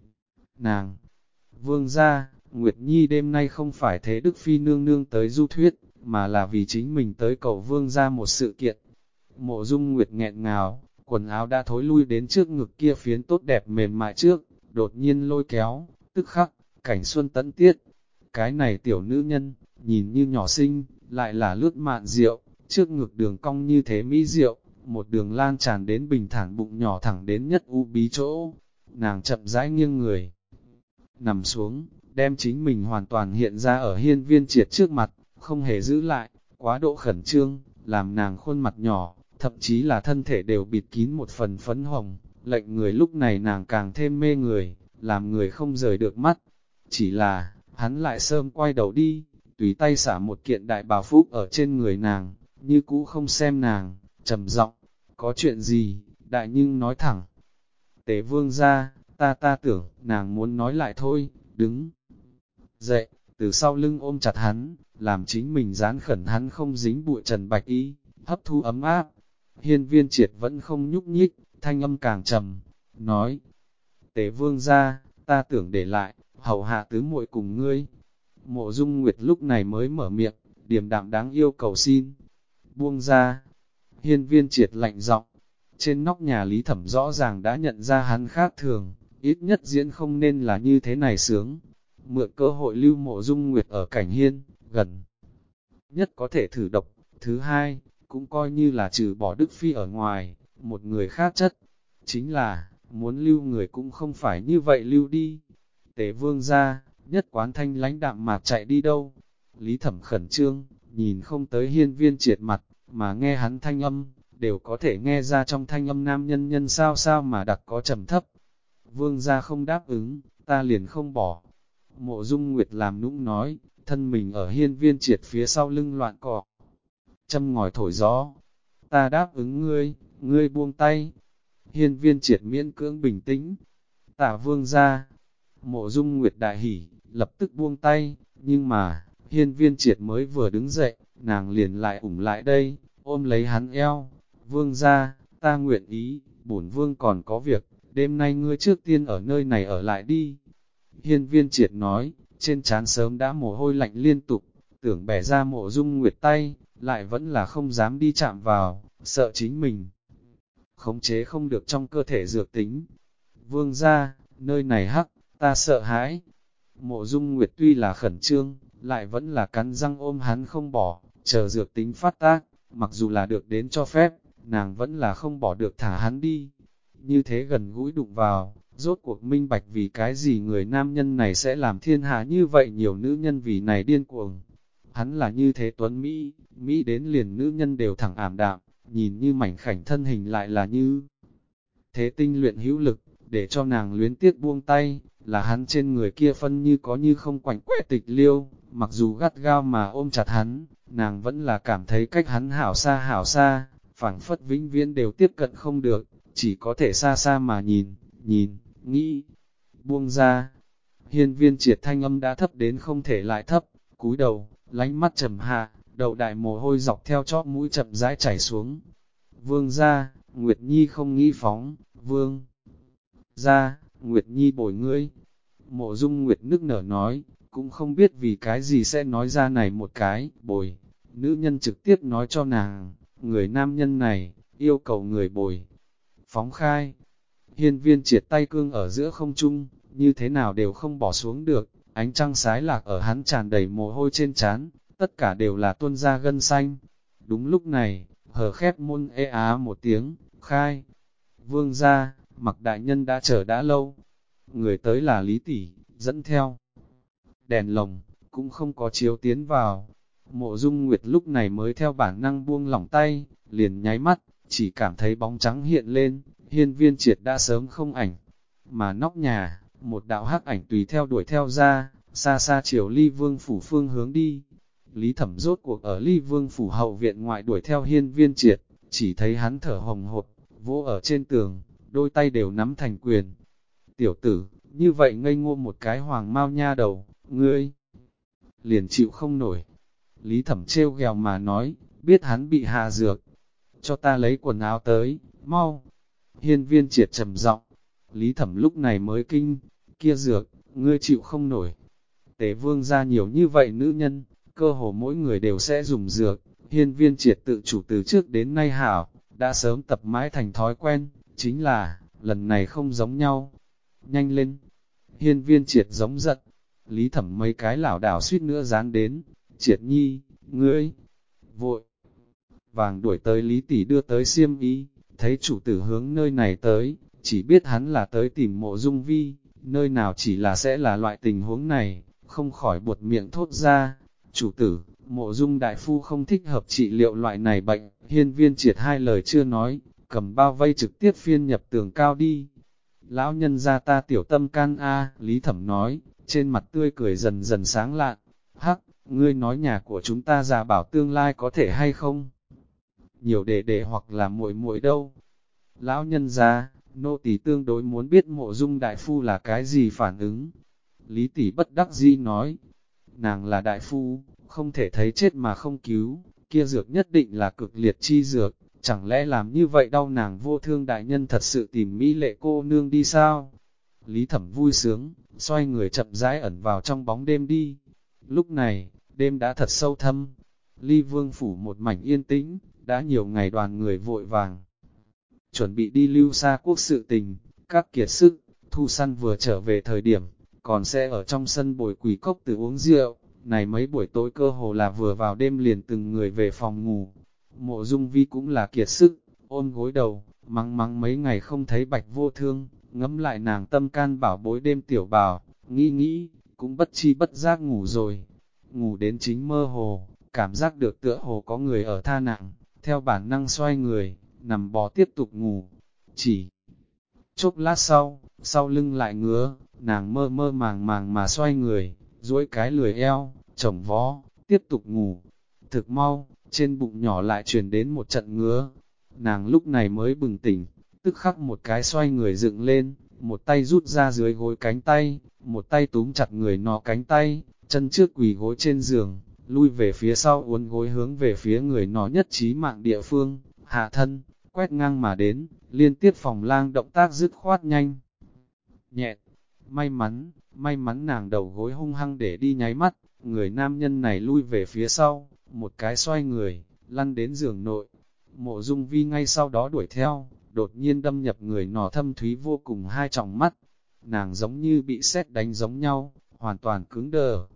nàng. Vương gia, Nguyệt Nhi đêm nay không phải thế Đức Phi nương nương tới du thuyết, mà là vì chính mình tới cầu vương gia một sự kiện. Mộ Dung Nguyệt nghẹn ngào, quần áo đã thối lui đến trước ngực kia phiến tốt đẹp mềm mại trước, đột nhiên lôi kéo, tức khắc, cảnh xuân tận tiết. Cái này tiểu nữ nhân, nhìn như nhỏ xinh, lại là lướt mạn rượu, trước ngực đường cong như thế mỹ rượu, một đường lan tràn đến bình thản bụng nhỏ thẳng đến nhất u bí chỗ. Nàng chậm rãi nghiêng người, nằm xuống, đem chính mình hoàn toàn hiện ra ở Hiên Viên Triệt trước mặt, không hề giữ lại, quá độ khẩn trương, làm nàng khuôn mặt nhỏ, thậm chí là thân thể đều bịt kín một phần phấn hồng, lệnh người lúc này nàng càng thêm mê người, làm người không rời được mắt. Chỉ là, hắn lại sớm quay đầu đi, tùy tay xả một kiện đại bào phúc ở trên người nàng, như cũ không xem nàng, trầm giọng, có chuyện gì, đại nhưng nói thẳng. Tế Vương ra, ta tưởng, nàng muốn nói lại thôi, đứng dậy, từ sau lưng ôm chặt hắn, làm chính mình dán khẩn hắn không dính bụi trần bạch y, hấp thu ấm áp. Hiên Viên Triệt vẫn không nhúc nhích, thanh âm càng trầm, nói, Tế Vương ra, ta tưởng để lại, hầu hạ tứ muội cùng ngươi. Mộ Dung Nguyệt lúc này mới mở miệng, điềm đạm đáng yêu cầu xin. Buông ra, Hiên Viên Triệt lạnh giọng. Trên nóc nhà Lý Thẩm rõ ràng đã nhận ra hắn khác thường, ít nhất diễn không nên là như thế này sướng. Mượn cơ hội lưu Mộ Dung Nguyệt ở cảnh Hiên, gần nhất có thể thử độc. Thứ hai, cũng coi như là trừ bỏ Đức Phi ở ngoài, một người khác chất. Chính là, muốn lưu người cũng không phải như vậy lưu đi. Tề Vương ra, nhất quán thanh lãnh đạm mạc chạy đi đâu. Lý Thẩm khẩn trương, nhìn không tới Hiên Viên Triệt mặt, mà nghe hắn thanh âm, đều có thể nghe ra trong thanh âm nam nhân nhân sao sao mà đặc có trầm thấp. Vương gia không đáp ứng, ta liền không bỏ. Mộ Dung Nguyệt làm nũng nói, thân mình ở Hiên Viên Triệt phía sau lưng loạn cọ. Châm ngòi thổi gió, ta đáp ứng ngươi, ngươi buông tay. Hiên Viên Triệt miễn cưỡng bình tĩnh, Tả Vương gia. Mộ Dung Nguyệt đại hỉ, lập tức buông tay, nhưng mà, Hiên Viên Triệt mới vừa đứng dậy, nàng liền lại ủng lại đây, ôm lấy hắn eo. Vương gia, ta nguyện ý, bổn vương còn có việc, đêm nay ngươi trước tiên ở nơi này ở lại đi. Hiên Viên Triệt nói, trên trán sớm đã mồ hôi lạnh liên tục, tưởng bẻ ra Mộ Dung Nguyệt tay, lại vẫn là không dám đi chạm vào, sợ chính mình khống chế không được trong cơ thể dược tính. Vương gia, nơi này hắc, ta sợ hãi. Mộ Dung Nguyệt tuy là khẩn trương, lại vẫn là cắn răng ôm hắn không bỏ, chờ dược tính phát tác, mặc dù là được đến cho phép, nàng vẫn là không bỏ được thả hắn đi. Như thế gần gũi đụng vào, rốt cuộc minh bạch vì cái gì người nam nhân này sẽ làm thiên hạ như vậy nhiều nữ nhân vì này điên cuồng. Hắn là như thế tuấn Mỹ, Mỹ đến liền nữ nhân đều thẳng ảm đạm, nhìn như mảnh khảnh thân hình lại là như thế tinh luyện hữu lực, để cho nàng luyến tiếc buông tay, là hắn trên người kia phân như có như không quạnh quẽ tịch liêu, mặc dù gắt gao mà ôm chặt hắn, nàng vẫn là cảm thấy cách hắn hảo xa, phảng phất vĩnh viễn đều tiếp cận không được, chỉ có thể xa xa mà nhìn, nghĩ, buông ra. Hiên Viên Triệt thanh âm đã thấp đến không thể lại thấp, cúi đầu, lánh mắt trầm hạ, đầu đại mồ hôi dọc theo chóp mũi chậm rãi chảy xuống. Vương ra, Nguyệt Nhi không nghĩ phóng, vương ra, Nguyệt Nhi bồi ngươi. Mộ Dung Nguyệt nức nở nói, cũng không biết vì cái gì sẽ nói ra này một cái, bồi. Nữ nhân trực tiếp nói cho nàng, người nam nhân này, yêu cầu người bồi. Phóng khai, Hiên Viên Triệt tay cương ở giữa không trung, như thế nào đều không bỏ xuống được, ánh trăng sái lạc ở hắn tràn đầy mồ hôi trên trán, tất cả đều là tuôn ra gân xanh. Đúng lúc này, hờ khép môn ê á một tiếng, khai. Vương ra, Mặc đại nhân đã chờ đã lâu. Người tới là Lý Tỷ, dẫn theo. Đèn lồng, cũng không có chiếu tiến vào. Mộ Dung Nguyệt lúc này mới theo bản năng buông lỏng tay, liền nháy mắt, chỉ cảm thấy bóng trắng hiện lên, Hiên Viên Triệt đã sớm không ảnh. Mà nóc nhà, một đạo hắc ảnh tùy theo đuổi theo ra, xa xa chiều Ly Vương phủ phương hướng đi. Lý Thẩm rốt cuộc ở Ly Vương phủ hậu viện ngoại đuổi theo Hiên Viên Triệt, chỉ thấy hắn thở hồng hộc, vỗ ở trên tường, đôi tay đều nắm thành quyền. Tiểu tử, như vậy ngây ngô một cái hoàng mau nha đầu, ngươi liền chịu không nổi. Lý Thẩm trêu ghèo mà nói, biết hắn bị hạ dược, cho ta lấy quần áo tới, mau. Hiên Viên Triệt trầm giọng. Lý Thẩm lúc này mới kinh, kia dược, ngươi chịu không nổi. Tế Vương ra nhiều như vậy nữ nhân, cơ hồ mỗi người đều sẽ dùng dược. Hiên Viên Triệt tự chủ từ trước đến nay hảo, đã sớm tập mãi thành thói quen, chính là, lần này không giống nhau. Nhanh lên! Hiên Viên Triệt giống giận. Lý Thẩm mấy cái lảo đảo suýt nữa dán đến. Triệt nhi, ngươi! Vội! Vàng đuổi tới Lý Tỷ đưa tới xiêm y, thấy chủ tử hướng nơi này tới, chỉ biết hắn là tới tìm Mộ Dung Vi, nơi nào chỉ là sẽ là loại tình huống này, không khỏi buột miệng thốt ra. Chủ tử, Mộ Dung đại phu không thích hợp trị liệu loại này bệnh. Hiên Viên Triệt hai lời chưa nói, cầm bao vây trực tiếp phiên nhập tường cao đi. Lão nhân gia ta tiểu tâm can a, Lý Thẩm nói, trên mặt tươi cười dần dần sáng lạn. Hắc, ngươi nói nhà của chúng ta già bảo tương lai có thể hay không? Nhiều đệ hoặc là muội muội đâu? Lão nhân gia, nô tỳ tương đối muốn biết Mộ Dung đại phu là cái gì phản ứng. Lý tỷ bất đắc dĩ nói, nàng là đại phu, không thể thấy chết mà không cứu, kia dược nhất định là cực liệt chi dược, chẳng lẽ làm như vậy đau nàng vô thương đại nhân thật sự tìm mỹ lệ cô nương đi sao? Lý Thẩm vui sướng, xoay người chậm rãi ẩn vào trong bóng đêm đi. Lúc này, đêm đã thật sâu thâm, Ly Vương phủ một mảnh yên tĩnh, đã nhiều ngày đoàn người vội vàng. Chuẩn bị đi lưu xa quốc sự tình, các kiệt sức, thu săn vừa trở về thời điểm, còn sẽ ở trong sân bồi quỷ cốc từ uống rượu. Này mấy buổi tối cơ hồ là vừa vào đêm liền từng người về phòng ngủ. Mộ Dung Vi cũng là kiệt sức, ôm gối đầu, mắng mắng mấy ngày không thấy Bạch Vô Thương, ngẫm lại nàng tâm can bảo bối đêm tiểu bào, nghĩ, cũng bất chi bất giác ngủ rồi. Ngủ đến chính mơ hồ, cảm giác được tựa hồ có người ở tha nặng, theo bản năng xoay người, nằm bò tiếp tục ngủ. Chỉ chốc lát sau lưng lại ngứa, nàng mơ mơ màng màng mà xoay người, duỗi cái lười eo, chồng vó, tiếp tục ngủ. Thực mau, trên bụng nhỏ lại truyền đến một trận ngứa. Nàng lúc này mới bừng tỉnh, tức khắc một cái xoay người dựng lên, một tay rút ra dưới gối cánh tay, một tay túm chặt người nó cánh tay, chân trước quỳ gối trên giường, lui về phía sau uốn gối hướng về phía người nó nhất trí mạng địa phương, hạ thân, quét ngang mà đến, liên tiếp phòng lang động tác dứt khoát nhanh. Nhẹ, may mắn nàng đầu gối hung hăng để đi nháy mắt, người nam nhân này lui về phía sau, một cái xoay người, lăn đến giường nội. Mộ Dung Vi ngay sau đó đuổi theo, đột nhiên đâm nhập người nọ thâm thúy vô cùng hai tròng mắt. Nàng giống như bị sét đánh giống nhau, hoàn toàn cứng đờ.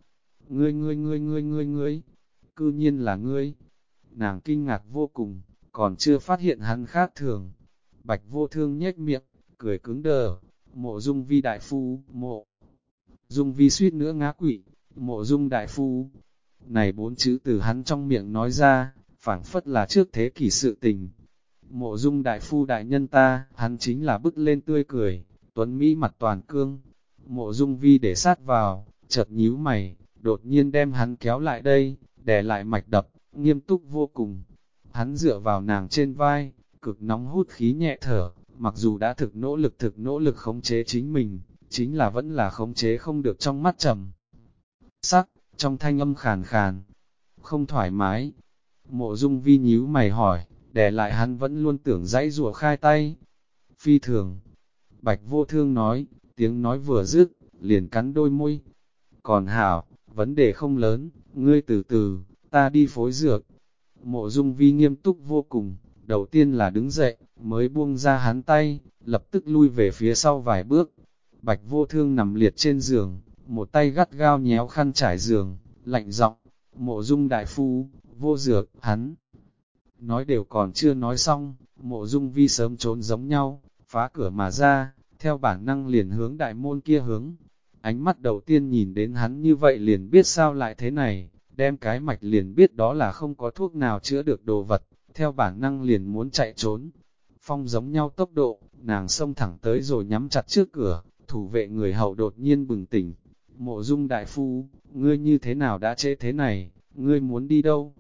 Ngươi, cư nhiên là ngươi. Nàng kinh ngạc vô cùng, còn chưa phát hiện hắn khác thường. Bạch Vô Thương nhếch miệng, cười cứng đờ. Mộ Dung Vi đại phu, Mộ Dung Vi suýt nữa ngã quỵ. Mộ Dung đại phu. Này 4 chữ từ hắn trong miệng nói ra, phảng phất là trước thế kỷ sự tình. Mộ Dung đại phu đại nhân ta, hắn chính là bứt lên tươi cười, tuấn mỹ mặt toàn cương. Mộ Dung Vi để sát vào, chợt nhíu mày, đột nhiên đem hắn kéo lại đây, đè lại mạch đập, nghiêm túc vô cùng. Hắn dựa vào nàng trên vai, cực nóng hút khí nhẹ thở, mặc dù đã thực nỗ lực khống chế chính mình, chính là vẫn là khống chế không được trong mắt trầm. Sắc, trong thanh âm khàn khàn, không thoải mái. Mộ Dung Vi nhíu mày hỏi, đè lại hắn vẫn luôn tưởng dãy rùa khai tay. Phi thường, Bạch Vô Thương nói, tiếng nói vừa dứt, liền cắn đôi môi. Còn hảo, vấn đề không lớn, ngươi từ từ, ta đi phối dược. Mộ Dung Vi nghiêm túc vô cùng, đầu tiên là đứng dậy, mới buông ra hắn tay, lập tức lui về phía sau vài bước. Bạch Vô Thương nằm liệt trên giường, một tay gắt gao nhéo khăn trải giường, lạnh giọng, Mộ Dung đại phu, vô dược, hắn. Nói đều còn chưa nói xong, Mộ Dung Vi sớm trốn giống nhau, phá cửa mà ra, theo bản năng liền hướng đại môn kia hướng. Ánh mắt đầu tiên nhìn đến hắn như vậy liền biết sao lại thế này, đem cái mạch liền biết đó là không có thuốc nào chữa được đồ vật, theo bản năng liền muốn chạy trốn. Phong giống nhau tốc độ, nàng xông thẳng tới rồi nhắm chặt trước cửa, thủ vệ người hầu đột nhiên bừng tỉnh. Mộ Dung đại phu, ngươi như thế nào đã trễ thế này, ngươi muốn đi đâu?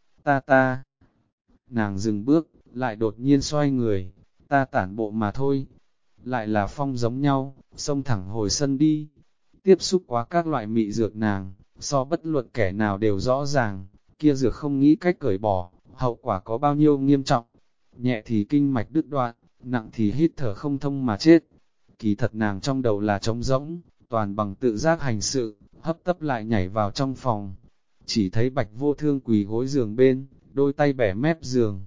Ta. Nàng dừng bước, lại đột nhiên xoay người, ta tản bộ mà thôi. Lại là Phong giống nhau, xông thẳng hồi sân đi. Tiếp xúc quá các loại mị dược nàng, so bất luận kẻ nào đều rõ ràng, kia dược không nghĩ cách cởi bỏ, hậu quả có bao nhiêu nghiêm trọng. Nhẹ thì kinh mạch đứt đoạn, nặng thì hít thở không thông mà chết. Kỳ thật nàng trong đầu là trống rỗng, toàn bằng tự giác hành sự, hấp tấp lại nhảy vào trong phòng. Chỉ thấy Bạch Vô Thương quỳ gối giường bên, đôi tay bẻ mép giường.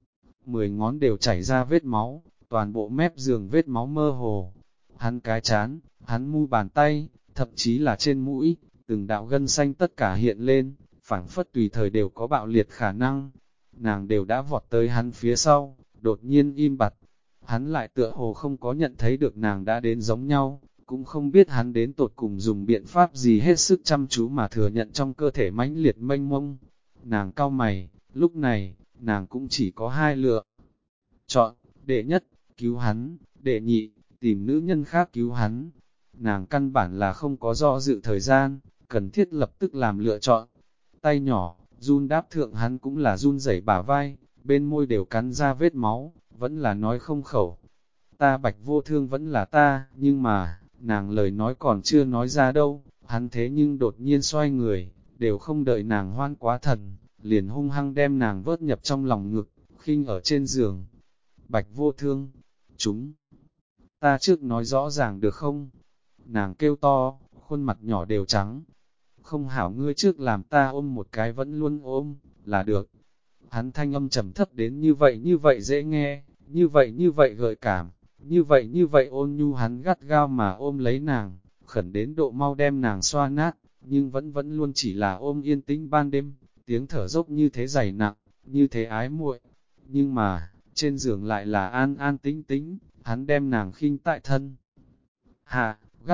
10 ngón đều chảy ra vết máu, toàn bộ mép giường vết máu mơ hồ. Hắn cái chán, hắn mu bàn tay, thậm chí là trên mũi, từng đạo gân xanh tất cả hiện lên, phảng phất tùy thời đều có bạo liệt khả năng. Nàng đều đã vọt tới hắn phía sau, đột nhiên im bặt. Hắn lại tựa hồ không có nhận thấy được nàng đã đến giống nhau, cũng không biết hắn đến tột cùng dùng biện pháp gì hết sức chăm chú mà thừa nhận trong cơ thể mãnh liệt mênh mông. Nàng cau mày, lúc này, nàng cũng chỉ có hai lựa chọn, đệ nhất, cứu hắn, đệ nhị, tìm nữ nhân khác cứu hắn. Nàng căn bản là không có do dự thời gian, cần thiết lập tức làm lựa chọn. Tay nhỏ, run đáp thượng hắn cũng là run rẩy bả vai, bên môi đều cắn ra vết máu, vẫn là nói không khẩu. Ta Bạch Vô Thương vẫn là ta, nhưng mà, nàng lời nói còn chưa nói ra đâu, hắn thế nhưng đột nhiên xoay người, đều không đợi nàng hoan quá thần, liền hung hăng đem nàng vớt nhập trong lòng ngực, khinh ở trên giường. Bạch Vô Thương, chúng ta trước nói rõ ràng được không? Nàng kêu to, khuôn mặt nhỏ đều trắng. Không hảo, ngươi trước làm ta ôm một cái vẫn luôn ôm, là được. Hắn thanh âm trầm thấp đến như vậy dễ nghe, như vậy gợi cảm, như vậy ôn nhu. Hắn gắt gao mà ôm lấy nàng, khẩn đến độ mau đem nàng xoa nát, nhưng vẫn luôn chỉ là ôm yên tĩnh ban đêm, tiếng thở dốc như thế dày nặng, như thế ái muội. Nhưng mà, trên giường lại là an an tĩnh tĩnh, hắn đem nàng khinh tại thân. Hạ,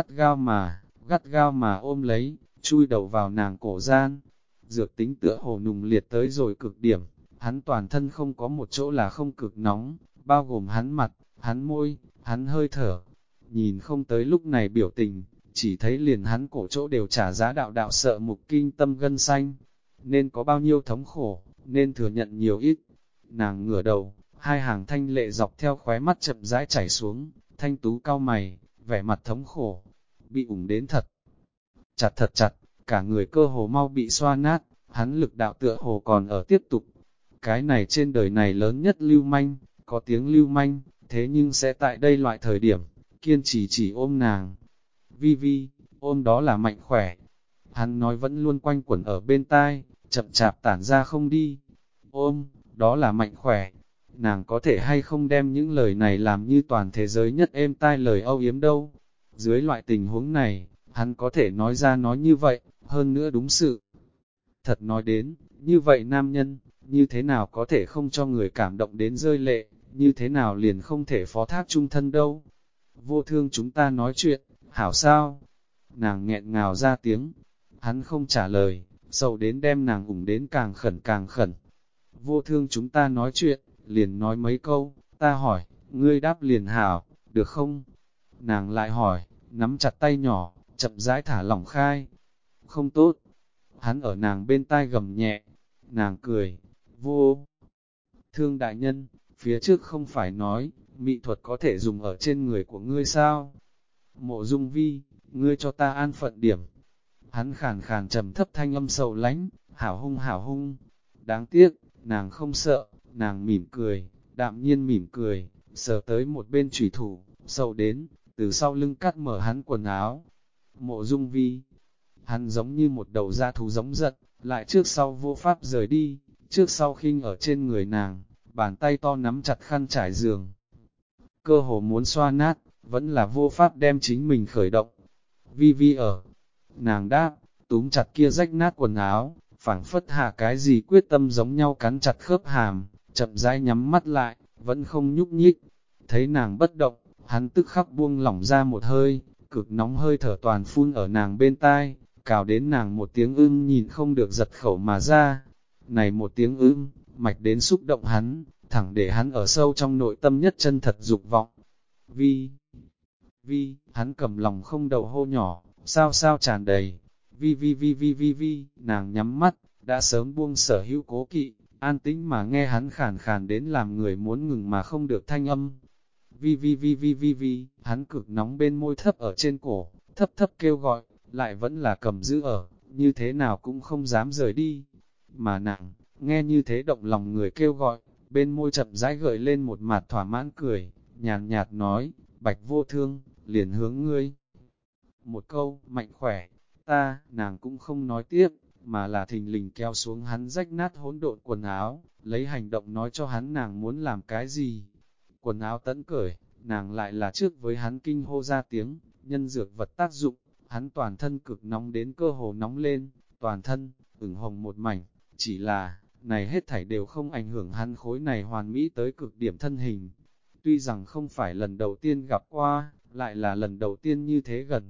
gắt gao mà ôm lấy, chui đầu vào nàng cổ gian. Dược tính tựa hồ nùng liệt tới rồi cực điểm, hắn toàn thân không có một chỗ là không cực nóng, bao gồm hắn mặt, hắn môi, hắn hơi thở. Nhìn không tới lúc này biểu tình, chỉ thấy liền hắn cổ chỗ đều trả giá đạo đạo sợ mục kinh tâm gân xanh. Nên có bao nhiêu thống khổ, nên thừa nhận nhiều ít. Nàng ngửa đầu, hai hàng thanh lệ dọc theo khóe mắt chậm rãi chảy xuống, thanh tú cau mày, vẻ mặt thống khổ, bị ủng đến thật chặt, cả người cơ hồ mau bị xoa nát, hắn lực đạo tựa hồ còn ở tiếp tục. Cái này trên đời này lớn nhất lưu manh, có tiếng lưu manh, thế nhưng sẽ tại đây loại thời điểm, kiên trì chỉ ôm nàng. Vi Vi, ôm đó là mạnh khỏe. Hắn nói vẫn luôn quanh quẩn ở bên tai, chậm chạp tản ra không đi. Ôm, đó là mạnh khỏe. Nàng có thể hay không đem những lời này làm như toàn thế giới nhất êm tai lời âu yếm đâu. Dưới loại tình huống này, hắn có thể nói ra nói như vậy, hơn nữa đúng sự. Thật nói đến, như vậy nam nhân, như thế nào có thể không cho người cảm động đến rơi lệ, như thế nào liền không thể phó thác chung thân đâu. Vô thương chúng ta nói chuyện, hảo sao? Nàng nghẹn ngào ra tiếng, hắn không trả lời, sầu đến đem nàng ủng đến càng khẩn càng khẩn. Vô thương chúng ta nói chuyện, liền nói mấy câu, ta hỏi, ngươi đáp liền hảo, được không? Nàng lại hỏi, nắm chặt tay nhỏ, chậm rãi thả lỏng khai. Không tốt. Hắn ở nàng bên tai gầm nhẹ, nàng cười, vô. Thương đại nhân, phía trước không phải nói, mỹ thuật có thể dùng ở trên người của ngươi sao? Mộ Dung Vi, ngươi cho ta an phận điểm. Hắn khàn khàn trầm thấp thanh âm sầu lánh, hảo hung hảo hung. Đáng tiếc, nàng không sợ, nàng mỉm cười, đạm nhiên mỉm cười, sờ tới một bên chủy thủ, sầu đến, từ sau lưng cắt mở hắn quần áo. Mộ Dung Vi, hắn giống như một đầu dã thú giống giật, lại trước sau vô pháp rời đi, trước sau khinh ở trên người nàng, bàn tay to nắm chặt khăn trải giường. Cơ hồ muốn xoa nát, vẫn là vô pháp đem chính mình khởi động. Vi Vi ở, nàng đáp, túm chặt kia rách nát quần áo, phảng phất hạ cái gì quyết tâm giống nhau cắn chặt khớp hàm, chậm rãi nhắm mắt lại, vẫn không nhúc nhích. Thấy nàng bất động, hắn tức khắc buông lỏng ra một hơi, cực nóng hơi thở toàn phun ở nàng bên tai, cào đến nàng một tiếng nhìn không được giật khẩu mà ra. Này một tiếng mạch đến xúc động hắn, thẳng để hắn ở sâu trong nội tâm nhất chân thật dục vọng. Vi, hắn cầm lòng không đầu hô nhỏ, sao sao tràn đầy. Vi, nàng nhắm mắt, đã sớm buông sở hữu cố kỵ, an tĩnh mà nghe hắn khàn khàn đến làm người muốn ngừng mà không được thanh âm. Vi, hắn cực nóng bên môi thấp ở trên cổ, thấp thấp kêu gọi, lại vẫn là cầm giữ ở, như thế nào cũng không dám rời đi. Mà nàng, nghe như thế động lòng người kêu gọi, bên môi chậm rãi gợi lên một mặt thỏa mãn cười, nhàn nhạt nói, Bạch Vô Thương, liền hướng ngươi. Một câu, mạnh khỏe, nàng cũng không nói tiếp, mà là thình lình kéo xuống hắn rách nát hỗn độn quần áo, lấy hành động nói cho hắn nàng muốn làm cái gì. Quần áo tẫn cởi, nàng lại là trước với hắn kinh hô ra tiếng, nhân dược vật tác dụng, hắn toàn thân cực nóng đến cơ hồ nóng lên, toàn thân, ửng hồng một mảnh, chỉ là, này hết thảy đều không ảnh hưởng hắn khối này hoàn mỹ tới cực điểm thân hình. Tuy rằng không phải lần đầu tiên gặp qua, lại là lần đầu tiên như thế gần.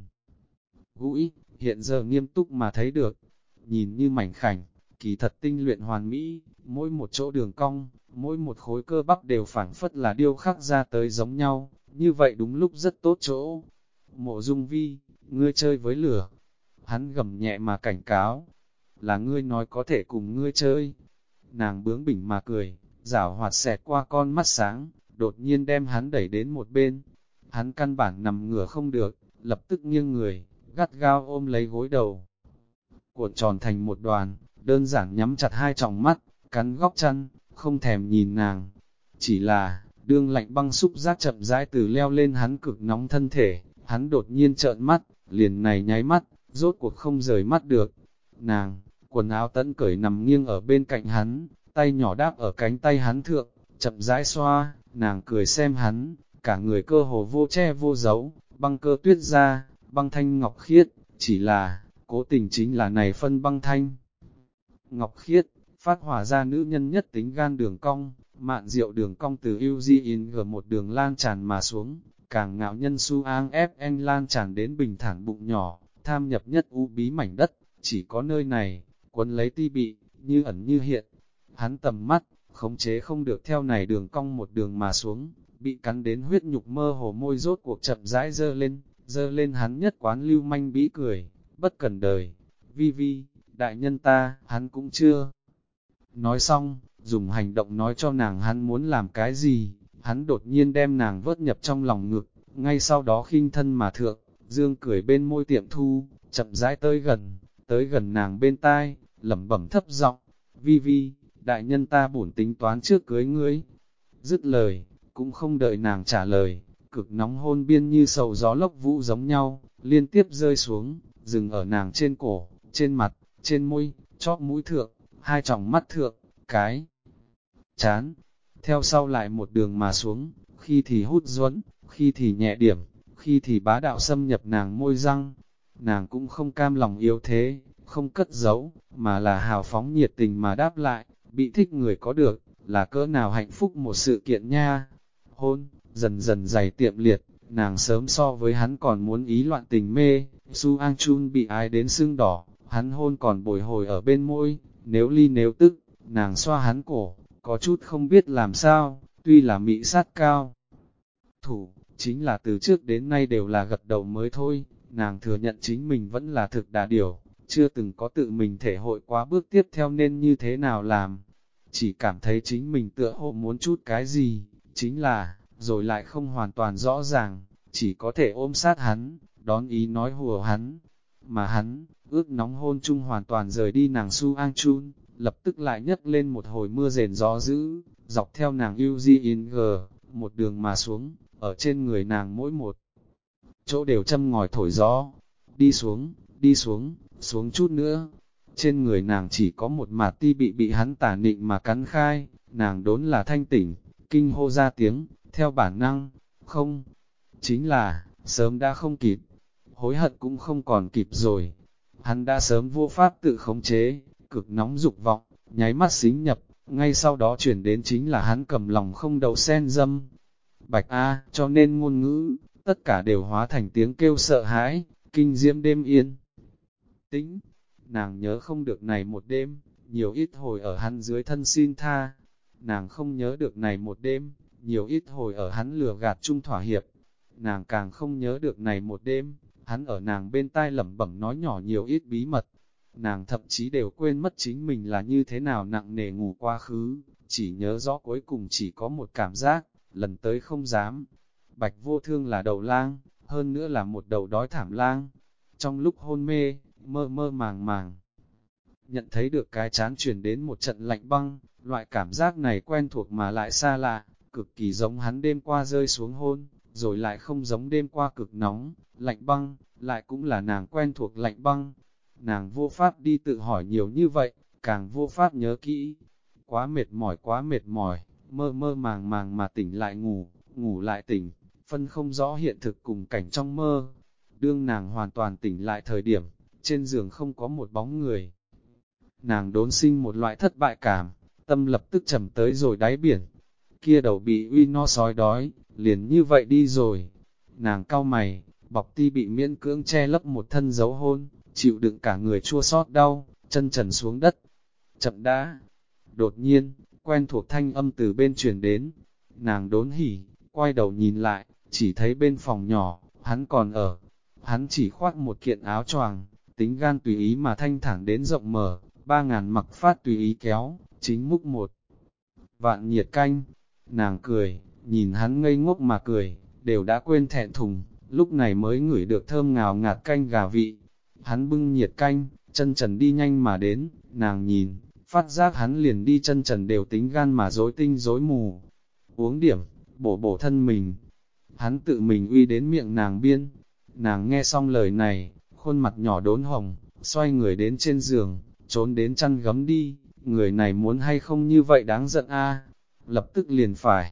Gũi, hiện giờ nghiêm túc mà thấy được, nhìn như mảnh khảnh, kỳ thật tinh luyện hoàn mỹ, mỗi một chỗ đường cong, mỗi một khối cơ bắp đều phảng phất là điêu khắc ra tới giống nhau, như vậy đúng lúc rất tốt chỗ. Mộ Dung Vi, ngươi chơi với lửa, hắn gầm nhẹ mà cảnh cáo, là ngươi nói có thể cùng ngươi chơi. Nàng bướng bỉnh mà cười, giảo hoạt xẹt qua con mắt sáng, đột nhiên đem hắn đẩy đến một bên. Hắn căn bản nằm ngửa không được, lập tức nghiêng người, gắt gao ôm lấy gối đầu. Cuộn tròn thành một đoàn, đơn giản nhắm chặt hai tròng mắt, cắn góc chăn, không thèm nhìn nàng. Chỉ là, đương lạnh băng xúc giác chậm rãi từ leo lên hắn cực nóng thân thể, hắn đột nhiên trợn mắt, liền này nháy mắt, rốt cuộc không rời mắt được. Nàng, quần áo tẫn cởi nằm nghiêng ở bên cạnh hắn, tay nhỏ đáp ở cánh tay hắn thượng, chậm rãi xoa, nàng cười xem hắn, cả người cơ hồ vô che vô giấu, băng cơ tuyết ra, băng thanh ngọc khiết, chỉ là, cố tình chính là này phân băng thanh. Ngọc khiết, phát hỏa ra nữ nhân nhất tính gan đường cong, mạn diệu đường cong từ UGIN một đường lan tràn mà xuống, càng ngạo nhân su ang FN lan tràn đến bình thản bụng nhỏ, tham nhập nhất u bí mảnh đất, chỉ có nơi này, quấn lấy ti bị, như ẩn như hiện. Hắn tầm mắt, khống chế không được theo này đường cong một đường mà xuống, bị cắn đến huyết nhục mơ hồ môi rốt cuộc chậm rãi dơ lên hắn nhất quán lưu manh bĩ cười, bất cần đời. Vi, đại nhân ta, hắn cũng chưa. Nói xong, dùng hành động nói cho nàng hắn muốn làm cái gì, hắn đột nhiên đem nàng vớt nhập trong lòng ngực, ngay sau đó khinh thân mà thượng, dương cười bên môi tiệm thu, chậm rãi tới gần nàng bên tai, lẩm bẩm thấp giọng, Vi, đại nhân ta bổn tính toán trước cưới ngươi. Dứt lời, cũng không đợi nàng trả lời, cực nóng hôn biên như sầu gió lốc vũ giống nhau, liên tiếp rơi xuống, dừng ở nàng trên cổ, trên mặt, trên môi, chóp mũi thượng, hai tròng mắt thượng, cái chán, theo sau lại một đường mà xuống, khi thì hút duẫn, khi thì nhẹ điểm, khi thì bá đạo xâm nhập nàng môi răng. Nàng cũng không cam lòng yếu thế, không cất giấu, mà là hào phóng nhiệt tình mà đáp lại, bị thích người có được, là cỡ nào hạnh phúc một sự kiện nha. Hôn, dần dần dày tiệm liệt, nàng sớm so với hắn còn muốn ý loạn tình mê, Su Ang Chun bị ái đến sưng đỏ, hắn hôn còn bồi hồi ở bên môi, nếu ly nếu tức, nàng xoa hắn cổ, có chút không biết làm sao, tuy là mị sát cao. Thủ, chính là từ trước đến nay đều là gật đầu mới thôi, nàng thừa nhận chính mình vẫn là thực đà điều, chưa từng có tự mình thể hội quá bước tiếp theo nên như thế nào làm. Chỉ cảm thấy chính mình tựa hồ muốn chút cái gì, chính là, rồi lại không hoàn toàn rõ ràng, chỉ có thể ôm sát hắn, đón ý nói hùa hắn. Mà hắn, ước nóng hôn chung hoàn toàn rời đi nàng Su Ang Chun, lập tức lại nhấc lên một hồi mưa rền gió dữ, dọc theo nàng UGING, một đường mà xuống, ở trên người nàng mỗi một chỗ đều châm ngòi thổi gió, đi xuống, xuống chút nữa. Trên người nàng chỉ có một mạt ti bị hắn tả nịnh mà cắn khai, nàng đốn là thanh tỉnh, kinh hô ra tiếng, theo bản năng, không, chính là, sớm đã không kịp, hối hận cũng không còn kịp rồi. Hắn đã sớm vô pháp tự khống chế, cực nóng dục vọng, nháy mắt xính nhập, ngay sau đó chuyển đến chính là hắn cầm lòng không đậu sen dâm. Bạch A, cho nên ngôn ngữ, tất cả đều hóa thành tiếng kêu sợ hãi, kinh diễm đêm yên. Tĩnh, nàng nhớ không được này một đêm, nhiều ít hồi ở hắn dưới thân xin tha. Nàng không nhớ được này một đêm, nhiều ít hồi ở hắn lừa gạt chung thỏa hiệp. Nàng càng không nhớ được này một đêm, hắn ở nàng bên tai lẩm bẩm nói nhỏ nhiều ít bí mật. Nàng thậm chí đều quên mất chính mình là như thế nào nặng nề ngủ quá khứ, chỉ nhớ rõ cuối cùng chỉ có một cảm giác, lần tới không dám. Bạch Vô Thương là đầu lang, hơn nữa là một đầu đói thảm lang. Trong lúc hôn mê, mơ mơ màng màng, nhận thấy được cái chán truyền đến một trận lạnh băng, loại cảm giác này quen thuộc mà lại xa lạ, cực kỳ giống hắn đêm qua rơi xuống hôn, rồi lại không giống đêm qua cực nóng, lạnh băng, lại cũng là nàng quen thuộc lạnh băng. Nàng vô pháp đi tự hỏi nhiều như vậy, càng vô pháp nhớ kỹ. Quá mệt mỏi, mơ mơ màng màng mà tỉnh lại ngủ, ngủ lại tỉnh, phân không rõ hiện thực cùng cảnh trong mơ. Đương nàng hoàn toàn tỉnh lại thời điểm, trên giường không có một bóng người. Nàng đốn sinh một loại thất bại cảm, tâm lập tức trầm tới rồi đáy biển. Kia đầu bị uy no sói đói, liền như vậy đi rồi. Nàng cau mày, bọc ti bị miễn cưỡng che lấp một thân dấu hôn, chịu đựng cả người chua xót đau, chân trần xuống đất. Chậm đã. Đột nhiên, quen thuộc thanh âm từ bên truyền đến. Nàng đốn hỉ, quay đầu nhìn lại, chỉ thấy bên phòng nhỏ, hắn còn ở. Hắn chỉ khoác một kiện áo choàng, tính gan tùy ý mà thanh thẳng đến rộng mở, 3.000 mặc phát tùy ý kéo, chính múc một vạn nhiệt canh. Nàng cười, nhìn hắn ngây ngốc mà cười, đều đã quên thẹn thùng, lúc này mới ngửi được thơm ngào ngạt canh gà vị. Hắn bưng nhiệt canh, chân trần đi nhanh mà đến, nàng nhìn, phát giác hắn liền đi chân trần đều tính gan mà rối tinh rối mù. Uống điểm, bổ bổ thân mình. Hắn tự mình uy đến miệng nàng biên. Nàng nghe xong lời này, khuôn mặt nhỏ đốn hồng, xoay người đến trên giường, trốn đến chăn gấm đi, người này muốn hay không như vậy đáng giận a, lập tức liền phải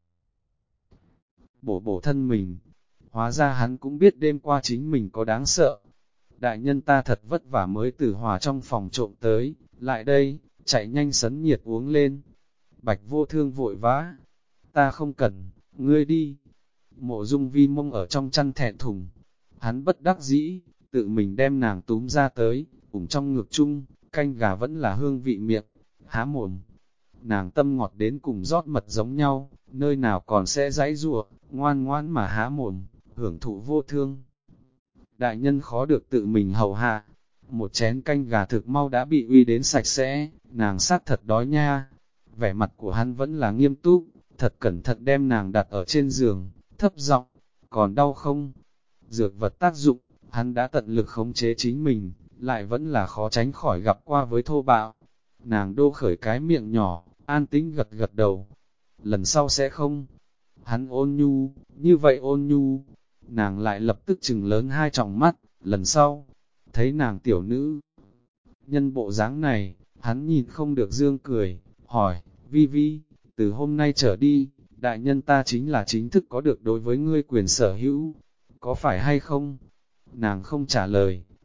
bổ bổ thân mình. Hóa ra hắn cũng biết đêm qua chính mình có đáng sợ. Đại nhân ta thật vất vả mới từ Hòa trong phòng trộm tới, lại đây, chạy nhanh sấn nhiệt uống lên. Bạch Vô Thương vội vã, ta không cần, ngươi đi. Mộ Dung Vi mông ở trong chăn thẹn thùng, hắn bất đắc dĩ, tự mình đem nàng túm ra tới, ủng trong ngực chung, canh gà vẫn là hương vị miệng, há mồm. Nàng tâm ngọt đến cùng rót mật giống nhau, nơi nào còn sẽ giãy giụa, ngoan ngoãn mà há mồm, hưởng thụ Vô Thương. Đại nhân khó được tự mình hầu hạ, một chén canh gà thực mau đã bị uy đến sạch sẽ, nàng xác thật đói nha. Vẻ mặt của hắn vẫn là nghiêm túc, thật cẩn thận đem nàng đặt ở trên giường, thấp giọng, còn đau không? Dược vật tác dụng, hắn đã tận lực khống chế chính mình, lại vẫn là khó tránh khỏi gặp qua với thô bạo. Nàng đô khởi cái miệng nhỏ, an tĩnh gật gật đầu. Lần sau sẽ không. Hắn ôn nhu, như vậy ôn nhu. Nàng lại lập tức trừng lớn hai tròng mắt, lần sau, thấy nàng tiểu nữ. Nhân bộ dáng này, hắn nhìn không được dương cười, hỏi, Vi Vi, từ hôm nay trở đi, đại nhân ta chính là chính thức có được đối với ngươi quyền sở hữu, có phải hay không? Nàng không trả lời,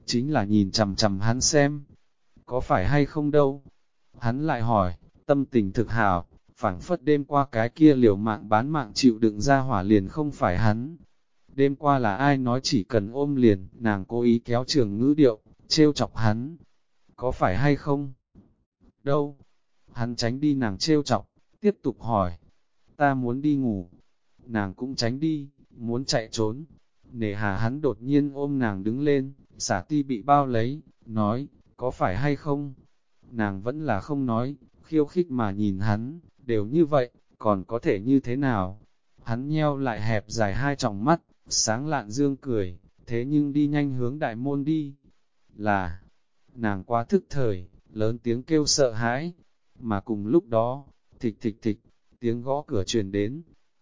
chính là nhìn chằm chằm hắn xem, có phải hay không đâu. Hắn lại hỏi, tâm tình thực hảo, phảng phất đêm qua cái kia liều mạng bán mạng chịu đựng ra hỏa liền không phải hắn. Đêm qua là ai nói chỉ cần ôm liền, nàng cố ý kéo trường ngữ điệu, trêu chọc hắn. Có phải hay không? Đâu? Hắn tránh đi nàng trêu chọc, tiếp tục hỏi. Ta muốn đi ngủ. Nàng cũng tránh đi, muốn chạy trốn. Nề hà hắn đột nhiên ôm nàng đứng lên, xả ti bị bao lấy, nói, có phải hay không? Nàng vẫn là không nói, khiêu khích mà nhìn hắn, đều như vậy, còn có thể như thế nào? Hắn nheo lại hẹp dài hai tròng mắt, sáng lạn dương cười, thế nhưng đi nhanh hướng đại môn đi. Là, nàng quá thức thời, lớn tiếng kêu sợ hãi, mà cùng lúc đó, thịch thịch thịch, tiếng gõ cửa truyền đến.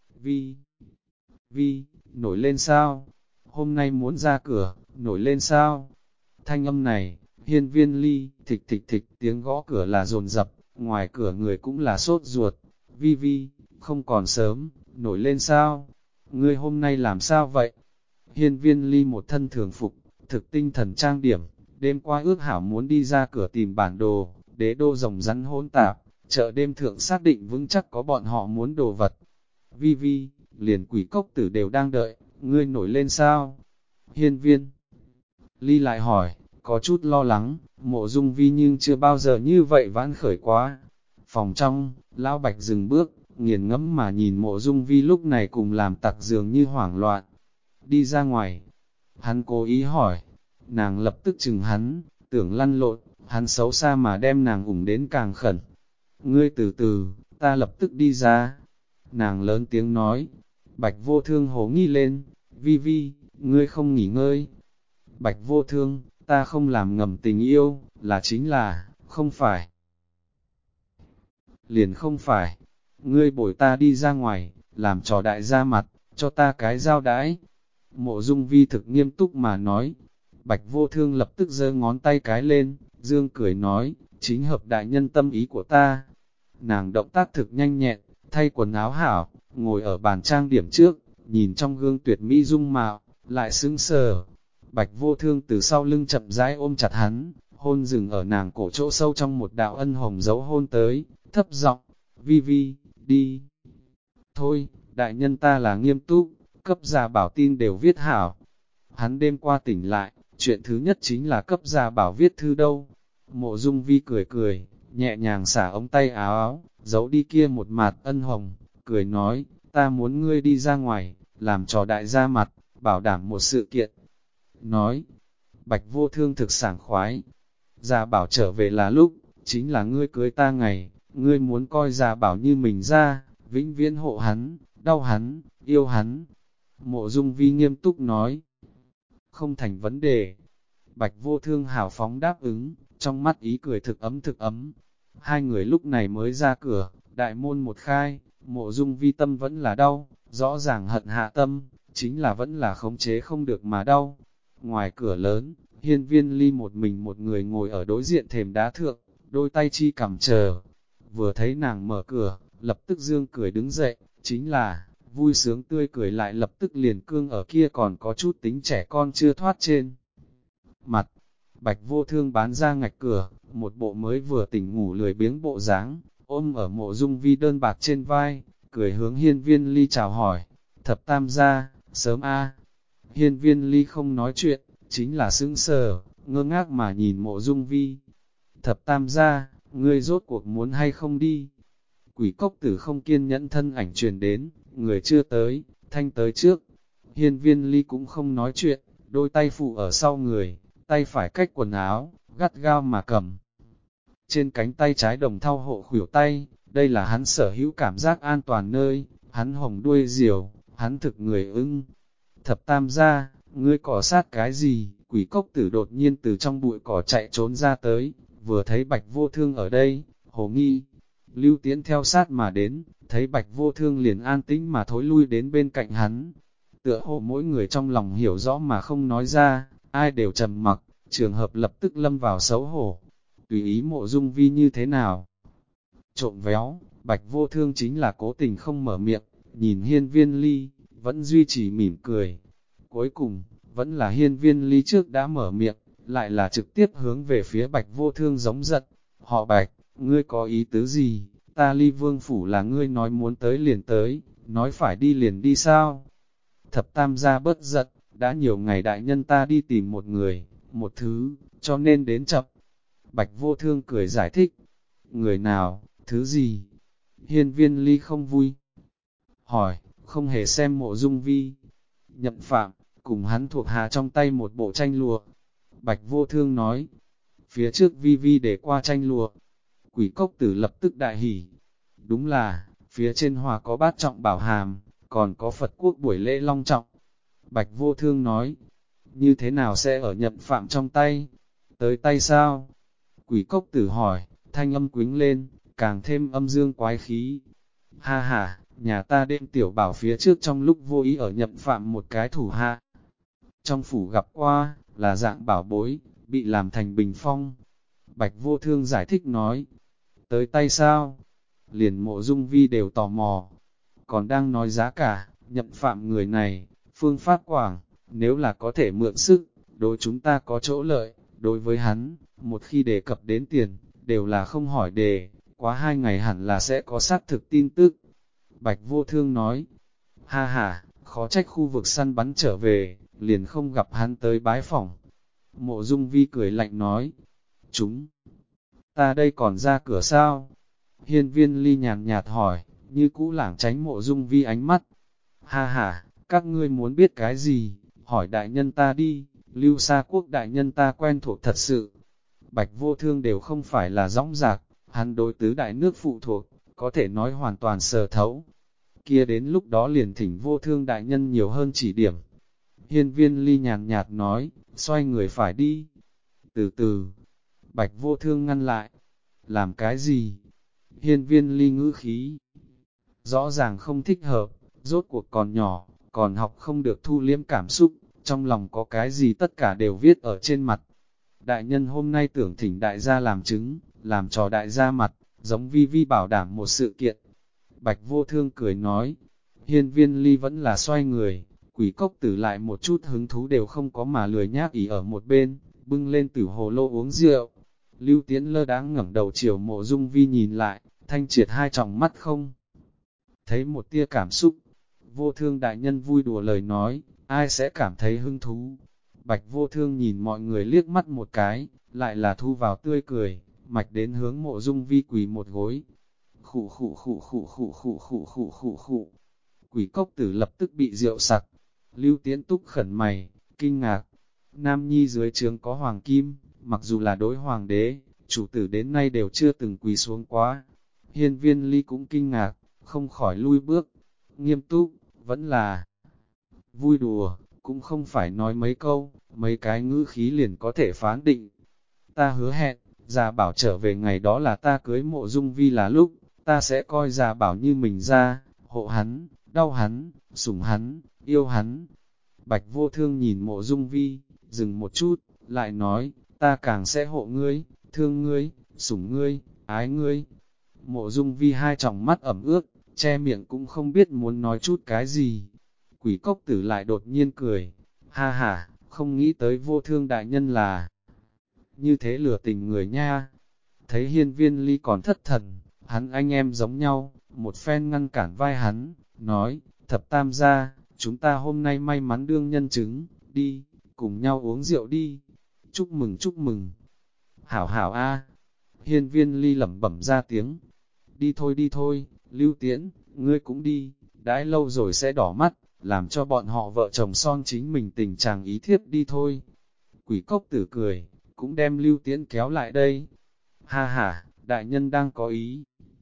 Vi, nổi lên sao? Hôm nay muốn ra cửa, nổi lên sao? Thanh âm này, hiên viên ly, thịch thịch thịch, tiếng gõ cửa là dồn dập, ngoài cửa người cũng là sốt ruột. Vi, không còn sớm, nổi lên sao? Ngươi hôm nay làm sao vậy? Hiên viên ly một thân thường phục, thực tinh thần trang điểm, đêm qua ước hảo muốn đi ra cửa tìm bản đồ, đế đô rồng rắn hỗn tạp, chợ đêm thượng xác định vững chắc có bọn họ muốn đồ vật. Vi, liền quỷ cốc tử đều đang đợi, ngươi nổi lên sao? Hiên viên ly lại hỏi, có chút lo lắng, Mộ Dung Vi nhưng chưa bao giờ như vậy vãn khởi quá. Phòng trong, Lão Bạch dừng bước, nghiền ngẫm mà nhìn Mộ Dung Vi lúc này cùng làm tặc dường như hoảng loạn. Đi ra ngoài, hắn cố ý hỏi, nàng lập tức chừng hắn, tưởng lăn lộn, hắn xấu xa mà đem nàng ủng đến càng khẩn. Ngươi từ từ, ta lập tức đi ra. Nàng lớn tiếng nói, Bạch Vô Thương hố nghi lên, Vi, ngươi không nghỉ ngơi. Bạch Vô Thương, ta không làm ngầm tình yêu, là chính là, không phải. Liền không phải, ngươi bổi ta đi ra ngoài, làm trò đại gia mặt, cho ta cái giao đãi. Mộ Dung Vi thực nghiêm túc mà nói. Bạch Vô Thương lập tức giơ ngón tay cái lên, dương cười nói, chính hợp đại nhân tâm ý của ta. Nàng động tác thực nhanh nhẹn, thay quần áo hảo, ngồi ở bàn trang điểm trước, nhìn trong gương tuyệt mỹ dung mạo, lại sững sờ. Bạch Vô Thương từ sau lưng chậm rãi ôm chặt hắn, hôn dừng ở nàng cổ chỗ sâu trong một đạo ân hồng dấu hôn tới, thấp giọng, Vi, đi. Thôi, đại nhân ta là nghiêm túc, cấp gia bảo tin đều viết hảo. Hắn đêm qua tỉnh lại, chuyện thứ nhất chính là cấp gia bảo viết thư đâu. Mộ Dung Vi cười, nhẹ nhàng xả ống tay áo, giấu đi kia một mặt ân hồng, cười nói, ta muốn ngươi đi ra ngoài, làm trò đại gia mặt, bảo đảm một sự kiện. Nói, Bạch Vô Thương thực sảng khoái, Gia Bảo trở về là lúc, chính là ngươi cưới ta ngày, ngươi muốn coi Gia Bảo như mình ra, vĩnh viễn hộ hắn, đau hắn, yêu hắn. Mộ Dung Vi nghiêm túc nói, không thành vấn đề. Bạch Vô Thương hào phóng đáp ứng, trong mắt ý cười thực ấm. Hai người lúc này mới ra cửa, đại môn một khai, Mộ Dung Vi tâm vẫn là đau, rõ ràng hận hạ tâm, chính là vẫn là khống chế không được mà đau. Ngoài cửa lớn, hiên viên ly một mình một người ngồi ở đối diện thềm đá thượng, đôi tay chi cằm chờ. Vừa thấy nàng mở cửa, lập tức dương cười đứng dậy, chính là, vui sướng tươi cười lại lập tức liền cương ở kia còn có chút tính trẻ con chưa thoát trên. Mặt, Bạch Vô Thương bán ra ngạch cửa, một bộ mới vừa tỉnh ngủ lười biếng bộ dáng, ôm ở Mộ Dung Vi đơn bạc trên vai, cười hướng hiên viên ly chào hỏi, thập tam gia, sớm a. Hiên viên ly không nói chuyện, chính là sững sờ, ngơ ngác mà nhìn Mộ Dung Vi. Thập tam gia, ngươi rốt cuộc muốn hay không đi? Quỷ cốc tử không kiên nhẫn thân ảnh truyền đến, người chưa tới, thanh tới trước. Hiên viên ly cũng không nói chuyện, đôi tay phụ ở sau người, tay phải cách quần áo, gắt gao mà cầm. Trên cánh tay trái đồng thau hộ khuỷu tay, đây là hắn sở hữu cảm giác an toàn nơi, hắn hồng đuôi diều, hắn thực người ưng. Thập tam gia, ngươi cỏ sát cái gì? Quỷ cốc tử đột nhiên từ trong bụi cỏ chạy trốn ra tới, vừa thấy Bạch Vô Thương ở đây, hồ nghi. Lưu Tiễn theo sát mà đến, thấy Bạch Vô Thương liền an tĩnh mà thối lui đến bên cạnh hắn. Tựa hồ mỗi người trong lòng hiểu rõ mà không nói ra, ai đều trầm mặc, trường hợp lập tức lâm vào xấu hổ. Tùy ý Mộ Dung Vi như thế nào? Trộm véo, Bạch Vô Thương chính là cố tình không mở miệng, nhìn hiên viên ly, vẫn duy trì mỉm cười. Cuối cùng, vẫn là hiên viên ly trước đã mở miệng, lại là trực tiếp hướng về phía Bạch Vô Thương giống giận. Họ Bạch, ngươi có ý tứ gì? Ta Ly Vương Phủ là ngươi nói muốn tới liền tới, nói phải đi liền đi sao? Thập Tam gia bớt giận, đã nhiều ngày đại nhân ta đi tìm một người, một thứ, cho nên đến chậm. Bạch Vô Thương cười giải thích. Người nào, thứ gì? Hiên Viên Ly không vui. Hỏi, không hề xem Mộ Dung Vi. Nhậm Phạm, cùng hắn thuộc hạ trong tay một bộ tranh lụa. Bạch Vô Thương nói, phía trước Vi Vi để qua tranh lụa. Quỷ Cốc Tử lập tức đại hỉ. Đúng là, phía trên hòa có bát trọng bảo hàm, còn có Phật quốc buổi lễ long trọng. Bạch Vô Thương nói, như thế nào sẽ ở Nhậm Phạm trong tay? Tới tay sao? Quỷ Cốc Tử hỏi, thanh âm quính lên, càng thêm âm dương quái khí. Ha ha, nhà ta đêm tiểu bảo phía trước trong lúc vô ý ở Nhậm Phạm một cái thủ hạ. Trong phủ gặp qua, là dạng bảo bối, bị làm thành bình phong. Bạch Vô Thương giải thích nói, tới tay sao? Liền Mộ Dung Vi đều tò mò. Còn đang nói giá cả, Nhậm Phạm người này, phương pháp quảng, nếu là có thể mượn sức, đối chúng ta có chỗ lợi, đối với hắn, một khi đề cập đến tiền, đều là không hỏi đề, quá 2 ngày hẳn là sẽ có xác thực tin tức. Bạch Vô Thương nói, ha ha, khó trách khu vực săn bắn trở về, liền không gặp hắn tới bái phỏng. Mộ Dung Vi cười lạnh nói, chúng ta đây còn ra cửa sao? Hiên Viên Ly nhàn nhạt hỏi, như cũ lảng tránh Mộ Dung Vi ánh mắt. Ha ha, các ngươi muốn biết cái gì? Hỏi đại nhân ta đi, Lưu Sa Quốc đại nhân ta quen thuộc thật sự. Bạch Vô Thương đều không phải là dõng dạc, hắn đối tứ đại nước phụ thuộc, có thể nói hoàn toàn sờ thấu. Kia đến lúc đó liền thỉnh Vô Thương đại nhân nhiều hơn chỉ điểm. Hiên Viên Ly nhàn nhạt nói, xoay người phải đi. Từ từ, Bạch Vô Thương ngăn lại. Làm cái gì? Hiên Viên Ly ngữ khí. Rõ ràng không thích hợp, rốt cuộc còn nhỏ, còn học không được thu liếm cảm xúc, trong lòng có cái gì tất cả đều viết ở trên mặt. Đại nhân hôm nay tưởng thỉnh đại gia làm chứng, làm trò đại gia mặt, giống Vi Vi bảo đảm một sự kiện. Bạch Vô Thương cười nói, Hiên Viên Ly vẫn là xoay người, Quỷ Cốc Tử lại một chút hứng thú đều không có mà lười nhác ý ở một bên, bưng lên tử hồ lô uống rượu. Lưu Tiễn lơ đáng ngẩng đầu chiều Mộ Dung Vi nhìn lại, thanh triệt hai tròng mắt không thấy một tia cảm xúc. Vô Thương đại nhân vui đùa lời nói, ai sẽ cảm thấy hứng thú. Bạch Vô Thương nhìn mọi người liếc mắt một cái, lại là thu vào tươi cười, mạch đến hướng Mộ Dung Vi quỳ một gối. Khụ khụ khụ khụ khụ khụ khụ khụ khụ khụ. Quỷ Cốc Tử lập tức bị rượu sặc. Lưu Tiễn túc khẩn mày, kinh ngạc. Nam Nhi dưới trướng có hoàng kim, mặc dù là đối hoàng đế, chủ tử đến nay đều chưa từng quỳ xuống quá. Hiên Viên Ly cũng kinh ngạc, không khỏi lui bước. Nghiêm túc, vẫn là vui đùa, cũng không phải nói mấy câu, mấy cái ngữ khí liền có thể phán định. Ta hứa hẹn, Gia Bảo trở về ngày đó là ta cưới Mộ Dung Vi là lúc, ta sẽ coi Gia Bảo như mình ra, hộ hắn, đau hắn, sủng hắn, yêu hắn. Bạch Vô Thương nhìn Mộ Dung Vi, dừng một chút, lại nói, ta càng sẽ hộ ngươi, thương ngươi, sủng ngươi, ái ngươi. Mộ Dung Vi hai tròng mắt ẩm ướt, che miệng cũng không biết muốn nói chút cái gì. Quỷ Cốc Tử lại đột nhiên cười, ha ha, không nghĩ tới Vô Thương đại nhân là như thế lừa tình người nha. Thấy Hiên Viên Ly còn thất thần, hắn anh em giống nhau, một phen ngăn cản vai hắn, nói, Thập Tam gia, chúng ta hôm nay may mắn đương nhân chứng, đi, cùng nhau uống rượu đi. Chúc mừng chúc mừng. Hảo hảo a. Hiên Viên Ly lẩm bẩm ra tiếng. Đi thôi, Lưu Tiễn, ngươi cũng đi, đãi lâu rồi sẽ đỏ mắt, làm cho bọn họ vợ chồng son chính mình tình chàng ý thiếp đi thôi. Quỷ Cốc Tử cười, cũng đem Lưu Tiễn kéo lại đây. Ha ha, đại nhân đang có ý.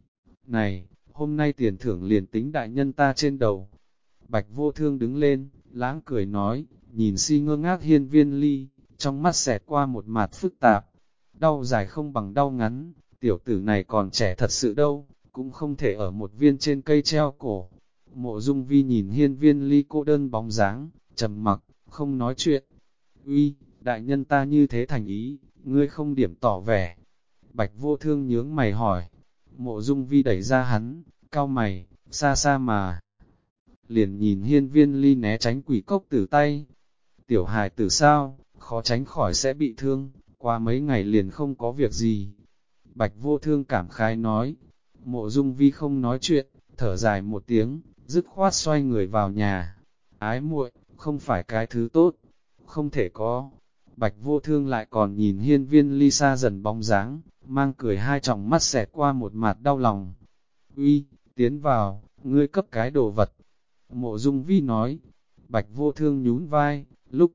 Này, hôm nay tiền thưởng liền tính đại nhân ta trên đầu. Bạch Vô Thương đứng lên, lãng cười nói, nhìn si ngơ ngác Hiên Viên Ly, trong mắt xẹt qua một mặt phức tạp. Đau dài không bằng đau ngắn, tiểu tử này còn trẻ thật sự đâu, cũng không thể ở một viên trên cây treo cổ. Mộ Dung Vi nhìn Hiên Viên Ly cô đơn bóng dáng, trầm mặc, không nói chuyện. Uy, đại nhân ta như thế thành ý, ngươi không điểm tỏ vẻ. Bạch Vô Thương nhướng mày hỏi. Mộ Dung Vi đẩy ra hắn, cau mày, xa xa mà. Liền nhìn Hiên Viên Ly né tránh Quỷ Cốc Tử tay. Tiểu hài tử sao, khó tránh khỏi sẽ bị thương, qua mấy ngày liền không có việc gì. Bạch Vô Thương cảm khái nói. Mộ Dung Vi không nói chuyện, thở dài một tiếng, dứt khoát xoay người vào nhà. Ái muội, không phải cái thứ tốt, không thể có. Bạch Vô Thương lại còn nhìn hiên viên ly xa dần bóng dáng, mang cười hai tròng mắt xẹt qua một mặt đau lòng. Uy, tiến vào, ngươi cấp cái đồ vật. Mộ Dung Vi nói. Bạch Vô Thương nhún vai, lúc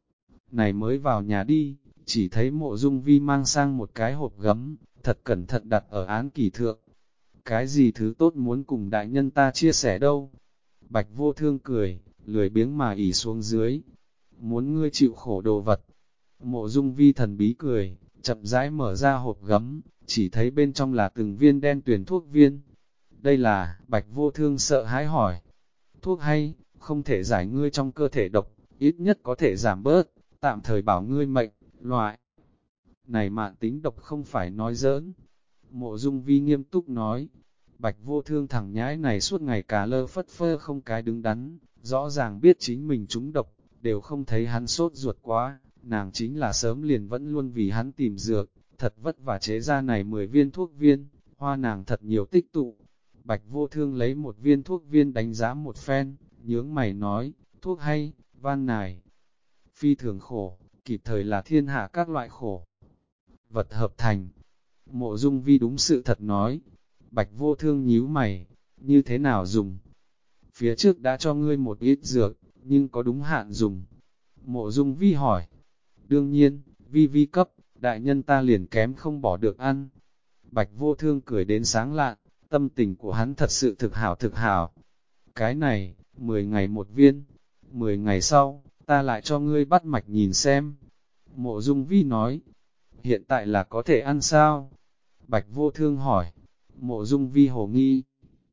này mới vào nhà đi, chỉ thấy Mộ Dung Vi mang sang một cái hộp gấm, thật cẩn thận đặt ở án kỷ thượng. Cái gì thứ tốt muốn cùng đại nhân ta chia sẻ đâu? Bạch Vô Thương cười, lười biếng mà ỉ xuống dưới. Muốn ngươi chịu khổ đồ vật. Mộ Dung Vi thần bí cười, chậm rãi mở ra hộp gấm, chỉ thấy bên trong là từng viên đen tuyền thuốc viên. Đây là, Bạch Vô Thương sợ hãi hỏi. Thuốc hay, không thể giải ngươi trong cơ thể độc, ít nhất có thể giảm bớt, tạm thời bảo ngươi mệnh, loại. Này mạn tính độc không phải nói giỡn. Mộ Dung Vi nghiêm túc nói. Bạch Vô Thương thằng nhãi này suốt ngày cả lơ phất phơ không cái đứng đắn, rõ ràng biết chính mình trúng độc, đều không thấy hắn sốt ruột quá, nàng chính là sớm liền vẫn luôn vì hắn tìm dược, thật vất vả chế ra này 10 viên thuốc viên, hoa nàng thật nhiều tích tụ. Bạch Vô Thương lấy một viên thuốc viên đánh giá một phen, nhướng mày nói, thuốc hay, van nài, phi thường khổ, kịp thời là thiên hạ các loại khổ vật hợp thành. Mộ Dung Vi đúng sự thật nói. Bạch Vô Thương nhíu mày, như thế nào dùng? Phía trước đã cho ngươi một ít dược, nhưng có đúng hạn dùng? Mộ Dung Vi hỏi. Đương nhiên, Vi cấp, đại nhân ta liền kém không bỏ được ăn. Bạch Vô Thương cười đến sáng lạn, tâm tình của hắn thật sự thực hảo thực hảo. Cái này, 10 ngày một viên, 10 ngày sau, ta lại cho ngươi bắt mạch nhìn xem. Mộ Dung Vi nói. Hiện tại là có thể ăn sao? Bạch Vô Thương hỏi. Mộ Dung Vi hồ nghi.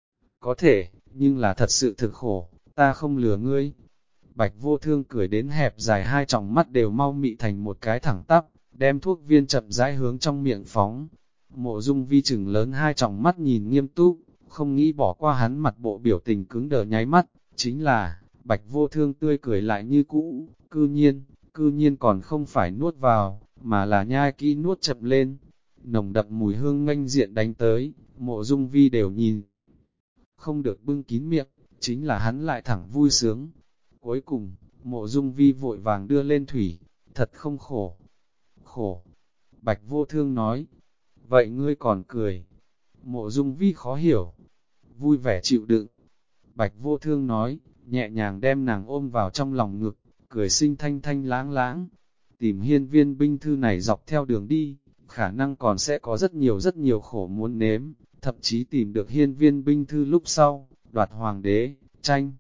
Có thể, nhưng là thật sự thực khổ, ta không lừa ngươi. Bạch Vô Thương cười đến hẹp dài hai tròng mắt đều mau mị thành một cái thẳng tắp, đem thuốc viên chậm rãi hướng trong miệng phóng. Mộ Dung Vi chừng lớn hai tròng mắt nhìn nghiêm túc, không nghĩ bỏ qua hắn mặt bộ biểu tình cứng đờ nháy mắt, chính là, Bạch Vô Thương tươi cười lại như cũ, cư nhiên còn không phải nuốt vào, mà là nhai kỹ nuốt chậm lên. Nồng đậm mùi hương nghênh diện đánh tới, Mộ Dung Vi đều nhìn. Không được bưng kín miệng, chính là hắn lại thẳng vui sướng. Cuối cùng, Mộ Dung Vi vội vàng đưa lên thủy, thật không khổ. Khổ. Bạch Vô Thương nói. Vậy ngươi còn cười. Mộ Dung Vi khó hiểu. Vui vẻ chịu đựng. Bạch Vô Thương nói, nhẹ nhàng đem nàng ôm vào trong lòng ngực, cười xinh thanh thanh lãng lãng. Tìm hiên viên binh thư này dọc theo đường đi, khả năng còn sẽ có rất nhiều khổ muốn nếm, thậm chí tìm được hiên viên binh thư lúc sau, đoạt hoàng đế, tranh.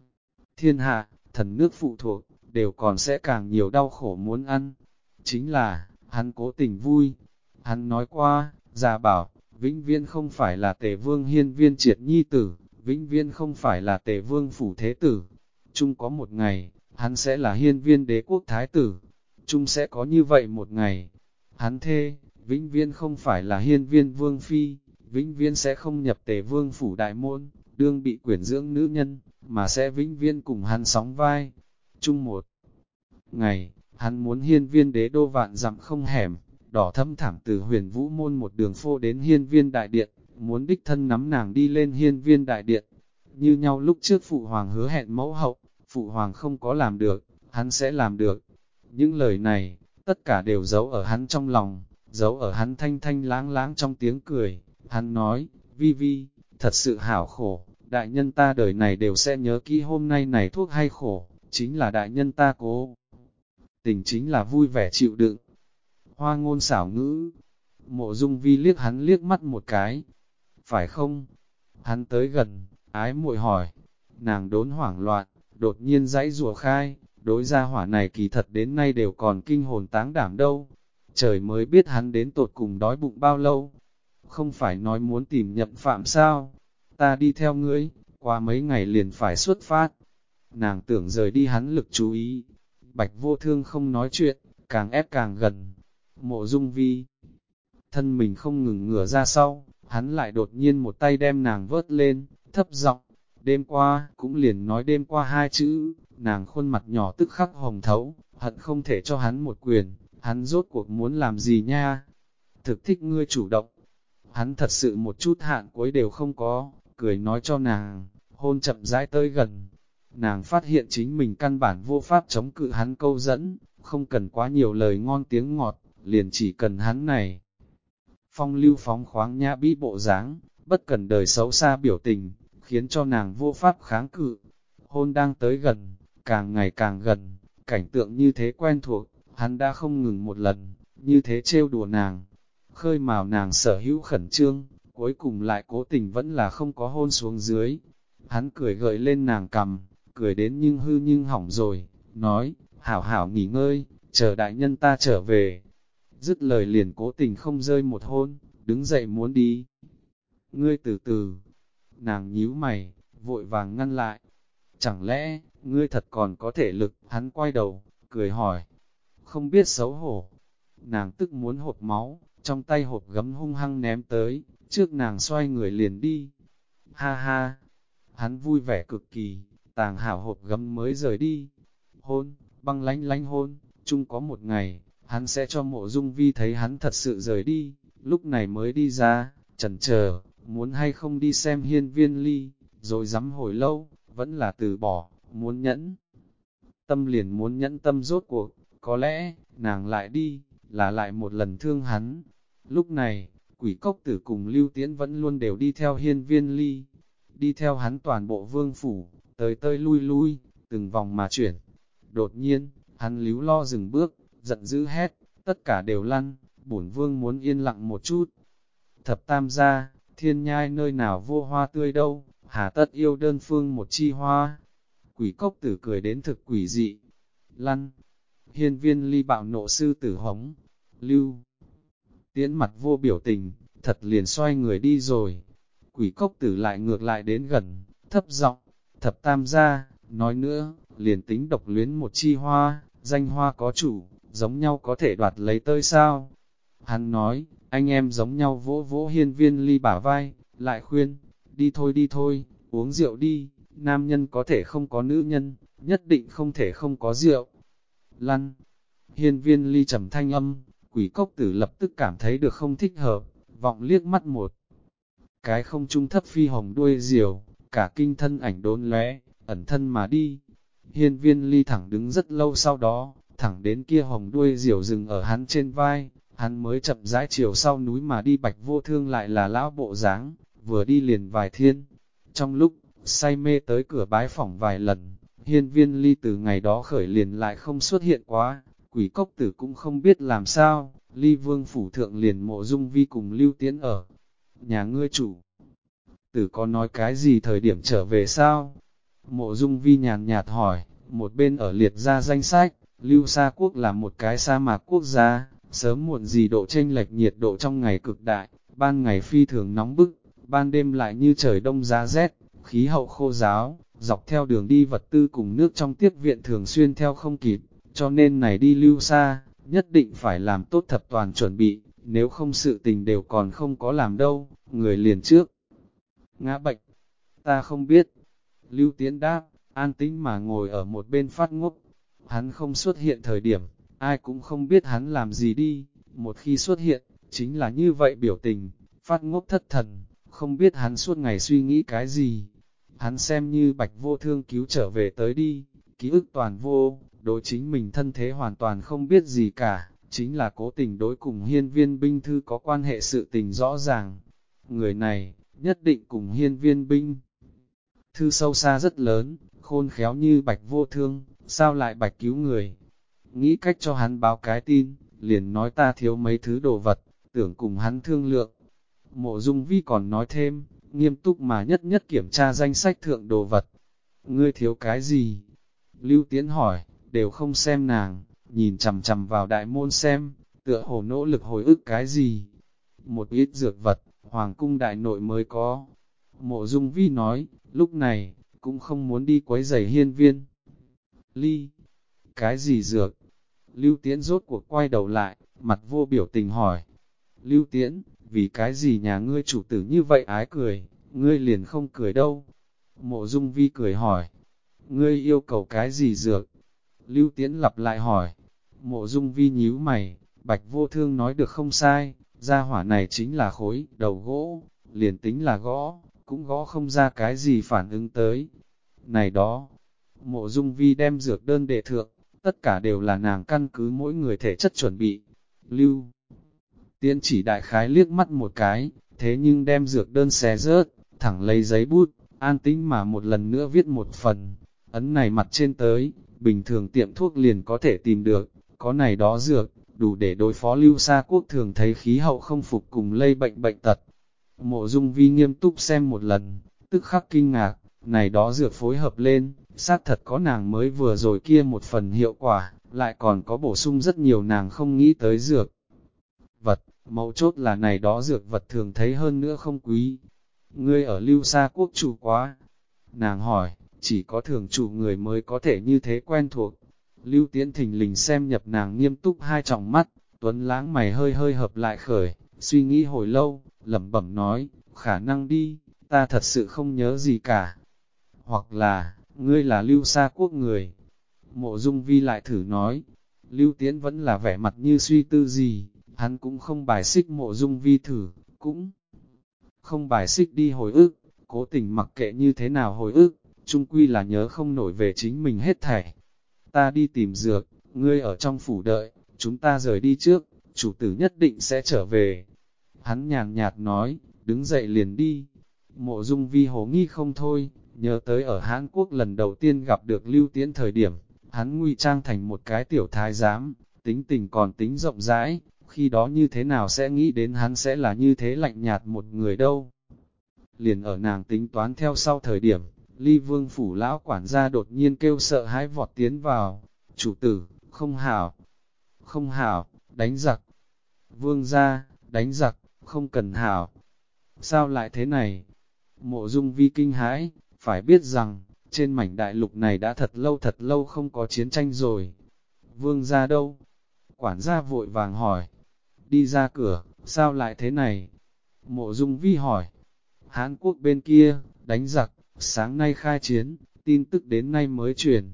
Thiên hạ, thần nước phụ thuộc, đều còn sẽ càng nhiều đau khổ muốn ăn. Chính là, hắn cố tình vui. Hắn nói qua, già bảo, vĩnh viễn không phải là tề vương hiên viên triệt nhi tử, vĩnh viễn không phải là tề vương phủ thế tử. Chung có một ngày, hắn sẽ là hiên viên đế quốc thái tử. Chung sẽ có như vậy một ngày. Hắn thê, vĩnh viễn không phải là hiên viên vương phi, vĩnh viễn sẽ không nhập tề vương phủ đại môn, đương bị quyển dưỡng nữ nhân, mà sẽ vĩnh viễn cùng hắn sóng vai. Chung một ngày, hắn muốn hiên viên đế đô vạn dặm không hẻm, đỏ thâm thẳng từ huyền vũ môn một đường phô đến hiên viên đại điện, muốn đích thân nắm nàng đi lên hiên viên đại điện. Như nhau lúc trước phụ hoàng hứa hẹn mẫu hậu, phụ hoàng không có làm được, hắn sẽ làm được. Những lời này, tất cả đều giấu ở hắn trong lòng, giấu ở hắn thanh thanh láng láng trong tiếng cười. Hắn nói, Vi, thật sự hảo khổ, đại nhân ta đời này đều sẽ nhớ kỹ hôm nay này thuốc hay khổ, chính là đại nhân ta cố. Tình chính là vui vẻ chịu đựng. Hoa ngôn xảo ngữ. Mộ Dung Vi liếc hắn liếc mắt một cái. Phải không? Hắn tới gần, ái muội hỏi. Nàng đốn hoảng loạn, đột nhiên dãy rùa khai, đối gia hỏa này kỳ thật đến nay đều còn kinh hồn táng đảm đâu. Trời mới biết hắn đến tột cùng đói bụng bao lâu. Không phải nói muốn tìm nhậm phạm sao? Ta đi theo ngươi, qua mấy ngày liền phải xuất phát. Nàng tưởng rời đi hắn lực chú ý. Bạch Vô Thương không nói chuyện, càng ép càng gần. Mộ Dung Vi thân mình không ngừng ngửa ra sau, hắn lại đột nhiên một tay đem nàng vớt lên, thấp giọng. Đêm qua, cũng liền nói đêm qua hai chữ, nàng khuôn mặt nhỏ tức khắc hồng thấu, hận không thể cho hắn một quyền, hắn rốt cuộc muốn làm gì nha? Thực thích ngươi chủ động. Hắn thật sự một chút hạn cuối đều không có, cười nói cho nàng, hôn chậm rãi tới gần. Nàng phát hiện chính mình căn bản vô pháp chống cự hắn câu dẫn, không cần quá nhiều lời ngon tiếng ngọt, liền chỉ cần hắn này. Phong lưu phóng khoáng nhã bĩ bộ dáng, bất cần đời xấu xa biểu tình, khiến cho nàng vô pháp kháng cự. Hôn đang tới gần, càng ngày càng gần, cảnh tượng như thế quen thuộc, hắn đã không ngừng một lần, như thế trêu đùa nàng. Khơi mào nàng sở hữu khẩn trương, cuối cùng lại cố tình vẫn là không có hôn xuống dưới. Hắn cười gợi lên nàng cằm, cười đến nhưng hư nhưng hỏng rồi, nói, hảo hảo nghỉ ngơi, chờ đại nhân ta trở về. Dứt lời liền cố tình không rơi một hôn, đứng dậy muốn đi. Ngươi từ từ, nàng nhíu mày, vội vàng ngăn lại. Chẳng lẽ, ngươi thật còn có thể lực, hắn quay đầu, cười hỏi. Không biết xấu hổ, nàng tức muốn hột máu, trong tay hộp gấm hung hăng ném tới, trước nàng xoay người liền đi. Ha ha, hắn vui vẻ cực kỳ, tàng hảo hộp gấm mới rời đi. Hôn, băng lánh lánh hôn, chung có một ngày, hắn sẽ cho Mộ Dung Vi thấy hắn thật sự rời đi, lúc này mới đi ra, chần chờ, muốn hay không đi xem Hiên Viên Ly, rồi dám hồi lâu, vẫn là từ bỏ, muốn nhẫn. Tâm liền muốn nhẫn tâm rốt cuộc, có lẽ, nàng lại đi, là lại một lần thương hắn. Lúc này, Quỷ Cốc Tử cùng Lưu Tiễn vẫn luôn đều đi theo Hiên Viên Ly, đi theo hắn toàn bộ vương phủ, tới tơi lui lui, từng vòng mà chuyển. Đột nhiên, hắn líu lo dừng bước, giận dữ hét, tất cả đều lăn, bổn vương muốn yên lặng một chút. Thập tam gia, thiên nhai nơi nào vô hoa tươi đâu, hà tất yêu đơn phương một chi hoa. Quỷ Cốc Tử cười đến thực quỷ dị. Lăn, Hiên Viên Ly bạo nộ sư tử hống, Lưu Tiễn mặt vô biểu tình, thật liền xoay người đi rồi. Quỷ Cốc Tử lại ngược lại đến gần, thấp giọng, thập tam gia, nói nữa, liền tính độc luyến một chi hoa, danh hoa có chủ, giống nhau có thể đoạt lấy tơi sao. Hắn nói, anh em giống nhau vỗ vỗ Hiên Viên Ly bả vai, lại khuyên, đi thôi, uống rượu đi, nam nhân có thể không có nữ nhân, nhất định không thể không có rượu. Lăn, Hiên Viên Ly trầm thanh âm, Quỷ Cốc Tử lập tức cảm thấy được không thích hợp, vọng liếc mắt một cái không trung thấp phi hồng đuôi diều, cả kinh thân ảnh đốn lóe, ẩn thân mà đi. Hiên Viên Ly thẳng đứng rất lâu sau đó, thẳng đến kia hồng đuôi diều dừng ở hắn trên vai, hắn mới chậm rãi chiều sau núi mà đi. Bạch Vô Thương lại là lão bộ dáng, vừa đi liền vài thiên. Trong lúc, say mê tới cửa bái phỏng vài lần, Hiên Viên Ly từ ngày đó khởi liền lại không xuất hiện quá. Quỷ Cốc Tử cũng không biết làm sao, Ly Vương phủ thượng liền Mộ Dung Vi cùng Lưu Tiễn ở. Nhà ngươi chủ tử có nói cái gì thời điểm trở về sao? Mộ Dung Vi nhàn nhạt hỏi, một bên ở liệt ra danh sách, Lưu Sa Quốc là một cái sa mạc quốc gia, sớm muộn gì độ chênh lệch nhiệt độ trong ngày cực đại, ban ngày phi thường nóng bức, ban đêm lại như trời đông giá rét, khí hậu khô ráo, dọc theo đường đi vật tư cùng nước trong tiết viện thường xuyên theo không kịp, cho nên này đi Lưu Sa, nhất định phải làm tốt thập toàn chuẩn bị, nếu không sự tình đều còn không có làm đâu, người liền trước. Ngã bệnh, ta không biết. Lưu Tiễn đáp, an tĩnh mà ngồi ở một bên phát ngốc. Hắn không xuất hiện thời điểm, ai cũng không biết hắn làm gì đi. Một khi xuất hiện, chính là như vậy biểu tình, phát ngốc thất thần, không biết hắn suốt ngày suy nghĩ cái gì. Hắn xem như Bạch Vô Thương cứu trở về tới đi, ký ức toàn vô, đối chính mình thân thế hoàn toàn không biết gì cả, chính là cố tình đối cùng Hiên Viên binh thư có quan hệ sự tình rõ ràng. Người này, nhất định cùng Hiên Viên binh thư sâu xa rất lớn, khôn khéo như Bạch Vô Thương, sao lại Bạch cứu người. Nghĩ cách cho hắn báo cái tin, liền nói ta thiếu mấy thứ đồ vật, tưởng cùng hắn thương lượng. Mộ Dung Vi còn nói thêm, nghiêm túc mà nhất nhất kiểm tra danh sách thượng đồ vật. Ngươi thiếu cái gì? Lưu Tiễn hỏi, đều không xem nàng, nhìn chằm chằm vào đại môn xem, tựa hồ nỗ lực hồi ức cái gì. Một ít dược vật, Hoàng cung đại nội mới có. Mộ Dung Vi nói, lúc này, cũng không muốn đi quấy rầy Hiên Viên Ly. Cái gì dược? Lưu Tiễn rốt cuộc quay đầu lại, mặt vô biểu tình hỏi. Lưu Tiễn, vì cái gì nhà ngươi chủ tử như vậy ái cười, ngươi liền không cười đâu? Mộ Dung Vi cười hỏi. Ngươi yêu cầu cái gì dược? Lưu Tiễn lặp lại hỏi. Mộ Dung Vi nhíu mày, Bạch Vô Thương nói được không sai, gia hỏa này chính là khối đầu gỗ, liền tính là gõ, cũng gõ không ra cái gì phản ứng tới. Này đó, Mộ Dung Vi đem dược đơn đệ thượng, tất cả đều là nàng căn cứ mỗi người thể chất chuẩn bị. Lưu Tiễn chỉ đại khái liếc mắt một cái, thế nhưng đem dược đơn xé rớt, thẳng lấy giấy bút, an tĩnh mà một lần nữa viết một phần. Ấn này mặt trên tới, bình thường tiệm thuốc liền có thể tìm được, có này đó dược, đủ để đối phó Lưu Sa Quốc thường thấy khí hậu không phục cùng lây bệnh tật. Mộ Dung Vi nghiêm túc xem một lần, tức khắc kinh ngạc, này đó dược phối hợp lên, xác thật có nàng mới vừa rồi kia một phần hiệu quả, lại còn có bổ sung rất nhiều nàng không nghĩ tới dược vật, mấu chốt là này đó dược vật thường thấy hơn nữa không quý. Ngươi ở Lưu Sa Quốc chủ quá? Nàng hỏi, chỉ có thường chủ người mới có thể như thế quen thuộc. Lưu Tiễn thình lình xem nhập nàng nghiêm túc hai tròng mắt, Tuấn Lãng mày hơi hơi hợp lại khởi, suy nghĩ hồi lâu, lẩm bẩm nói, khả năng đi, ta thật sự không nhớ gì cả. Hoặc là, ngươi là Lưu Sa Quốc người. Mộ Dung Vi lại thử nói, Lưu Tiễn vẫn là vẻ mặt như suy tư gì, hắn cũng không bài xích Mộ Dung Vi thử, cũng không bài xích đi hồi ức, cố tình mặc kệ như thế nào hồi ức, chung quy là nhớ không nổi về chính mình hết thảy. Ta đi tìm dược, ngươi ở trong phủ đợi, chúng ta rời đi trước, chủ tử nhất định sẽ trở về. Hắn nhàn nhạt nói, đứng dậy liền đi. Mộ Dung Vi hồ nghi không thôi, nhớ tới ở Hán Quốc lần đầu tiên gặp được Lưu Tiễn thời điểm, hắn ngụy trang thành một cái tiểu thái giám, tính tình còn tính rộng rãi, khi đó như thế nào sẽ nghĩ đến hắn sẽ là như thế lạnh nhạt một người đâu. Liền ở nàng tính toán theo sau thời điểm, Ly Vương phủ lão quản gia đột nhiên kêu sợ hãi vọt tiến vào, chủ tử, không hảo, không hảo, đánh giặc. Vương gia, đánh giặc, không cần hảo. Sao lại thế này? Mộ Dung Vi kinh hãi, phải biết rằng, trên mảnh đại lục này đã thật lâu không có chiến tranh rồi. Vương gia đâu? Quản gia vội vàng hỏi. Đi ra cửa, sao lại thế này? Mộ Dung Vi hỏi. Hán Quốc bên kia, đánh giặc, sáng nay khai chiến, tin tức đến nay mới truyền.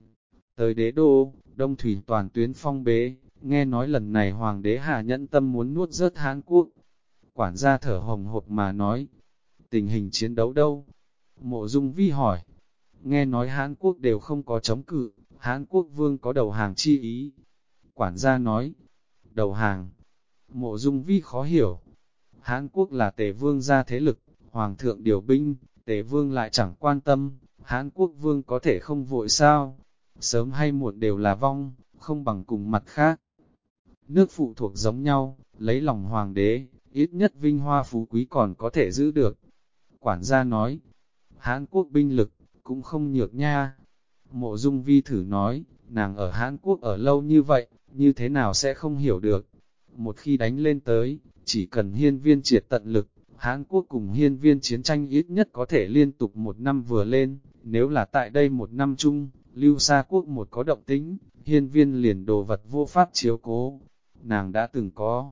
Tới đế đô, Đông Thủy toàn tuyến phong bế, nghe nói lần này Hoàng đế Hà nhẫn tâm muốn nuốt rớt Hán Quốc. Quản gia thở hồng hộc mà nói, tình hình chiến đấu đâu? Mộ Dung Vi hỏi, nghe nói Hán Quốc đều không có chống cự, Hán Quốc vương có đầu hàng chi ý. Quản gia nói, đầu hàng. Mộ Dung Vi khó hiểu, Hán Quốc là Tề vương gia thế lực, Hoàng thượng điều binh, Tề vương lại chẳng quan tâm, Hán Quốc vương có thể không vội sao? Sớm hay muộn đều là vong, không bằng cùng mặt khác. Nước phụ thuộc giống nhau, lấy lòng hoàng đế, ít nhất vinh hoa phú quý còn có thể giữ được. Quản gia nói, Hán Quốc binh lực, cũng không nhược nha. Mộ Dung Vi thử nói, nàng ở Hán Quốc ở lâu như vậy, như thế nào sẽ không hiểu được. Một khi đánh lên tới, chỉ cần hiên viên triệt tận lực, Hán Quốc cùng hiên viên chiến tranh ít nhất có thể liên tục một năm vừa lên, nếu là tại đây một năm chung, Lưu Sa Quốc một có động tính, hiên viên liền đồ vật vô pháp chiếu cố. Nàng đã từng có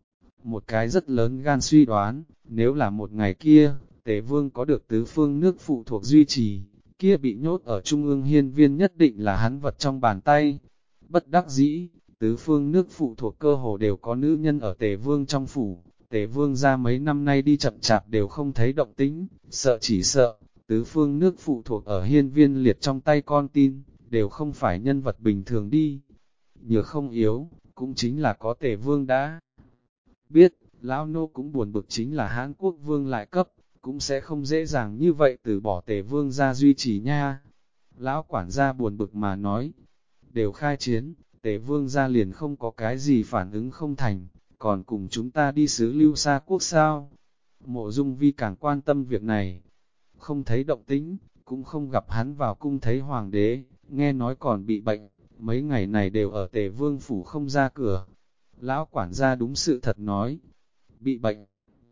một cái rất lớn gan suy đoán, nếu là một ngày kia, Tề Vương có được tứ phương nước phụ thuộc duy trì, kia bị nhốt ở trung ương hiên viên nhất định là hắn vật trong bàn tay. Bất đắc dĩ, tứ phương nước phụ thuộc cơ hồ đều có nữ nhân ở Tề Vương trong phủ, Tề Vương ra mấy năm nay đi chậm chạp đều không thấy động tĩnh, sợ chỉ sợ, tứ phương nước phụ thuộc ở hiên viên liệt trong tay con tin, đều không phải nhân vật bình thường đi. Nhược không yếu, cũng chính là có Tề Vương đã biết, lão nô cũng buồn bực chính là Hán Quốc Vương lại cấp, cũng sẽ không dễ dàng như vậy từ bỏ Tề Vương ra duy trì nha. Lão quản gia buồn bực mà nói, đều khai chiến, Tề Vương ra liền không có cái gì phản ứng không thành, còn cùng chúng ta đi xứ Lưu Sa Quốc sao? Mộ Dung Vi càng quan tâm việc này, không thấy động tĩnh, cũng không gặp hắn vào cung thấy hoàng đế, nghe nói còn bị bệnh, mấy ngày này đều ở Tề Vương phủ không ra cửa. Lão quản gia đúng sự thật nói, bị bệnh.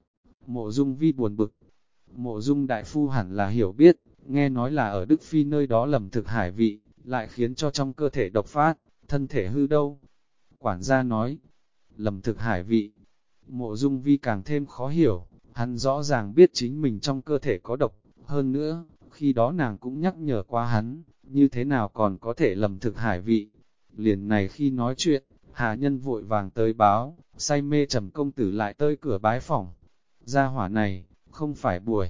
Mộ Dung Vi buồn bực, Mộ Dung đại phu hẳn là hiểu biết, nghe nói là ở Đức Phi nơi đó lầm thực hải vị, lại khiến cho trong cơ thể độc phát, thân thể hư đâu. Quản gia nói, lầm thực hải vị. Mộ Dung Vi càng thêm khó hiểu, hắn rõ ràng biết chính mình trong cơ thể có độc, hơn nữa, khi đó nàng cũng nhắc nhở qua hắn, như thế nào còn có thể lầm thực hải vị. Liền này khi nói chuyện, hạ nhân vội vàng tới báo, say mê Trầm công tử lại tới cửa bái phỏng. Gia hỏa này, không phải buổi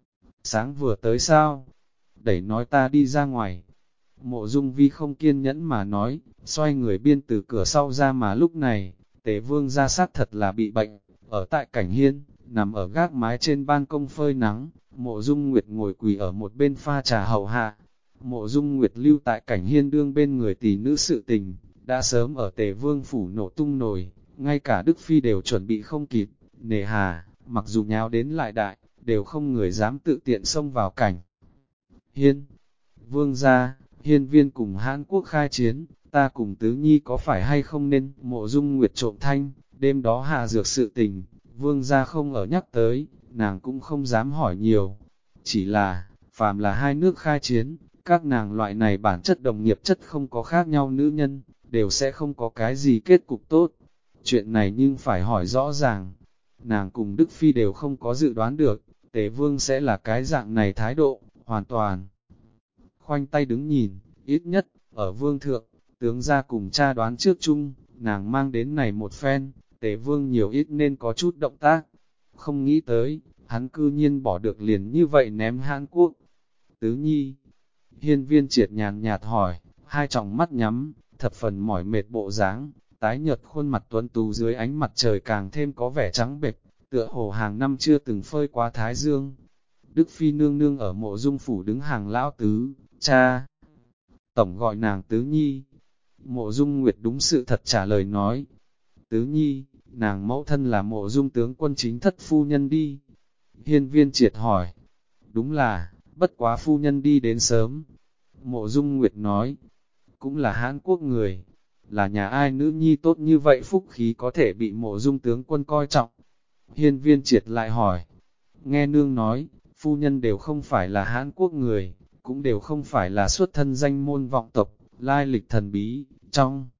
sáng vừa tới sao? Đẩy nói ta đi ra ngoài. Mộ Dung Vi không kiên nhẫn mà nói, xoay người biên từ cửa sau ra mà lúc này, Tề Vương ra sát thật là bị bệnh, ở tại Cảnh Hiên, nằm ở gác mái trên ban công phơi nắng, Mộ Dung Nguyệt ngồi quỳ ở một bên pha trà hầu hạ. Mộ Dung Nguyệt lưu tại Cảnh Hiên đương bên người tỷ nữ sự tình, đã sớm ở Tề Vương phủ nổ tung nổi, ngay cả Đức Phi đều chuẩn bị không kịp, nề hà, mặc dù nháo đến lại đại, đều không người dám tự tiện xông vào Cảnh Hiên. Vương gia, Hiên viên cùng Hán Quốc khai chiến, ta cùng Tứ Nhi có phải hay không nên? Mộ Dung Nguyệt trộm thanh, đêm đó hạ dược sự tình, vương gia không ở nhắc tới, nàng cũng không dám hỏi nhiều. Chỉ là, phàm là hai nước khai chiến, các nàng loại này bản chất đồng nghiệp chất không có khác nhau nữ nhân, đều sẽ không có cái gì kết cục tốt. Chuyện này nhưng phải hỏi rõ ràng. Nàng cùng Đức Phi đều không có dự đoán được, Tề Vương sẽ là cái dạng này thái độ, hoàn toàn khoanh tay đứng nhìn, ít nhất, ở vương thượng, tướng gia cùng cha đoán trước chung, nàng mang đến này một phen, Tề Vương nhiều ít nên có chút động tác. Không nghĩ tới, hắn cư nhiên bỏ được liền như vậy ném Hán Quốc. Tứ Nhi, Hiên viên triệt nhàn nhạt hỏi, hai tròng mắt nhắm, thập phần mỏi mệt bộ dáng, tái nhợt khuôn mặt tuấn tú dưới ánh mặt trời càng thêm có vẻ trắng bệch, tựa hồ hàng năm chưa từng phơi quá thái dương. Đức Phi nương nương ở Mộ Dung phủ đứng hàng lão tứ, cha. Tổng gọi nàng Tứ Nhi. Mộ Dung Nguyệt đúng sự thật trả lời nói. Tứ Nhi, nàng mẫu thân là Mộ Dung tướng quân chính thất phu nhân đi. Hiên viên triệt hỏi. Đúng là, bất quá phu nhân đi đến sớm. Mộ Dung Nguyệt nói. Cũng là Hán Quốc người. Là nhà ai nữ nhi tốt như vậy phúc khí có thể bị Mộ Dung tướng quân coi trọng. Hiên viên triệt lại hỏi. Nghe nương nói, phu nhân đều không phải là Hán Quốc người, cũng đều không phải là xuất thân danh môn vọng tộc, lai lịch thần bí, trong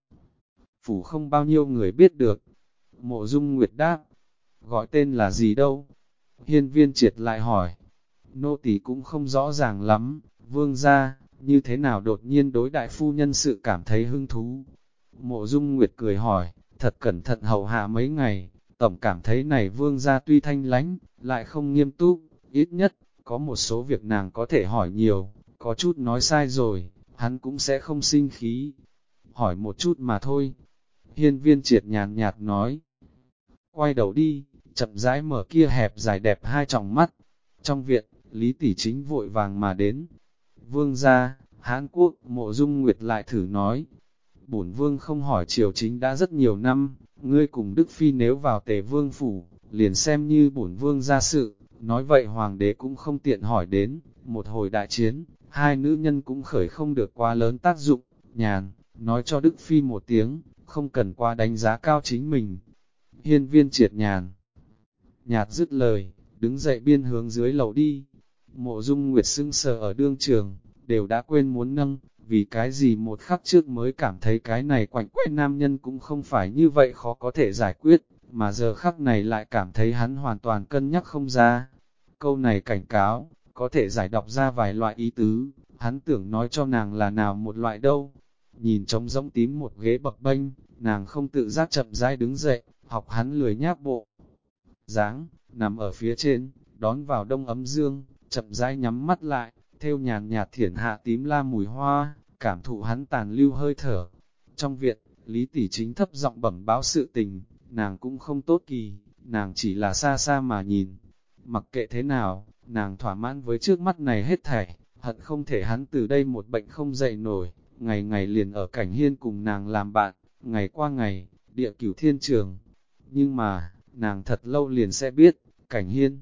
phủ không bao nhiêu người biết được. Mộ Dung Nguyệt đáp, gọi tên là gì đâu? Hiên viên triệt lại hỏi, nô tỳ cũng không rõ ràng lắm, vương gia, như thế nào đột nhiên đối đại phu nhân sự cảm thấy hứng thú? Mộ Dung Nguyệt cười hỏi, thật cẩn thận hầu hạ mấy ngày, tổng cảm thấy này vương gia tuy thanh lãnh, lại không nghiêm túc, ít nhất, có một số việc nàng có thể hỏi nhiều, có chút nói sai rồi, hắn cũng sẽ không sinh khí. Hỏi một chút mà thôi. Hiên viên triệt nhàn nhạt nói. Quay đầu đi, chậm rãi mở kia hẹp dài đẹp hai tròng mắt. Trong viện, Lý Tỷ Chính vội vàng mà đến. Vương gia, Hán Quốc, Mộ Dung Nguyệt lại thử nói. Bổn vương không hỏi triều chính đã rất nhiều năm, ngươi cùng Đức Phi nếu vào Tề Vương phủ, liền xem như bổn vương ra sự. Nói vậy hoàng đế cũng không tiện hỏi đến, một hồi đại chiến, hai nữ nhân cũng khởi không được quá lớn tác dụng, nhàn, nói cho Đức Phi một tiếng, không cần qua đánh giá cao chính mình. Hiên viên triệt nhàn, nhạt dứt lời, đứng dậy biên hướng dưới lầu đi. Mộ Dung Nguyệt sưng sờ ở đương trường, đều đã quên muốn nâng, vì cái gì một khắc trước mới cảm thấy cái này quạnh quẽ nam nhân cũng không phải như vậy khó có thể giải quyết, mà giờ khắc này lại cảm thấy hắn hoàn toàn cân nhắc không ra. Câu này cảnh cáo, có thể giải đọc ra vài loại ý tứ, hắn tưởng nói cho nàng là nào một loại đâu. Nhìn trống rỗng tím một ghế bập bênh, nàng không tự giác chậm rãi đứng dậy, học hắn lười nhác bộ. Dáng, nằm ở phía trên, đón vào đông ấm dương, chậm rãi nhắm mắt lại, theo nhàn nhạt thiển hạ tím la mùi hoa, cảm thụ hắn tàn lưu hơi thở. Trong viện, Lý Tỷ Chính thấp giọng bẩm báo sự tình, nàng cũng không tốt kỳ, nàng chỉ là xa xa mà nhìn. Mặc kệ thế nào, nàng thỏa mãn với trước mắt này hết thảy, hận không thể hắn từ đây một bệnh không dậy nổi, ngày ngày liền ở Cảnh Hiên cùng nàng làm bạn, ngày qua ngày, địa cửu thiên trường. Nhưng mà, nàng thật lâu liền sẽ biết, Cảnh Hiên,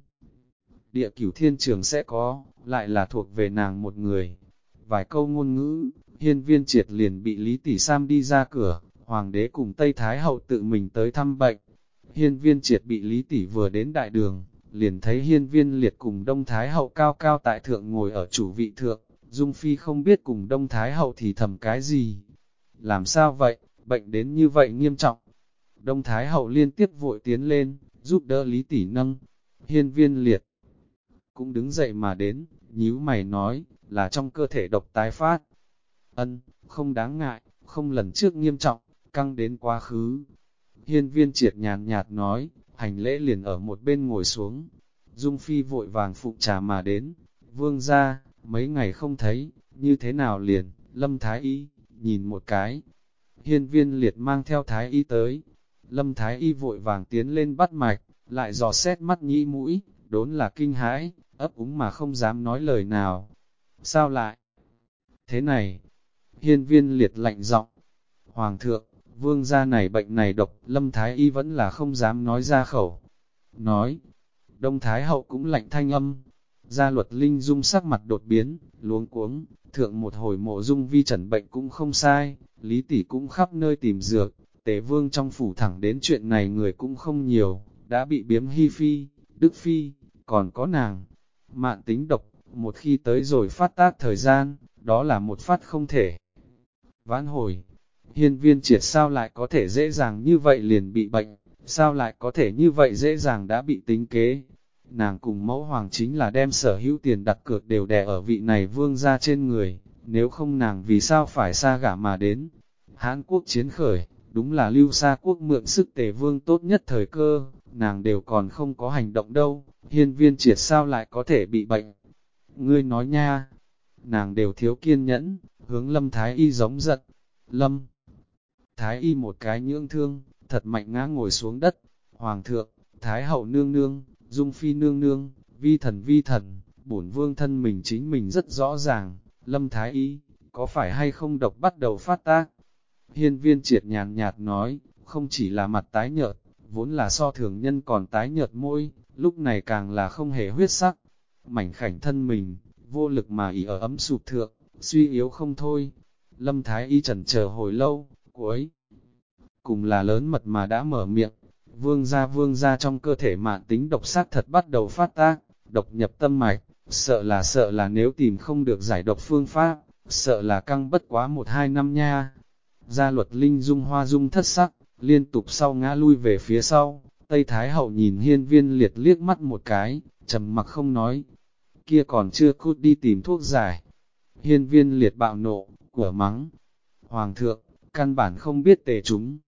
địa cửu thiên trường sẽ có, lại là thuộc về nàng một người. Vài câu ngôn ngữ, Hiên viên triệt liền bị Lý Tỷ Sam đi ra cửa, hoàng đế cùng Tây Thái hậu tự mình tới thăm bệnh. Hiên viên triệt bị Lý Tỷ vừa đến đại đường, liền thấy hiên viên liệt cùng Đông Thái hậu cao cao tại thượng ngồi ở chủ vị thượng, Dung Phi không biết cùng Đông Thái hậu thì thầm cái gì. Làm sao vậy, bệnh đến như vậy nghiêm trọng. Đông Thái hậu liên tiếp vội tiến lên, giúp đỡ Lý Tỷ nâng. Hiên viên liệt cũng đứng dậy mà đến, nhíu mày nói, là trong cơ thể độc tái phát. Ân, không đáng ngại, không lần trước nghiêm trọng, căng đến quá khứ. Hiên Viên Triệt nhàn nhạt nói, hành lễ liền ở một bên ngồi xuống. Dung Phi vội vàng phụng trà mà đến, vương ra, mấy ngày không thấy, như thế nào liền, Lâm Thái Y, nhìn một cái. Hiên Viên Liệt mang theo Thái Y tới, Lâm Thái Y vội vàng tiến lên bắt mạch, lại dò xét mắt nhĩ mũi, đốn là kinh hãi, ấp úng mà không dám nói lời nào. Sao lại? Thế này, Hiên Viên Liệt lạnh giọng, Hoàng thượng, vương gia này bệnh này độc, Lâm Thái Y vẫn là không dám nói ra khẩu. Nói, Đông Thái Hậu cũng lạnh thanh âm, Gia Luật Linh Dung sắc mặt đột biến, luống cuống, thượng một hồi Mộ Dung Vi chẩn bệnh cũng không sai, Lý Tỷ cũng khắp nơi tìm dược, Tề Vương trong phủ thẳng đến chuyện này người cũng không nhiều, đã bị biếm Hy Phi, Đức Phi, còn có nàng. Mạn tính độc, một khi tới rồi phát tác thời gian, đó là một phát không thể vãn hồi. Hiên Viên Triệt sao lại có thể dễ dàng như vậy liền bị bệnh, sao lại có thể như vậy dễ dàng đã bị tính kế. Nàng cùng mẫu hoàng chính là đem sở hữu tiền đặt cược đều đè ở vị này vương ra trên người, nếu không nàng vì sao phải xa gả mà đến. Hán quốc chiến khởi, đúng là Lưu Sa quốc mượn sức Tề Vương tốt nhất thời cơ, nàng đều còn không có hành động đâu, Hiên Viên Triệt sao lại có thể bị bệnh. Ngươi nói nha, nàng đều thiếu kiên nhẫn, hướng Lâm Thái Y giống giận. Lâm Thái Y một cái nhưỡng thương, thật mạnh ngã ngồi xuống đất. Hoàng thượng, Thái hậu nương nương, Dung Phi nương nương, vi thần, bổn vương thân mình chính mình rất rõ ràng. Lâm Thái Y, có phải hay không độc bắt đầu phát tác? Hiên Viên Triệt nhàn nhạt nói, không chỉ là mặt tái nhợt, vốn là so thường nhân còn tái nhợt môi, lúc này càng là không hề huyết sắc. Mảnh khảnh thân mình, vô lực mà ỉ ở ấm sụp thượng, suy yếu không thôi. Lâm Thái Y chần chờ hồi lâu, cuối cùng là lớn mật mà đã mở miệng. Vương gia trong cơ thể mạn tính độc sát thật bắt đầu phát tác, độc nhập tâm mạch, sợ là nếu tìm không được giải độc phương pháp, sợ là căng bất quá 1-2 năm nha. Gia Luật Linh Dung hoa dung thất sắc, liên tục sau ngã lui về phía sau, Tây Thái Hậu nhìn Hiên Viên Liệt liếc mắt một cái, trầm mặc không nói, kia còn chưa cút đi tìm thuốc giải. Hiên Viên Liệt bạo nộ, của mắng, Hoàng thượng, căn bản không biết tề chúng.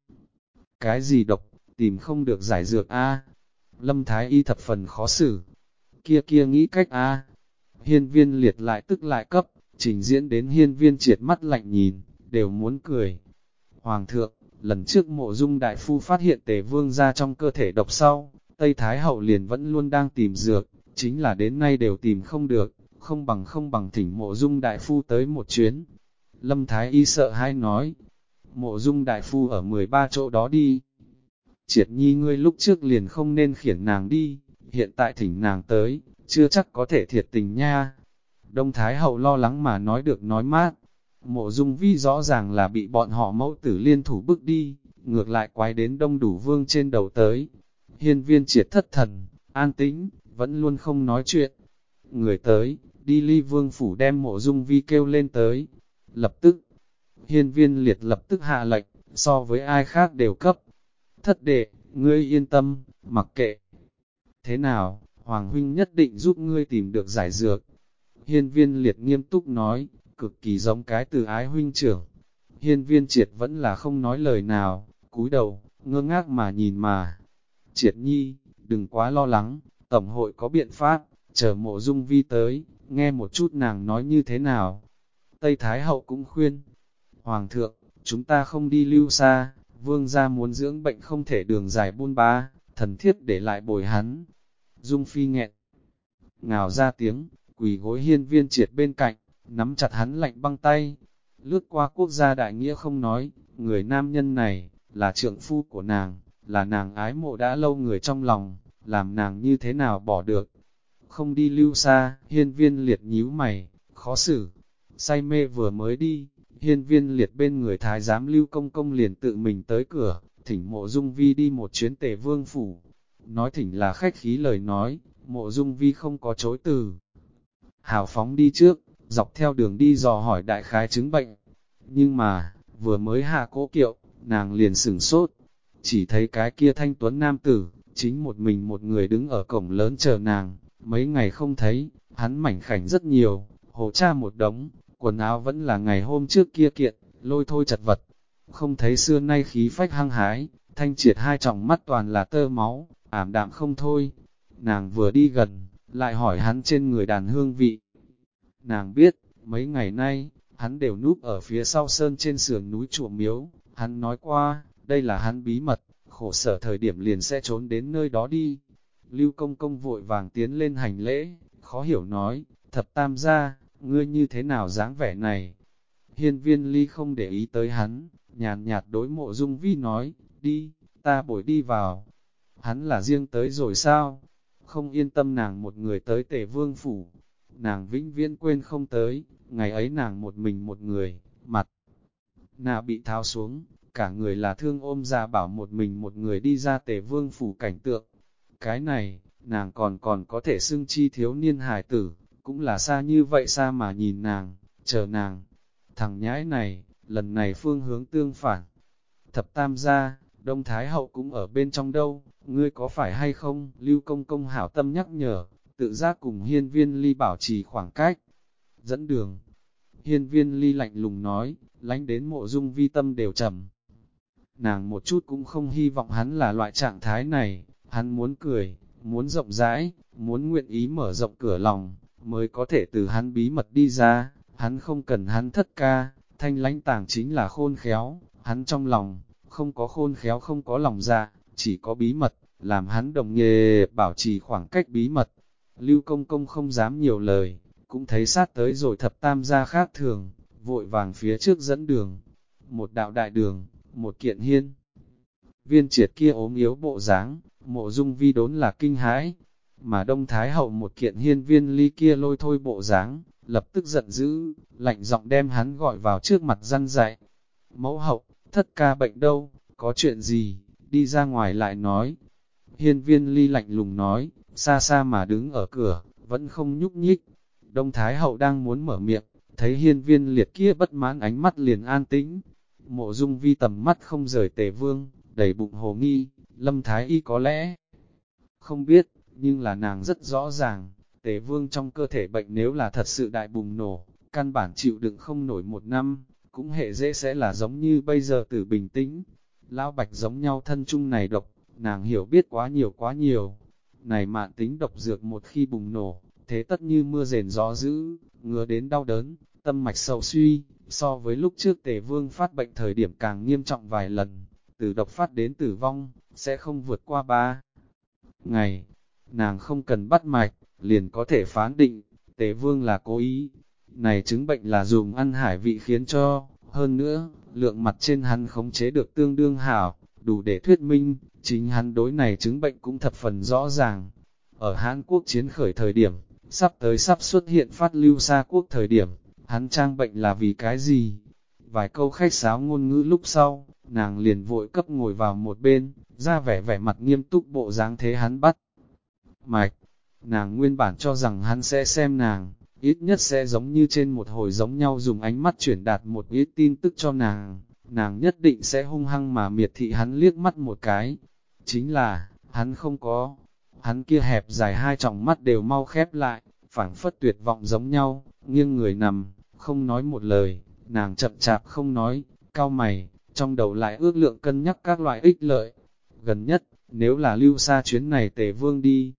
Cái gì độc, tìm không được giải dược a. Lâm Thái Y thập phần khó xử, kia nghĩ cách a. Hiên Viên Liệt lại tức lại cấp, trình diễn đến Hiên Viên Triệt mắt lạnh nhìn, đều muốn cười. Hoàng thượng, lần trước Mộ Dung đại phu phát hiện Tề Vương ra trong cơ thể độc sau, Tây Thái Hậu liền vẫn luôn đang tìm dược, chính là đến nay đều tìm không được, không bằng thỉnh Mộ Dung đại phu tới một chuyến. Lâm Thái Y sợ hãi nói, Mộ Dung đại phu ở 13 chỗ đó đi. Triệt Nhi ngươi lúc trước liền không nên khiển nàng đi, hiện tại thỉnh nàng tới, chưa chắc có thể thiệt tình nha. Đông Thái Hậu lo lắng mà nói được nói mát, Mộ Dung Vi rõ ràng là bị bọn họ mẫu tử liên thủ bức đi, ngược lại quái đến Đông Đủ Vương trên đầu tới. Hiên Viên Triệt thất thần, an tĩnh, vẫn luôn không nói chuyện. Người tới, đi Ly Vương phủ đem Mộ Dung Vi kêu lên tới. Lập tức, Hiên Viên Liệt lập tức hạ lệnh, so với ai khác đều cấp. Thất đệ, ngươi yên tâm, mặc kệ. Thế nào, Hoàng huynh nhất định giúp ngươi tìm được giải dược. Hiên Viên Liệt nghiêm túc nói, cực kỳ giống cái từ ái huynh trưởng. Hiên Viên Triệt vẫn là không nói lời nào, cúi đầu, ngơ ngác mà nhìn mà. Triệt Nhi, đừng quá lo lắng, Tổng hội có biện pháp, chờ Mộ Dung Vi tới, nghe một chút nàng nói như thế nào. Tây Thái Hậu cũng khuyên, Hoàng thượng, chúng ta không đi Lưu Sa, vương gia muốn dưỡng bệnh không thể đường dài buôn ba, thần thiết để lại bồi hắn. Dung Phi nghẹn ngào ra tiếng, quỳ gối Hiên Viên Triệt bên cạnh, nắm chặt hắn lạnh băng tay. Lướt qua quốc gia đại nghĩa không nói, người nam nhân này, là trượng phu của nàng, là nàng ái mộ đã lâu người trong lòng, làm nàng như thế nào bỏ được. Không đi Lưu Sa, Hiên Viên Liệt nhíu mày, khó xử, say mê vừa mới đi, Hiên Viên Liệt bên người thái giám Lưu Công Công liền tự mình tới cửa, thỉnh Mộ Dung Vi đi một chuyến Tề Vương phủ. Nói thỉnh là khách khí lời nói, Mộ Dung Vi không có chối từ. Hào phóng đi trước, dọc theo đường đi dò hỏi đại khái chứng bệnh. Nhưng mà, vừa mới hạ cỗ kiệu, nàng liền sửng sốt. Chỉ thấy cái kia thanh tuấn nam tử, chính một mình một người đứng ở cổng lớn chờ nàng. Mấy ngày không thấy, hắn mảnh khảnh rất nhiều, hồ cha một đống, quần áo vẫn là ngày hôm trước kia kiện, lôi thôi chật vật, không thấy xưa nay khí phách hăng hái, thanh triệt hai tròng mắt toàn là tơ máu, ảm đạm không thôi. Nàng vừa đi gần, lại hỏi hắn trên người đàn hương vị. Nàng biết, mấy ngày nay, hắn đều núp ở phía sau sơn trên sườn núi chùa miếu, hắn nói qua, đây là hắn bí mật, khổ sở thời điểm liền sẽ trốn đến nơi đó đi. Lưu Công Công vội vàng tiến lên hành lễ, khó hiểu nói, Thập Tam gia, ngươi như thế nào dáng vẻ này? Hiên Viên Ly không để ý tới hắn, nhàn nhạt đối Mộ Dung Vi nói, đi, ta bồi đi vào. Hắn là riêng tới rồi sao? Không yên tâm nàng một người tới Tề Vương phủ. Nàng vĩnh viễn quên không tới, ngày ấy nàng một mình một người, mặt nạ bị tháo xuống, cả người là thương ôm ra bảo một mình một người đi ra Tề Vương phủ cảnh tượng. Cái này, nàng còn có thể xưng chi thiếu niên hài tử, cũng là xa như vậy xa mà nhìn nàng, chờ nàng. Thằng nhãi này, lần này phương hướng tương phản. Thập Tam gia, Đông Thái Hậu cũng ở bên trong đâu, ngươi có phải hay không? Lưu Công Công hảo tâm nhắc nhở, tự giác cùng Hiên Viên Ly bảo trì khoảng cách. Dẫn đường, Hiên Viên Ly lạnh lùng nói, lánh đến Mộ Dung Vi tâm đều trầm. Nàng một chút cũng không hy vọng hắn là loại trạng thái này, hắn muốn cười, muốn rộng rãi, muốn nguyện ý mở rộng cửa lòng, mới có thể từ hắn bí mật đi ra, hắn không cần hắn thất ca, thanh lãnh tàng chính là khôn khéo, hắn trong lòng, không có khôn khéo không có lòng dạ, chỉ có bí mật, làm hắn đồng nghề bảo trì khoảng cách bí mật. Lưu Công Công không dám nhiều lời, cũng thấy sát tới rồi Thập Tam gia khác thường, vội vàng phía trước dẫn đường. Một đạo đại đường, một kiện hiên. Viên triệt kia ốm yếu bộ dáng, Mộ Dung Vi đốn là kinh hãi, mà Đông Thái Hậu một kiện Hiên Viên Ly kia lôi thôi bộ dáng, lập tức giận dữ, lạnh giọng đem hắn gọi vào trước mặt răn dạy. Mẫu hậu, thất ca bệnh đâu, có chuyện gì, đi ra ngoài lại nói. Hiên Viên Ly lạnh lùng nói, xa xa mà đứng ở cửa, vẫn không nhúc nhích. Đông Thái Hậu đang muốn mở miệng, thấy Hiên Viên Liệt kia bất mãn ánh mắt liền an tĩnh. Mộ Dung Vi tầm mắt không rời Tề Vương, đầy bụng hồ nghi, Lâm Thái Y có lẽ không biết, nhưng là nàng rất rõ ràng, Tề Vương trong cơ thể bệnh nếu là thật sự đại bùng nổ, căn bản chịu đựng không nổi một năm, cũng hệ dễ sẽ là giống như bây giờ Tử bình tĩnh. Lão Bạch giống nhau thân chung này độc, nàng hiểu biết quá nhiều quá nhiều. Này mạn tính độc dược một khi bùng nổ, thế tất như mưa rền gió dữ, ngứa đến đau đớn, tâm mạch sầu suy, so với lúc trước Tề Vương phát bệnh thời điểm càng nghiêm trọng vài lần, từ độc phát đến tử vong, sẽ không vượt qua 3 ngày. Nàng không cần bắt mạch, liền có thể phán định, Tề Vương là cố ý. Này chứng bệnh là dùng ăn hải vị khiến cho, hơn nữa, lượng mặt trên hắn khống chế được tương đương hảo, đủ để thuyết minh, chính hắn đối này chứng bệnh cũng thập phần rõ ràng. Ở Hán Quốc chiến khởi thời điểm, sắp xuất hiện phát lưu xa quốc thời điểm, hắn trang bệnh là vì cái gì? Vài câu khách sáo ngôn ngữ lúc sau, nàng liền vội cấp ngồi vào một bên, ra vẻ mặt nghiêm túc bộ dáng thế hắn bắt mạch. Nàng nguyên bản cho rằng hắn sẽ xem nàng, ít nhất sẽ giống như trên một hồi giống nhau dùng ánh mắt chuyển đạt một ít tin tức cho nàng nhất định sẽ hung hăng mà miệt thị hắn liếc mắt một cái. Chính là, hắn không có, hắn kia hẹp dài hai tròng mắt đều mau khép lại, phảng phất tuyệt vọng giống nhau, nghiêng người nằm, không nói một lời, nàng chậm chạp không nói, cau mày, trong đầu lại ước lượng cân nhắc các loại ích lợi. Gần nhất, nếu là lưu xa chuyến này Tề Vương đi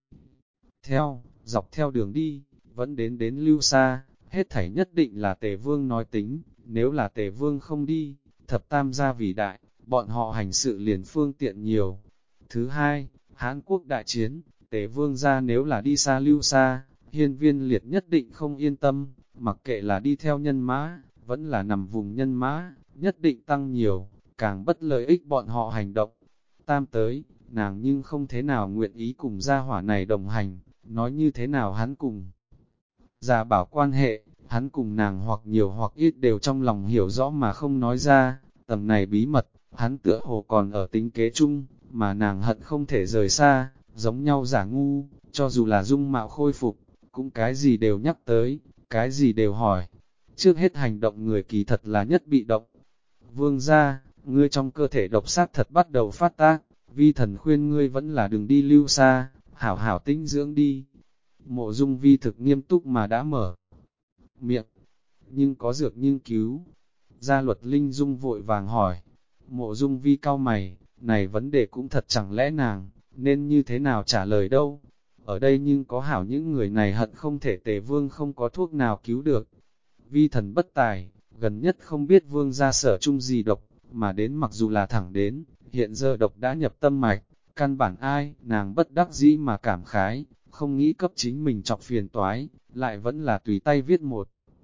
dọc theo đường đi, vẫn đến lưu xa, hết thảy nhất định là Tề Vương nói tính, nếu là Tề Vương không đi, Thập Tam gia vì đại, bọn họ hành sự liền phương tiện nhiều. Thứ hai, Hán Quốc đại chiến, Tề Vương gia nếu là đi xa lưu xa, Hiên Viên Liệt nhất định không yên tâm, mặc kệ là đi theo nhân mã, vẫn là nằm vùng nhân mã, nhất định tăng nhiều, càng bất lợi ích bọn họ hành động. Tam tới, nàng nhưng không thế nào nguyện ý cùng gia hỏa này đồng hành, nói như thế nào hắn cùng gia bảo quan hệ, hắn cùng nàng hoặc nhiều hoặc ít đều trong lòng hiểu rõ mà không nói ra, tầm này bí mật, hắn tựa hồ còn ở tính kế chung, mà nàng hận không thể rời xa, giống nhau giả ngu, cho dù là dung mạo khôi phục, cũng cái gì đều nhắc tới, cái gì đều hỏi. Trước hết hành động người kỳ thật là nhất bị động. Vương gia, ngươi trong cơ thể độc sát thật bắt đầu phát tác, vi thần khuyên ngươi vẫn là đừng đi lưu xa, hảo hảo tinh dưỡng đi. Mộ Dung Vi thực nghiêm túc mà đã mở miệng. nhưng có dược nhưng cứu. Gia Luật Linh Dung vội vàng hỏi, Mộ Dung Vi cau mày, này vấn đề cũng thật chẳng lẽ nàng, nên như thế nào trả lời đâu. Ở đây nhưng có hảo những người này hận không thể Tề Vương không có thuốc nào cứu được. Vi thần bất tài, gần nhất không biết Vương gia sở chung gì độc, mà đến mặc dù là thẳng đến, hiện giờ độc đã nhập tâm mạch, căn bản ai, nàng bất đắc dĩ mà cảm khái, không nghĩ cấp chính mình chọc phiền toái, lại vẫn là tùy tay viết một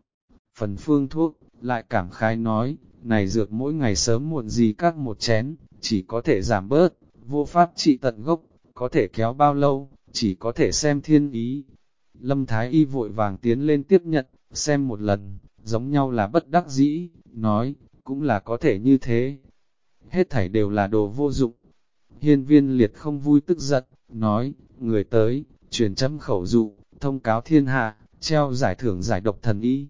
phần phương thuốc, lại cảm khái nói, này dược mỗi ngày sớm muộn gì các một chén, chỉ có thể giảm bớt, vô pháp trị tận gốc, có thể kéo bao lâu, chỉ có thể xem thiên ý. Lâm Thái Y vội vàng tiến lên tiếp nhận, xem một lần, giống nhau là bất đắc dĩ, nói, cũng là có thể như thế. Hết thảy đều là đồ vô dụng. Hiên Viên Liệt không vui tức giận, nói, người tới, truyền chấm khẩu dụ, thông cáo thiên hạ, treo giải thưởng giải độc thần y.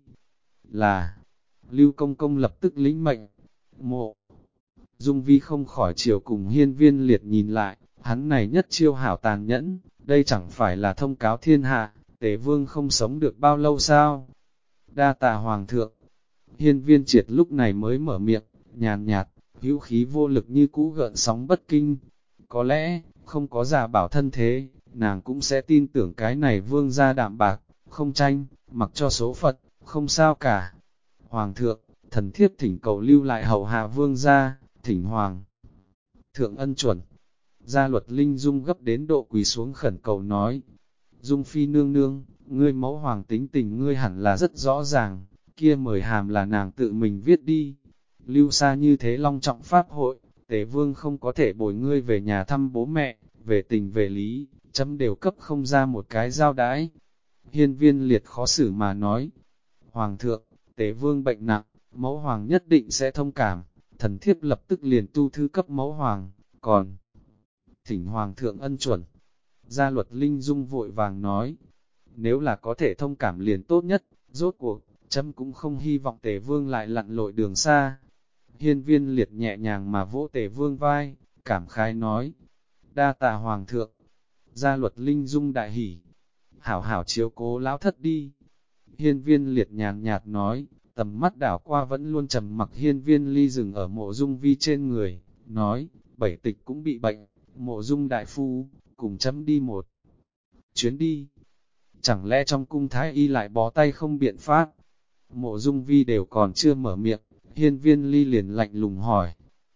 Là, Lưu Công Công lập tức lĩnh mệnh. Mộ Dung Vi không khỏi chiều cùng Hiên Viên Liệt nhìn lại, hắn này nhất chiêu hảo tàn nhẫn, đây chẳng phải là thông cáo thiên hạ, Tề Vương không sống được bao lâu sao? Đa tạ Hoàng thượng. Hiên Viên Triệt lúc này mới mở miệng, nhàn nhạt, hữu khí vô lực như cũ gợn sóng bất kinh. Có lẽ, không có giả bảo thân thế, nàng cũng sẽ tin tưởng cái này Vương gia đạm bạc, không tranh, mặc cho số phận, không sao cả. Hoàng thượng, thần thiếp thỉnh cầu lưu lại hầu hạ Vương gia, thỉnh Hoàng thượng ân chuẩn. Gia Luật Linh Dung gấp đến độ quỳ xuống khẩn cầu nói, Dung Phi nương nương, ngươi mẫu hoàng tính tình ngươi hẳn là rất rõ ràng, kia mời hàm là nàng tự mình viết đi. Lưu xa như thế long trọng pháp hội, Tề Vương không có thể bồi ngươi về nhà thăm bố mẹ, về tình về lý, chấm đều cấp không ra một cái giao đãi. Hiên Viên Liệt khó xử mà nói, Hoàng thượng, Tề Vương bệnh nặng, mẫu hoàng nhất định sẽ thông cảm, thần thiếp lập tức liền tu thư cấp mẫu hoàng, còn thỉnh Hoàng thượng ân chuẩn. Gia Luật Linh Dung vội vàng nói, nếu là có thể thông cảm liền tốt nhất, rốt cuộc, chấm cũng không hy vọng Tề Vương lại lặn lội đường xa. Hiên Viên Liệt nhẹ nhàng mà vỗ Tề Vương vai, cảm khái nói, đa tạ Hoàng thượng. Gia Luật Linh Dung đại hỉ, hảo hảo chiếu cố lão thất đi. Hiên Viên Liệt nhàn nhạt nói, tầm mắt đảo qua vẫn luôn trầm mặc Hiên Viên Ly dừng ở Mộ Dung Vi trên người, nói, Bảy Tịch cũng bị bệnh, Mộ Dung đại phu, cùng chấm đi một chuyến đi. Chẳng lẽ trong cung thái y lại bó tay không biện pháp? Mộ Dung Vi đều còn chưa mở miệng, Hiên Viên Ly liền lạnh lùng hỏi.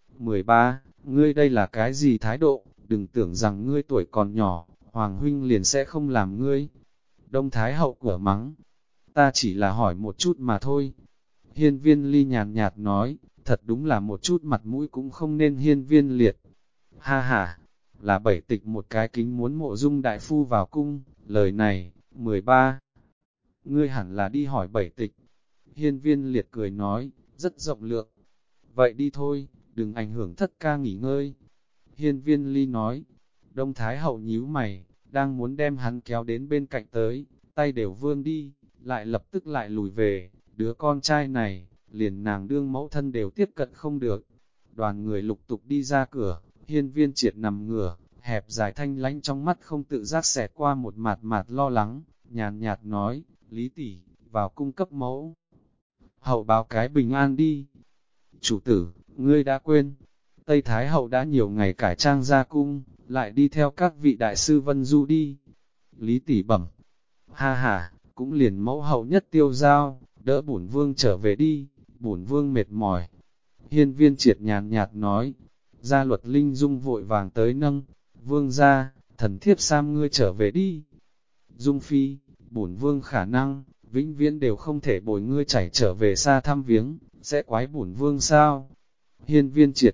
13. Ngươi đây là cái gì thái độ? Đừng tưởng rằng ngươi tuổi còn nhỏ, Hoàng huynh liền sẽ không làm ngươi. Đông Thái hậu cửa mắng, ta chỉ là hỏi một chút mà thôi. Hiên Viên Ly nhàn nhạt nói, thật đúng là một chút mặt mũi cũng không nên. Hiên Viên Liệt, ha ha, là Bảy Tịch một cái kính muốn Mộ Dung đại phu vào cung, lời này, 13. Ngươi hẳn là đi hỏi Bảy Tịch. Hiên Viên Liệt cười nói, rất rộng lượng. Vậy đi thôi, đừng ảnh hưởng thất ca nghỉ ngơi. Hiên Viên Ly nói, Đông Thái hậu nhíu mày, đang muốn đem hắn kéo đến bên cạnh tới, tay đều vươn đi, lại lập tức lại lùi về, đứa con trai này, liền nàng đương mẫu thân đều tiếp cận không được. Đoàn người lục tục đi ra cửa, Hiên Viên Triệt nằm ngửa, hẹp dài thanh lãnh trong mắt không tự giác xẹt qua một mạt mạt lo lắng, nhàn nhạt nói, Lý tỷ, vào cung cấp mẫu. Hậu báo cái bình an đi. Chủ tử, ngươi đã quên, Tây Thái hậu đã nhiều ngày cải trang ra cung, lại đi theo các vị đại sư Vân Du đi. Lý tỷ bẩm, ha ha, cũng liền mẫu hậu nhất tiêu giao, đỡ bổn vương trở về đi, bổn vương mệt mỏi. Hiên Viên Triệt nhàn nhạt nói, Gia Luật Linh Dung vội vàng tới nâng, vương ra, thần thiếp Sam ngươi trở về đi. Dung Phi, bổn vương khả năng, vĩnh viễn đều không thể bồi ngươi chảy trở về xa thăm viếng, sẽ quái bổn vương sao? Hiên Viên Triệt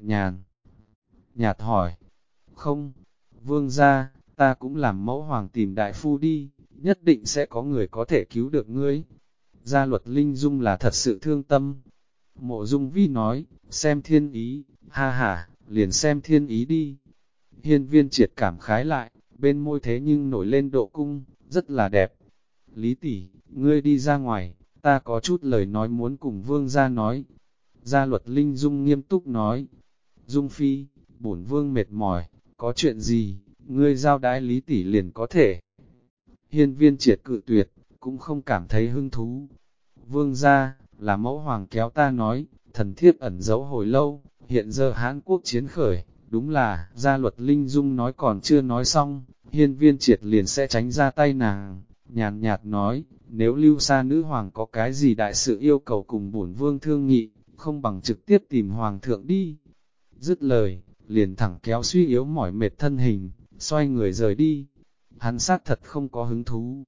nhạt hỏi, không, vương ra, ta cũng làm mẫu hoàng tìm đại phu đi, nhất định sẽ có người có thể cứu được ngươi. Gia Luật Linh Dung là thật sự thương tâm. Mộ Dung Vi nói, xem thiên ý, ha ha, liền xem thiên ý đi. Hiên Viên Triệt cảm khái lại, bên môi thế nhưng nổi lên độ cung, rất là đẹp. Lý tỷ, ngươi đi ra ngoài, ta có chút lời nói muốn cùng vương gia nói. Gia Luật Linh Dung nghiêm túc nói, Dung Phi, bổn vương mệt mỏi, có chuyện gì, ngươi giao đái Lý tỷ liền có thể. Hiên Viên Triệt cự tuyệt, cũng không cảm thấy hứng thú. Vương gia, là mẫu hoàng kéo ta nói, thần thiếp ẩn giấu hồi lâu, hiện giờ Hán Quốc chiến khởi, đúng là, gia luật Linh Dung nói còn chưa nói xong, Hiên Viên Triệt liền sẽ tránh ra tay nàng, nhàn nhạt nói, nếu Lưu Sa nữ hoàng có cái gì đại sự yêu cầu cùng bổn vương thương nghị, không bằng trực tiếp tìm hoàng thượng đi. Dứt lời, liền thẳng kéo suy yếu mỏi mệt thân hình, xoay người rời đi. Hắn xác thật không có hứng thú.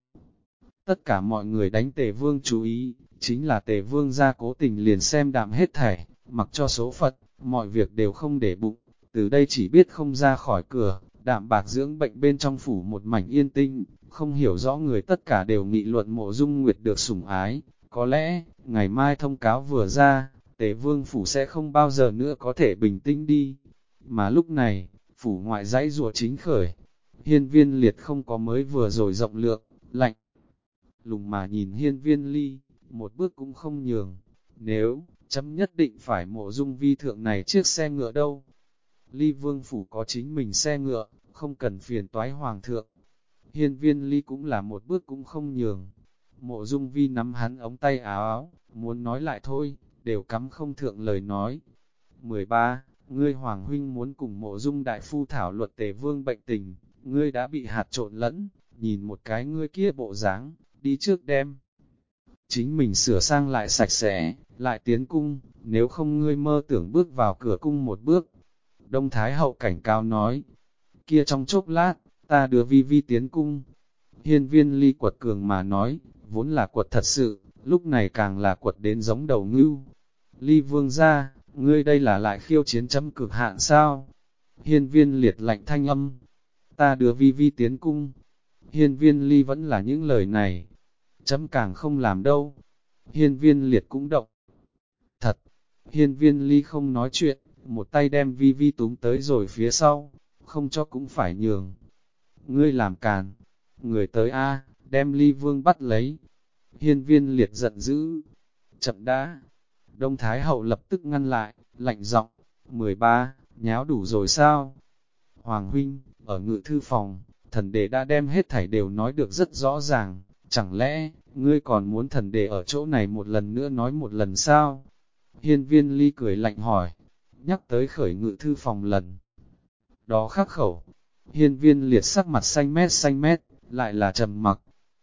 Tất cả mọi người đánh Tề Vương chú ý, chính là Tề Vương ra cố tình liền xem đạm hết thảy, mặc cho số phận, mọi việc đều không để bụng, từ đây chỉ biết không ra khỏi cửa, đạm bạc dưỡng bệnh bên trong phủ một mảnh yên tinh, không hiểu rõ người tất cả đều nghị luận Mộ Dung Nguyệt được sủng ái, có lẽ, ngày mai thông cáo vừa ra, Tề Vương phủ sẽ không bao giờ nữa có thể bình tĩnh đi, mà lúc này, phủ ngoại dãy rùa chính khởi, Hiên Viên Liệt không có mới vừa rồi rộng lượng, lạnh lùng mà nhìn Hiên Viên Ly, một bước cũng không nhường. Nếu, chấm nhất định phải Mộ Dung vi thượng này chiếc xe ngựa đâu. Ly Vương phủ có chính mình xe ngựa, không cần phiền toái hoàng thượng. Hiên Viên Ly cũng là một bước cũng không nhường. Mộ Dung vi nắm hắn ống tay áo áo, muốn nói lại thôi, đều cắm không thượng lời nói. 13. Ngươi Hoàng huynh muốn cùng Mộ Dung đại phu thảo luật Tề Vương bệnh tình, ngươi đã bị hạt trộn lẫn, nhìn một cái ngươi kia bộ dáng, đi trước đem. Chính mình sửa sang lại sạch sẽ, lại tiến cung, nếu không ngươi mơ tưởng bước vào cửa cung một bước. Đông Thái hậu cảnh cáo nói, kia trong chốc lát, ta đưa vi vi tiến cung. Hiên Viên Ly quật cường mà nói, vốn là quật thật sự, lúc này càng là quật đến giống đầu ngưu. Ly Vương ra, ngươi đây là lại khiêu chiến chấm cực hạn sao? Hiên Viên Liệt lạnh thanh âm, ta đưa vi vi tiến cung. Hiên Viên Ly vẫn là những lời này, chấm càng không làm đâu. Hiên Viên Liệt cũng động. Thật, Hiên Viên Ly không nói chuyện, một tay đem vi vi túm tới rồi phía sau, không cho cũng phải nhường. Ngươi làm càn, người tới A, đem Ly Vương bắt lấy. Hiên Viên Liệt giận dữ, chậm đã. Đông Thái Hậu lập tức ngăn lại, lạnh giọng, 13, nháo đủ rồi sao? Hoàng huynh, ở ngự thư phòng, thần đệ đã đem hết thảy đều nói được rất rõ ràng, chẳng lẽ, ngươi còn muốn thần đệ ở chỗ này một lần nữa nói một lần sao? Hiên Viên Ly cười lạnh hỏi, nhắc tới khởi ngự thư phòng lần. Đó khắc khẩu, Hiên Viên Liệt sắc mặt xanh mét, lại là trầm mặc.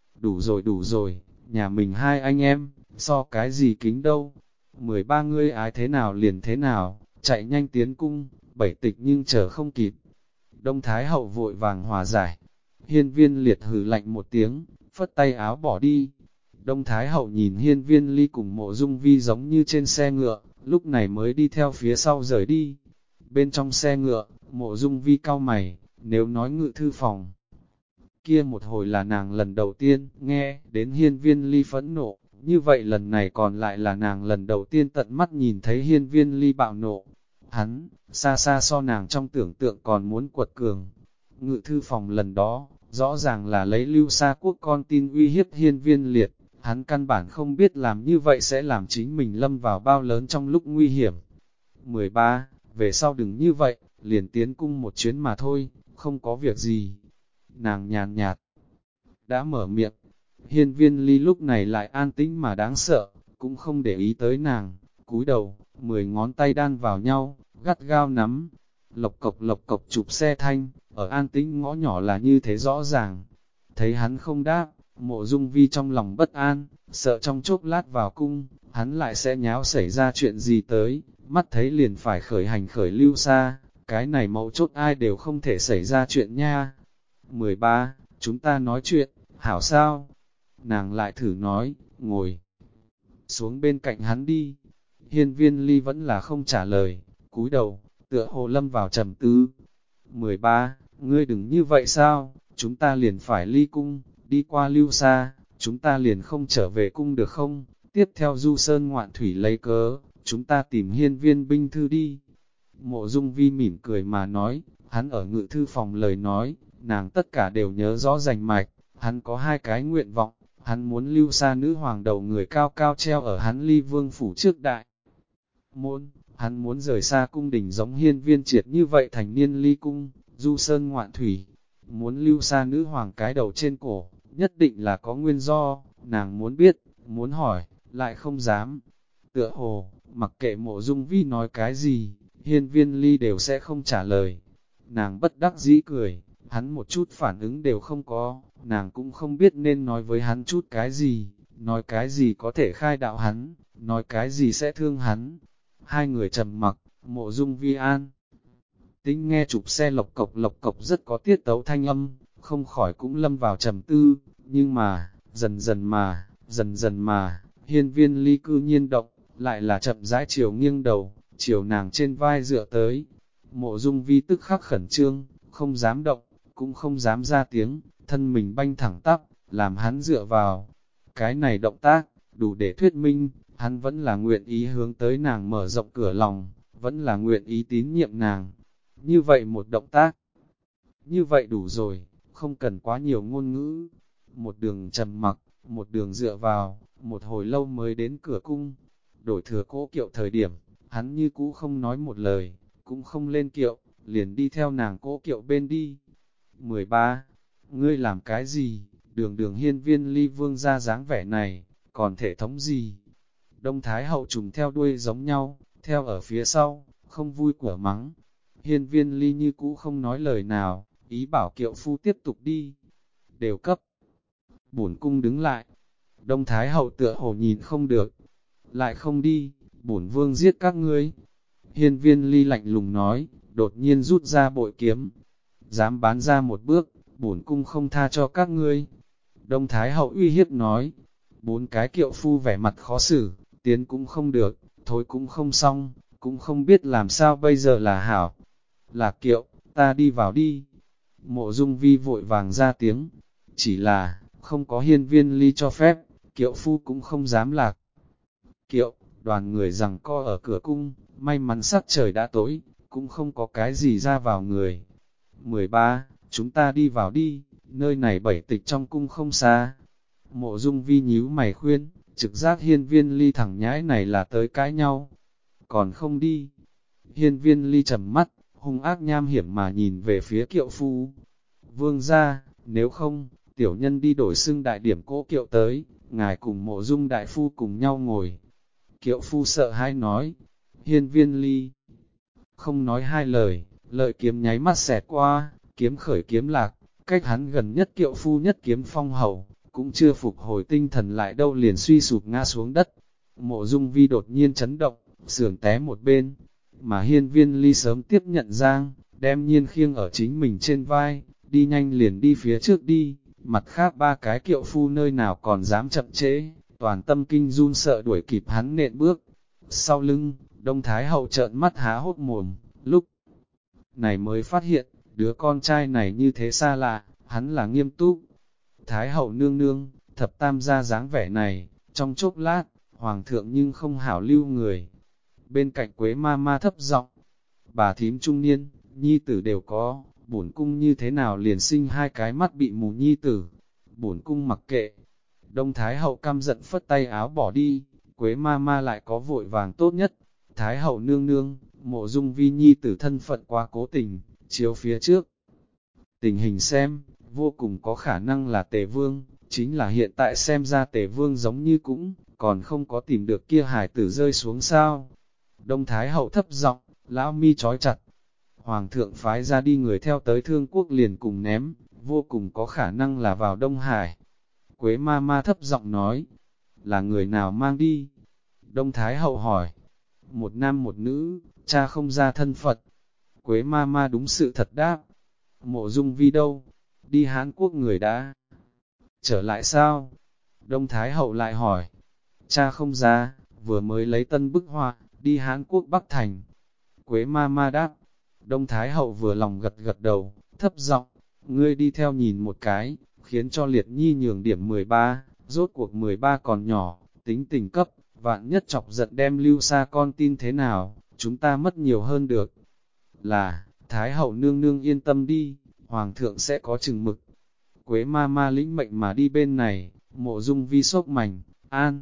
Đủ rồi, nhà mình hai anh em, so cái gì kính đâu. 13 ngươi ái thế nào liền thế nào, chạy nhanh tiến cung, bảy tịch nhưng chờ không kịp. Đông Thái Hậu vội vàng hòa giải. Hiên Viên Liệt hừ lạnh một tiếng, phất tay áo bỏ đi. Đông Thái Hậu nhìn Hiên Viên Ly cùng Mộ Dung Vi giống như trên xe ngựa, lúc này mới đi theo phía sau rời đi. Bên trong xe ngựa, Mộ Dung Vi cau mày, nếu nói ngự thư phòng. Kia một hồi là nàng lần đầu tiên, nghe, đến Hiên Viên Ly phẫn nộ, như vậy lần này còn lại là nàng lần đầu tiên tận mắt nhìn thấy Hiên Viên Ly bạo nộ. Hắn, xa xa so nàng trong tưởng tượng còn muốn quật cường. Ngự thư phòng lần đó, rõ ràng là lấy Lưu Sa Quốc con tin uy hiếp Hiên Viên Liệt, hắn căn bản không biết làm như vậy sẽ làm chính mình lâm vào bao lớn trong lúc nguy hiểm. 13. Về sau đừng như vậy, liền tiến cung một chuyến mà thôi, không có việc gì. Nàng nhàn nhạt, đã mở miệng. Hiên Viên Ly lúc này lại an tĩnh mà đáng sợ, cũng không để ý tới nàng, cúi đầu, 10 ngón tay đan vào nhau, gắt gao nắm. Lộc cộc chụp xe thanh, ở an tĩnh ngõ nhỏ là như thế rõ ràng. Thấy hắn không đáp, Mộ Dung Vi trong lòng bất an, sợ trong chốc lát vào cung, hắn lại sẽ nháo xảy ra chuyện gì tới, mắt thấy liền phải khởi hành khởi Lưu Sa, cái này mấu chốt ai đều không thể xảy ra chuyện nha. 13. Chúng ta nói chuyện, hảo sao? Nàng lại thử nói, ngồi xuống bên cạnh hắn đi. Hiên Viên Ly vẫn là không trả lời, cúi đầu, tựa hồ lâm vào trầm tư. 13. Ngươi đừng như vậy sao? Chúng ta liền phải ly cung, đi qua Lưu Sa, chúng ta liền không trở về cung được không? Tiếp theo Du Sơn ngoạn thủy lấy cớ, chúng ta tìm Hiên Viên binh thư đi. Mộ Dung Vi mỉm cười mà nói, hắn ở ngự thư phòng lời nói, nàng tất cả đều nhớ rõ rành mạch, hắn có hai cái nguyện vọng, hắn muốn Lưu Sa nữ hoàng đầu người cao cao treo ở hắn Ly Vương phủ trước đại môn, hắn muốn rời xa cung đình giống Hiên Viên Triệt như vậy thành niên ly cung, Du Sơn ngoạn thủy, muốn Lưu Sa nữ hoàng cái đầu trên cổ, nhất định là có nguyên do, nàng muốn biết, muốn hỏi, lại không dám. Tựa hồ, mặc kệ Mộ Dung Vi nói cái gì, Hiên Viên Ly đều sẽ không trả lời. Nàng bất đắc dĩ cười, hắn một chút phản ứng đều không có, nàng cũng không biết nên nói với hắn chút cái gì, nói cái gì có thể khai đạo hắn, nói cái gì sẽ thương hắn. Hai người trầm mặc, Mộ Dung Vi an. Tính nghe chụp xe lộc cộc rất có tiết tấu thanh âm, không khỏi cũng lâm vào trầm tư, nhưng mà, dần dần mà, Hiên Viên Ly cư nhiên động, lại là chậm rãi chiều nghiêng đầu, chiều nàng trên vai dựa tới. Mộ Dung Vi tức khắc khẩn trương, không dám động, cũng không dám ra tiếng, thân mình banh thẳng tắp, làm hắn dựa vào. Cái này động tác, đủ để thuyết minh, hắn vẫn là nguyện ý hướng tới nàng mở rộng cửa lòng, vẫn là nguyện ý tín nhiệm nàng. Như vậy một động tác, như vậy đủ rồi, không cần quá nhiều ngôn ngữ. Một đường trầm mặc, một đường dựa vào, một hồi lâu mới đến cửa cung. Đổi thừa cỗ kiệu thời điểm, hắn như cũ không nói một lời, cũng không lên kiệu, liền đi theo nàng cỗ kiệu bên đi. 13. Ngươi làm cái gì? Đường đường Hiên Viên Ly vương ra dáng vẻ này, còn thể thống gì? Đông Thái hậu trùng theo đuôi giống nhau, theo ở phía sau, không vui của mắng. Hiên Viên Ly như cũ không nói lời nào, ý bảo kiệu phu tiếp tục đi. Đều cấp. Bổn cung đứng lại. Đông Thái hậu tựa hồ nhìn không được. Lại không đi, bổn vương giết các ngươi. Hiên Viên Ly lạnh lùng nói, đột nhiên rút ra bội kiếm. Dám bán ra một bước, bổn cung không tha cho các ngươi. Đông Thái hậu uy hiếp nói. Bốn cái kiệu phu vẻ mặt khó xử, tiến cũng không được, thối cũng không xong, cũng không biết làm sao bây giờ là hảo. Là kiệu, ta đi vào đi. Mộ Dung Vi vội vàng ra tiếng, chỉ là, không có Hiên Viên Ly cho phép, kiệu phu cũng không dám lạc. Kiệu, đoàn người rằng co ở cửa cung, may mắn sắc trời đã tối, cũng không có cái gì ra vào người. 13. Chúng ta đi vào đi, nơi này bảy tịch trong cung không xa. Mộ Dung Vi nhíu mày khuyên, trực giác Hiên Viên Ly thẳng nhãi này là tới cãi nhau. Còn không đi. Hiên Viên Ly trầm mắt, hung ác nham hiểm mà nhìn về phía kiệu phu. Vương gia, nếu không, tiểu nhân đi đổi xưng đại điểm cỗ kiệu tới, ngài cùng Mộ Dung đại phu cùng nhau ngồi. Kiệu phu sợ hãi nói. Hiên Viên Ly không nói hai lời, lợi kiếm nháy mắt xẹt qua, kiếm khởi kiếm lạc, cách hắn gần nhất kiệu phu nhất kiếm phong hầu, cũng chưa phục hồi tinh thần lại đâu liền suy sụp ngã xuống đất. Mộ Dung Vi đột nhiên chấn động, sườn té một bên, mà Hiên Viên Ly sớm tiếp nhận giang, đem nhiên khiêng ở chính mình trên vai, đi nhanh liền đi phía trước đi, mặt khác ba cái kiệu phu nơi nào còn dám chậm trễ, toàn tâm kinh run sợ đuổi kịp hắn nện bước. Sau lưng, Đông Thái hậu trợn mắt há hốt mồm, lúc này mới phát hiện, đứa con trai này như thế xa lạ, hắn là nghiêm túc. Thái hậu nương nương, thập tam gia dáng vẻ này, trong chốc lát, hoàng thượng nhưng không hảo lưu người. Bên cạnh Quế ma ma thấp giọng, bà thím trung niên, nhi tử đều có, bổn cung như thế nào liền sinh hai cái mắt bị mù nhi tử, bổn cung mặc kệ. Đông Thái hậu căm giận phất tay áo bỏ đi, Quế ma ma lại có vội vàng tốt nhất. Thái hậu nương nương, Mộ Dung Vi nhi tử thân phận quá cố tình, chiếu phía trước. Tình hình xem, vô cùng có khả năng là Tề Vương, chính là hiện tại xem ra Tề Vương giống như cũng, còn không có tìm được kia hải tử rơi xuống sao. Đông Thái hậu thấp giọng, lão mi trói chặt. Hoàng thượng phái ra đi người theo tới Thương Quốc liền cùng ném, vô cùng có khả năng là vào Đông Hải. Quế ma ma thấp giọng nói, là người nào mang đi? Đông Thái hậu hỏi, một nam một nữ, cha không ra thân Phật. Quế ma ma đúng sự thật đáp. Mộ Dung Vi đâu? Đi Hán Quốc người đã trở lại sao? Đông Thái hậu lại hỏi, cha không ra, vừa mới lấy tân bức họa, đi Hán Quốc Bắc Thành. Quế ma ma đáp. Đông Thái hậu vừa lòng gật gật đầu, thấp giọng, ngươi đi theo nhìn một cái, khiến cho Liệt Nhi nhường điểm 13, rốt cuộc 13 còn nhỏ, tính tình cấp, vạn nhất chọc giận đem lưu xa con tin thế nào, chúng ta mất nhiều hơn được. Là, Thái hậu nương nương yên tâm đi, Hoàng thượng sẽ có chừng mực. Quế ma ma lĩnh mệnh mà đi bên này, Mộ Dung Vi sốc mảnh, an.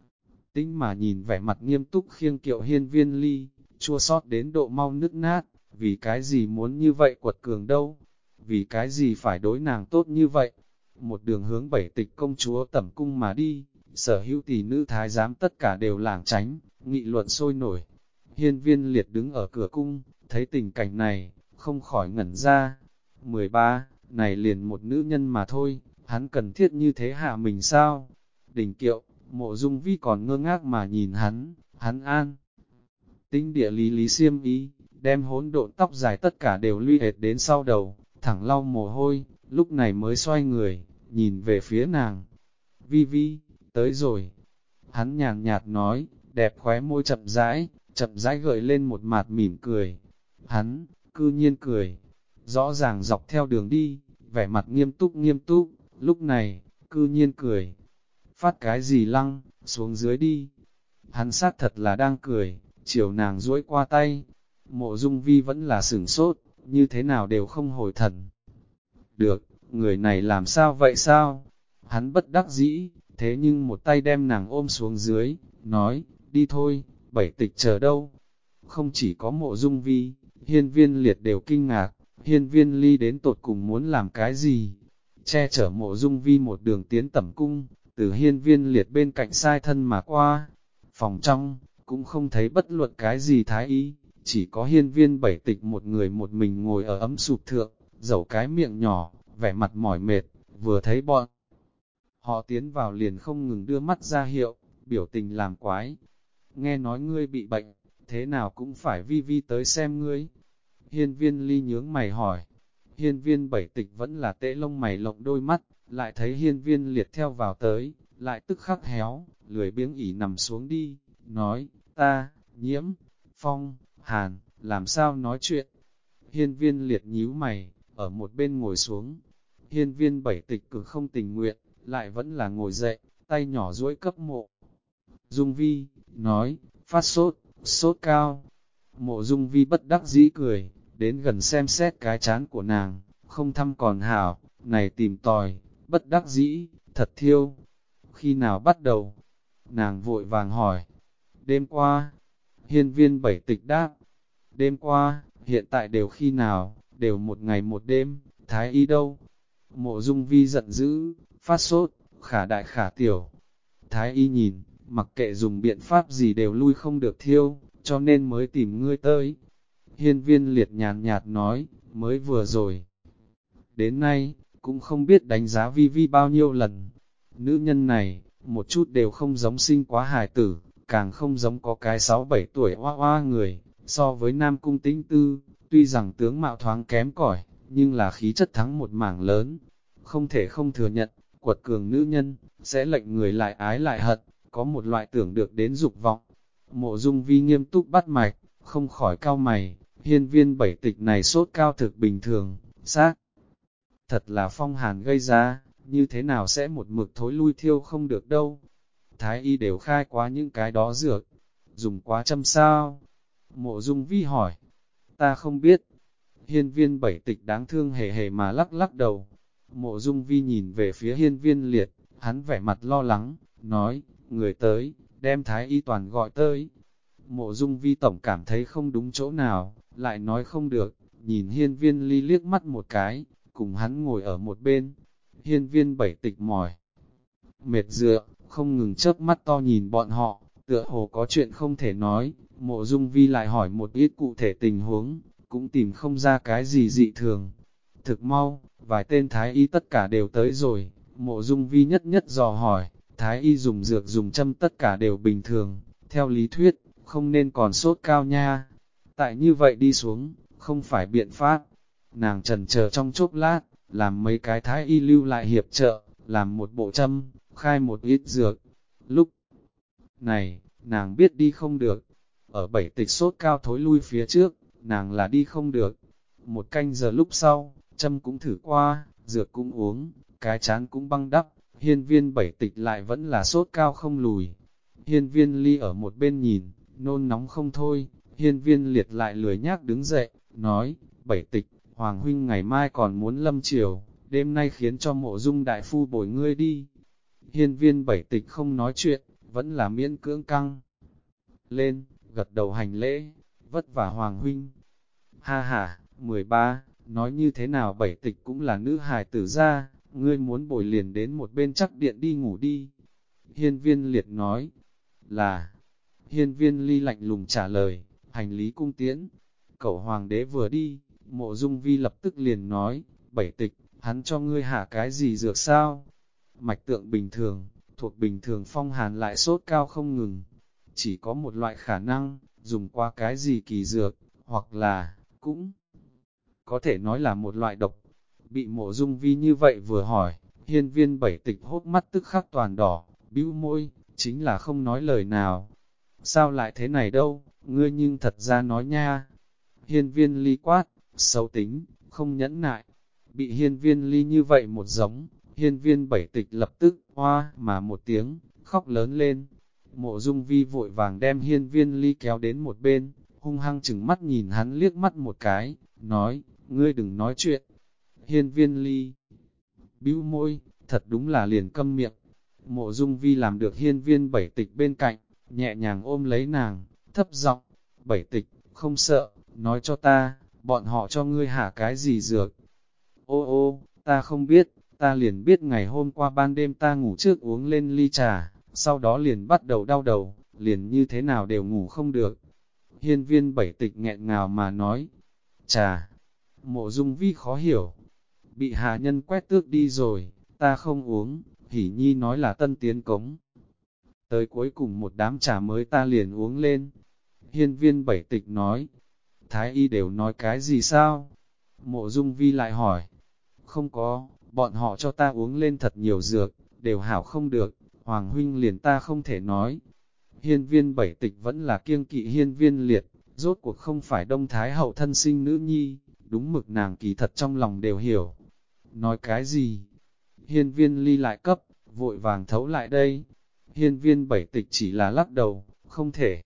Tĩnh mà nhìn vẻ mặt nghiêm túc khiêng kiệu Hiên Viên Ly, chua sót đến độ mau nứt nát, vì cái gì muốn như vậy quật cường đâu, vì cái gì phải đối nàng tốt như vậy. Một đường hướng bảy tịch công chúa tẩm cung mà đi, sở hữu tỷ nữ thái giám tất cả đều lảng tránh, nghị luận sôi nổi. Hiên Viên Liệt đứng ở cửa cung, thấy tình cảnh này, không khỏi ngẩn ra. 13, này liền một nữ nhân mà thôi, hắn cần thiết như thế hạ mình sao? Đình Kiệu, Mộ Dung Vi còn ngơ ngác mà nhìn hắn an. Tinh địa lý xiêm ý, đem hỗn độn tóc dài tất cả đều luy hệt đến sau đầu, thẳng lau mồ hôi, lúc này mới xoay người, nhìn về phía nàng. Vi Vi, tới rồi. Hắn nhàn nhạt nói, đẹp khóe môi chậm rãi gợi lên một mặt mỉm cười. Hắn, cư nhiên cười, rõ ràng dọc theo đường đi, vẻ mặt nghiêm túc, lúc này, cư nhiên cười. Phát cái gì lăng, xuống dưới đi. Hắn xác thật là đang cười, chiều nàng duỗi qua tay. Mộ Dung Vi vẫn là sửng sốt, như thế nào đều không hồi thần. Được, người này làm sao vậy sao? Hắn bất đắc dĩ, thế nhưng một tay đem nàng ôm xuống dưới, nói, đi thôi, Bảy Tịch chờ đâu. Không chỉ có Mộ Dung Vi, Hiên Viên Liệt đều kinh ngạc, Hiên Viên Ly đến tột cùng muốn làm cái gì? Che chở Mộ Dung Vi một đường tiến tẩm cung, từ Hiên Viên Liệt bên cạnh sai thân mà qua. Phòng trong, cũng không thấy bất luận cái gì thái y, chỉ có Hiên Viên Bảy Tịch một người một mình ngồi ở ấm sụp thượng, dẩu cái miệng nhỏ, vẻ mặt mỏi mệt, vừa thấy bọn. Họ tiến vào liền không ngừng đưa mắt ra hiệu, biểu tình làm quái. Nghe nói ngươi bị bệnh, thế nào cũng phải Vi Vi tới xem ngươi. Hiên Viên Ly nhướng mày hỏi. Hiên Viên Bảy Tịch vẫn là tễ lông mày lộng đôi mắt, lại thấy Hiên Viên Liệt theo vào tới, lại tức khắc héo, lười biếng ỉ nằm xuống đi, nói, ta, Nhiễm, Phong, Hàn, làm sao nói chuyện. Hiên Viên Liệt nhíu mày, ở một bên ngồi xuống. Hiên Viên Bảy Tịch cực không tình nguyện, lại vẫn là ngồi dậy, tay nhỏ duỗi cấp Mộ Dung Vi, nói, phát sốt, sốt cao. Mộ Dung Vi bất đắc dĩ cười, đến gần xem xét cái chán của nàng, không thăm còn hảo, này tìm tòi, bất đắc dĩ, thật thiêu. Khi nào bắt đầu? Nàng vội vàng hỏi. Đêm qua, Hiên Viên Bảy Tịch đáp. Đêm qua, hiện tại đều khi nào, đều một ngày một đêm, thái y đâu? Mộ Dung Vi giận dữ, phát sốt, khả đại khả tiểu. Thái y nhìn, mặc kệ dùng biện pháp gì đều lui không được thiêu, cho nên mới tìm ngươi tới. Hiên Viên Liệt nhàn nhạt nói, mới vừa rồi. Đến nay, cũng không biết đánh giá Vi Vi bao nhiêu lần. Nữ nhân này, một chút đều không giống sinh quá hài tử, càng không giống có cái 6-7 tuổi hoa hoa người, so với Nam Cung Tĩnh Tư, tuy rằng tướng mạo thoáng kém cỏi, nhưng là khí chất thắng một mảng lớn. Không thể không thừa nhận, quật cường nữ nhân, sẽ lệnh người lại ái lại hận, có một loại tưởng được đến dục vọng. Mộ Dung Vi nghiêm túc bắt mạch, không khỏi cau mày, Hiên Viên Bảy Tịch này sốt cao thực bình thường, xác. Thật là Phong Hàn gây ra, như thế nào sẽ một mực thối lui thiêu không được đâu. Thái y đều khai quá những cái đó dược, dùng quá châm sao? Mộ Dung Vi hỏi, ta không biết. Hiên Viên Bảy Tịch đáng thương hề hề mà lắc lắc đầu. Mộ Dung Vi nhìn về phía Hiên Viên Liệt, hắn vẻ mặt lo lắng, nói, người tới, đem Thái y toàn gọi tới. Mộ Dung Vi tổng cảm thấy không đúng chỗ nào, lại nói không được, nhìn Hiên Viên Ly liếc mắt một cái, cùng hắn ngồi ở một bên. Hiên Viên Bảy Tịch mỏi mệt dựa, không ngừng chớp mắt to nhìn bọn họ, tựa hồ có chuyện không thể nói. Mộ Dung Vi lại hỏi một ít cụ thể tình huống, cũng tìm không ra cái gì dị thường. Thực mau, vài tên thái y tất cả đều tới rồi, Mộ Dung Vi nhất nhất dò hỏi, thái y dùng dược dùng châm tất cả đều bình thường, theo lý thuyết, không nên còn sốt cao nha. Tại như vậy đi xuống, không phải biện pháp. Nàng chần chờ trong chốc lát, làm mấy cái thái y lưu lại hiệp trợ, làm một bộ châm, khai một ít dược. Lúc này, nàng biết đi không được. Ở Bảy Tịch sốt cao thối lui phía trước, nàng là đi không được. Một canh giờ lúc sau, châm cũng thử qua, dược cũng uống, cái chán cũng băng đắp, Hiên Viên Bảy Tịch lại vẫn là sốt cao không lùi. Hiên Viên Ly ở một bên nhìn, nôn nóng không thôi, Hiên Viên Liệt lại lười nhác đứng dậy, nói, Bảy Tịch, Hoàng huynh ngày mai còn muốn lâm chiều, đêm nay khiến cho Mộ Dung đại phu bồi ngươi đi. Hiên Viên Bảy Tịch không nói chuyện, vẫn là miễn cưỡng căng lên, gật đầu hành lễ, vất vả Hoàng huynh. Ha ha, 13, nói như thế nào Bảy Tịch cũng là nữ hài tử gia, ngươi muốn bồi liền đến một bên chắc điện đi ngủ đi. Hiên Viên Liệt nói, là, Hiên Viên Ly lạnh lùng trả lời, hành lý cung tiễn. Cẩu hoàng đế vừa đi, Mộ Dung Vi lập tức liền nói, Bảy Tịch, hắn cho ngươi hạ cái gì dược sao? Mạch tượng bình thường, thuộc bình thường phong hàn lại sốt cao không ngừng. Chỉ có một loại khả năng, dùng qua cái gì kỳ dược, hoặc là, cũng có thể nói là một loại độc. Bị Mộ Dung Vi như vậy vừa hỏi, Hiên Viên Bảy Tịch hốc mắt tức khắc toàn đỏ, bĩu môi, chính là không nói lời nào. Sao lại thế này đâu, ngươi nhưng thật ra nói nha. Hiên Viên Ly quát, xấu tính, không nhẫn nại. Bị Hiên Viên Ly như vậy một giống, Hiên Viên Bảy Tịch lập tức, hoa mà một tiếng, khóc lớn lên. Mộ Dung Vi vội vàng đem Hiên Viên Ly kéo đến một bên, hung hăng chừng mắt nhìn hắn liếc mắt một cái, nói, ngươi đừng nói chuyện. Hiên Viên Ly bĩu môi, thật đúng là liền câm miệng. Mộ Dung Vi làm được Hiên Viên Bảy Tịch bên cạnh, nhẹ nhàng ôm lấy nàng, thấp giọng, Bảy Tịch, không sợ, nói cho ta, bọn họ cho ngươi hạ cái gì dược. Ô ô, ta không biết, ta liền biết ngày hôm qua ban đêm ta ngủ trước uống lên ly trà, sau đó liền bắt đầu đau đầu, liền như thế nào đều ngủ không được. Hiên Viên Bảy Tịch nghẹn ngào mà nói, trà. Mộ Dung Vi khó hiểu, bị hạ nhân quét tước đi rồi, ta không uống, Hỷ Nhi nói là tân tiến cống. Tới cuối cùng một đám trà mới ta liền uống lên. Hiên Viên Bảy Tịch nói, Thái y đều nói cái gì sao? Mộ Dung Vi lại hỏi, không có, bọn họ cho ta uống lên thật nhiều dược, đều hảo không được, Hoàng huynh liền ta không thể nói. Hiên Viên Bảy Tịch vẫn là kiêng kỵ Hiên Viên Liệt, rốt cuộc không phải Đông Thái hậu thân sinh nữ nhi, đúng mực nàng kỳ thật trong lòng đều hiểu. Nói cái gì? Hiên Viên Ly lại cấp, vội vàng thấu lại đây. Hiên Viên Bảy Tịch chỉ là lắc đầu, không thể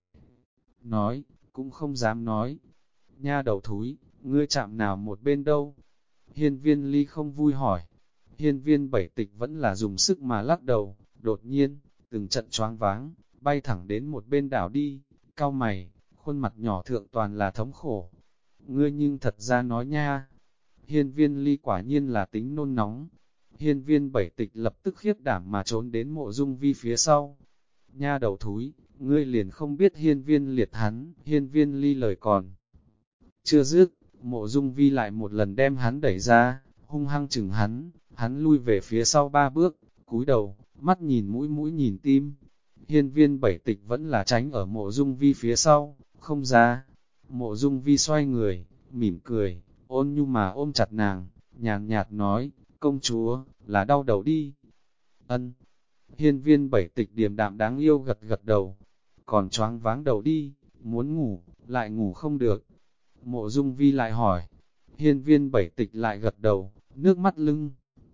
nói, cũng không dám nói. Nha đầu thúi, ngươi chạm nào một bên đâu? Hiên Viên Ly không vui hỏi. Hiên Viên Bảy Tịch vẫn là dùng sức mà lắc đầu, đột nhiên, từng trận choáng váng, bay thẳng đến một bên đảo đi, cau mày, khuôn mặt nhỏ thượng toàn là thống khổ. Ngươi nhưng thật ra nói nha. Hiên Viên Ly quả nhiên là tính nôn nóng. Hiên Viên Bảy Tịch lập tức khiếp đảm mà trốn đến Mộ Dung Vi phía sau. Nha đầu thúi, ngươi liền không biết Hiên Viên Liệt hắn. Hiên Viên Ly lời còn chưa dứt, Mộ Dung Vi lại một lần đem hắn đẩy ra, hung hăng chừng hắn lui về phía sau 3 bước, cúi đầu, mắt nhìn mũi mũi nhìn tim. Hiên Viên Bảy Tịch vẫn là tránh ở Mộ Dung Vi phía sau, không ra. Mộ Dung Vi xoay người, mỉm cười, ôn nhu mà ôm chặt nàng, nhàn nhạt nói, công chúa, là đau đầu đi. Ân. Hiên Viên Bảy Tịch điềm đạm đáng yêu gật gật đầu, còn choáng váng đầu đi, muốn ngủ, lại ngủ không được. Mộ Dung Vi lại hỏi, Hiên Viên Bảy Tịch lại gật đầu, nước mắt lưng.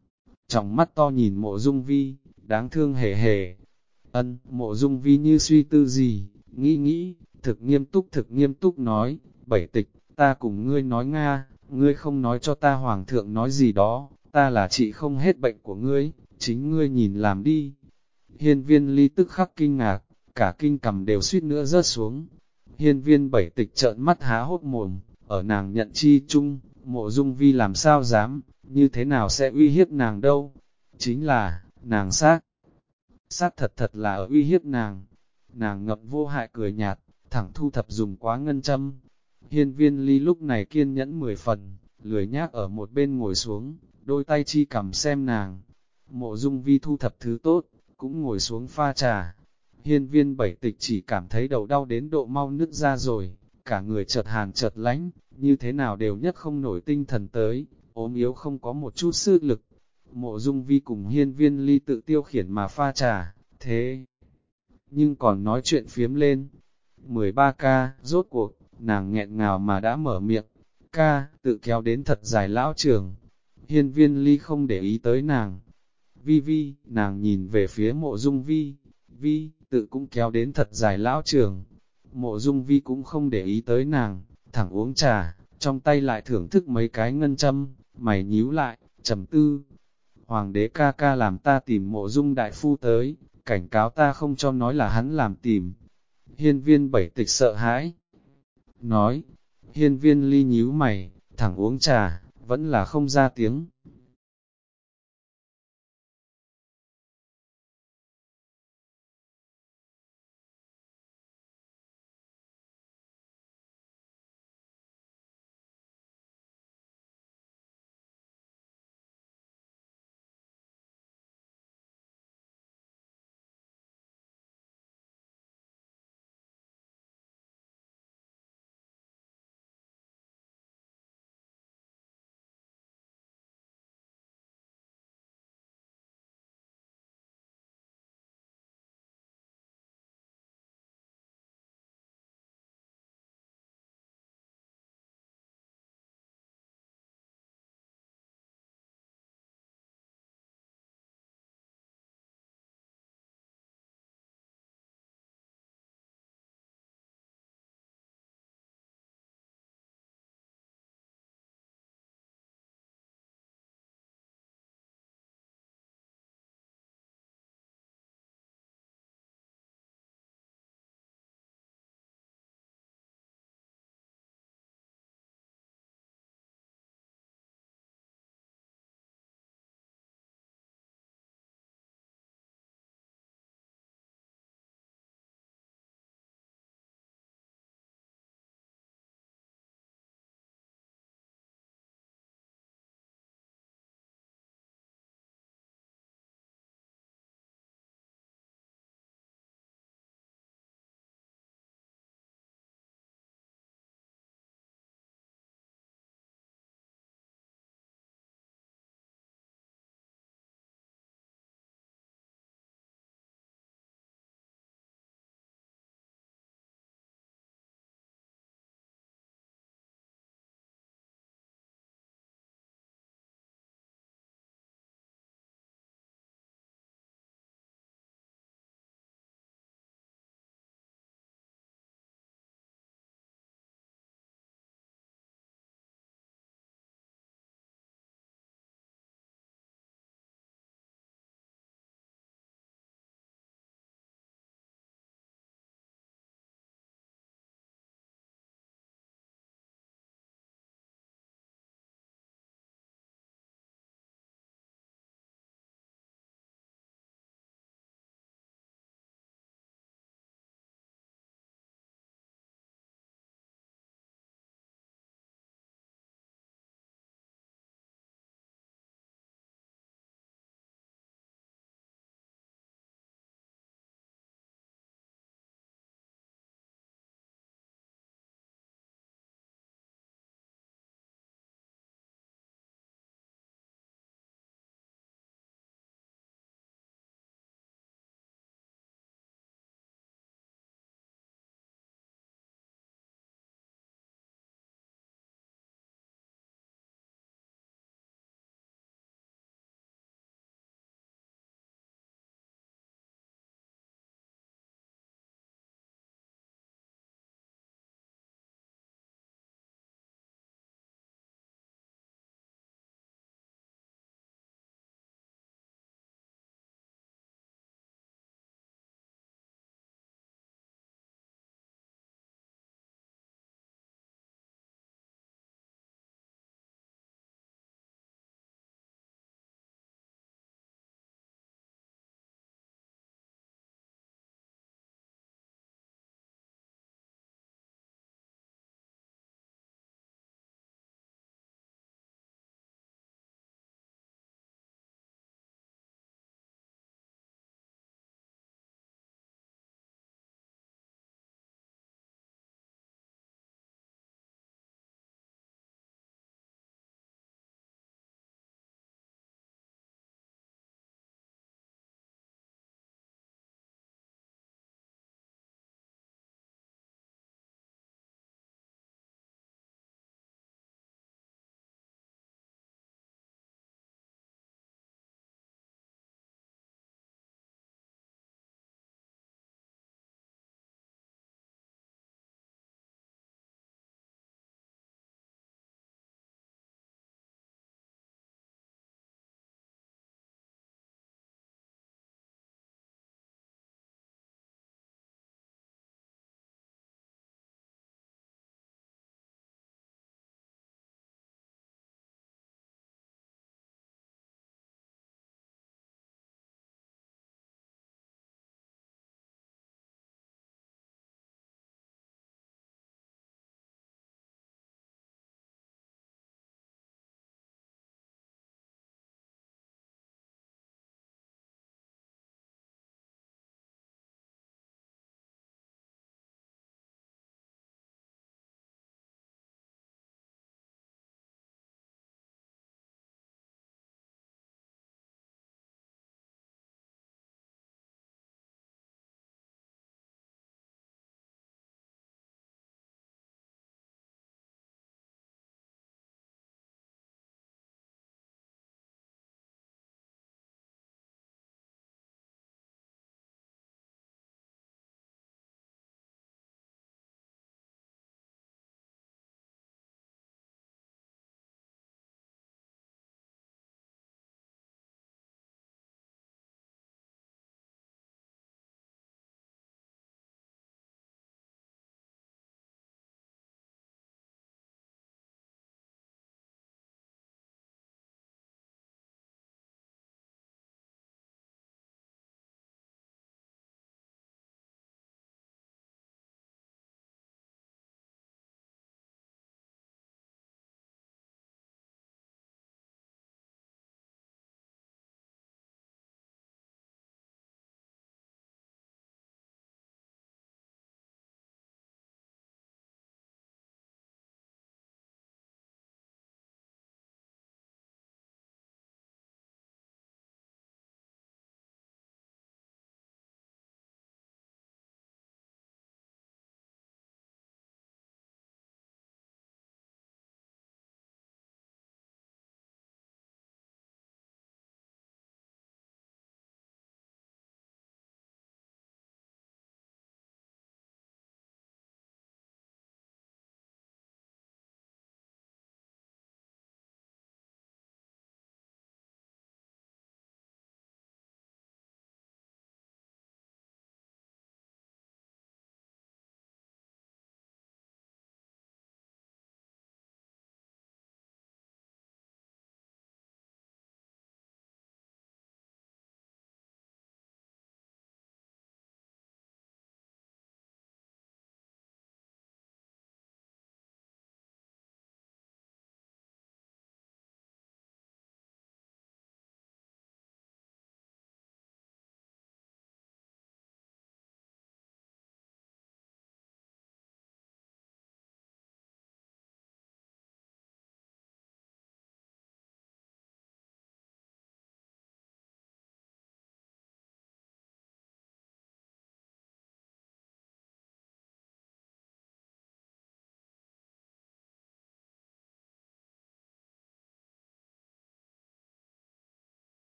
Trong mắt to nhìn Mộ Dung Vi, đáng thương hề hề. Ân. Mộ Dung Vi như suy tư gì, nghĩ, thực nghiêm túc nói, Bảy Tịch, ta cùng ngươi nói Nga, ngươi không nói cho ta hoàng thượng nói gì đó, ta là trị không hết bệnh của ngươi, chính ngươi nhìn làm đi. Hiên Viên Ly tức khắc kinh ngạc, cả kinh cầm đều suýt nữa rớt xuống. Hiên Viên Bảy Tịch trợn mắt há hốc mồm, ở nàng nhận chi chung, Mộ Dung Vi làm sao dám, như thế nào sẽ uy hiếp nàng đâu. Chính là, nàng xác thật là ở uy hiếp nàng. Nàng ngậm vô hại cười nhạt, thẳng thu thập dùng quá ngân châm. Hiên Viên Ly lúc này kiên nhẫn 10 phần, lười nhác ở một bên ngồi xuống, đôi tay chi cầm xem nàng. Mộ Dung Vi thu thập thứ tốt, cũng ngồi xuống pha trà. Hiên Viên Bảy Tịch chỉ cảm thấy đầu đau đến độ mau nứt ra rồi, cả người chợt hàn chợt lánh, như thế nào đều nhất không nổi tinh thần tới, ốm yếu không có một chút sức lực. Mộ Dung Vi cùng Hiên Viên Ly tự tiêu khiển mà pha trà, thế nhưng còn nói chuyện phiếm lên. 13 ca, rốt cuộc, nàng nghẹn ngào mà đã mở miệng, ca, tự kéo đến thật dài lão trường. Hiên Viên Ly không để ý tới nàng. Vi, nàng nhìn về phía Mộ Dung Vi, tự cũng kéo đến thật dài lão trường. Mộ Dung Vi cũng không để ý tới nàng, thẳng uống trà, trong tay lại thưởng thức mấy cái ngân châm, mày nhíu lại, trầm tư. Hoàng đế ca ca làm ta tìm Mộ Dung đại phu tới, cảnh cáo ta không cho nói là hắn làm tìm. Hiên Viên Bảy Tịch sợ hãi, nói. Hiên Viên Ly nhíu mày, thẳng uống trà, vẫn là không ra tiếng.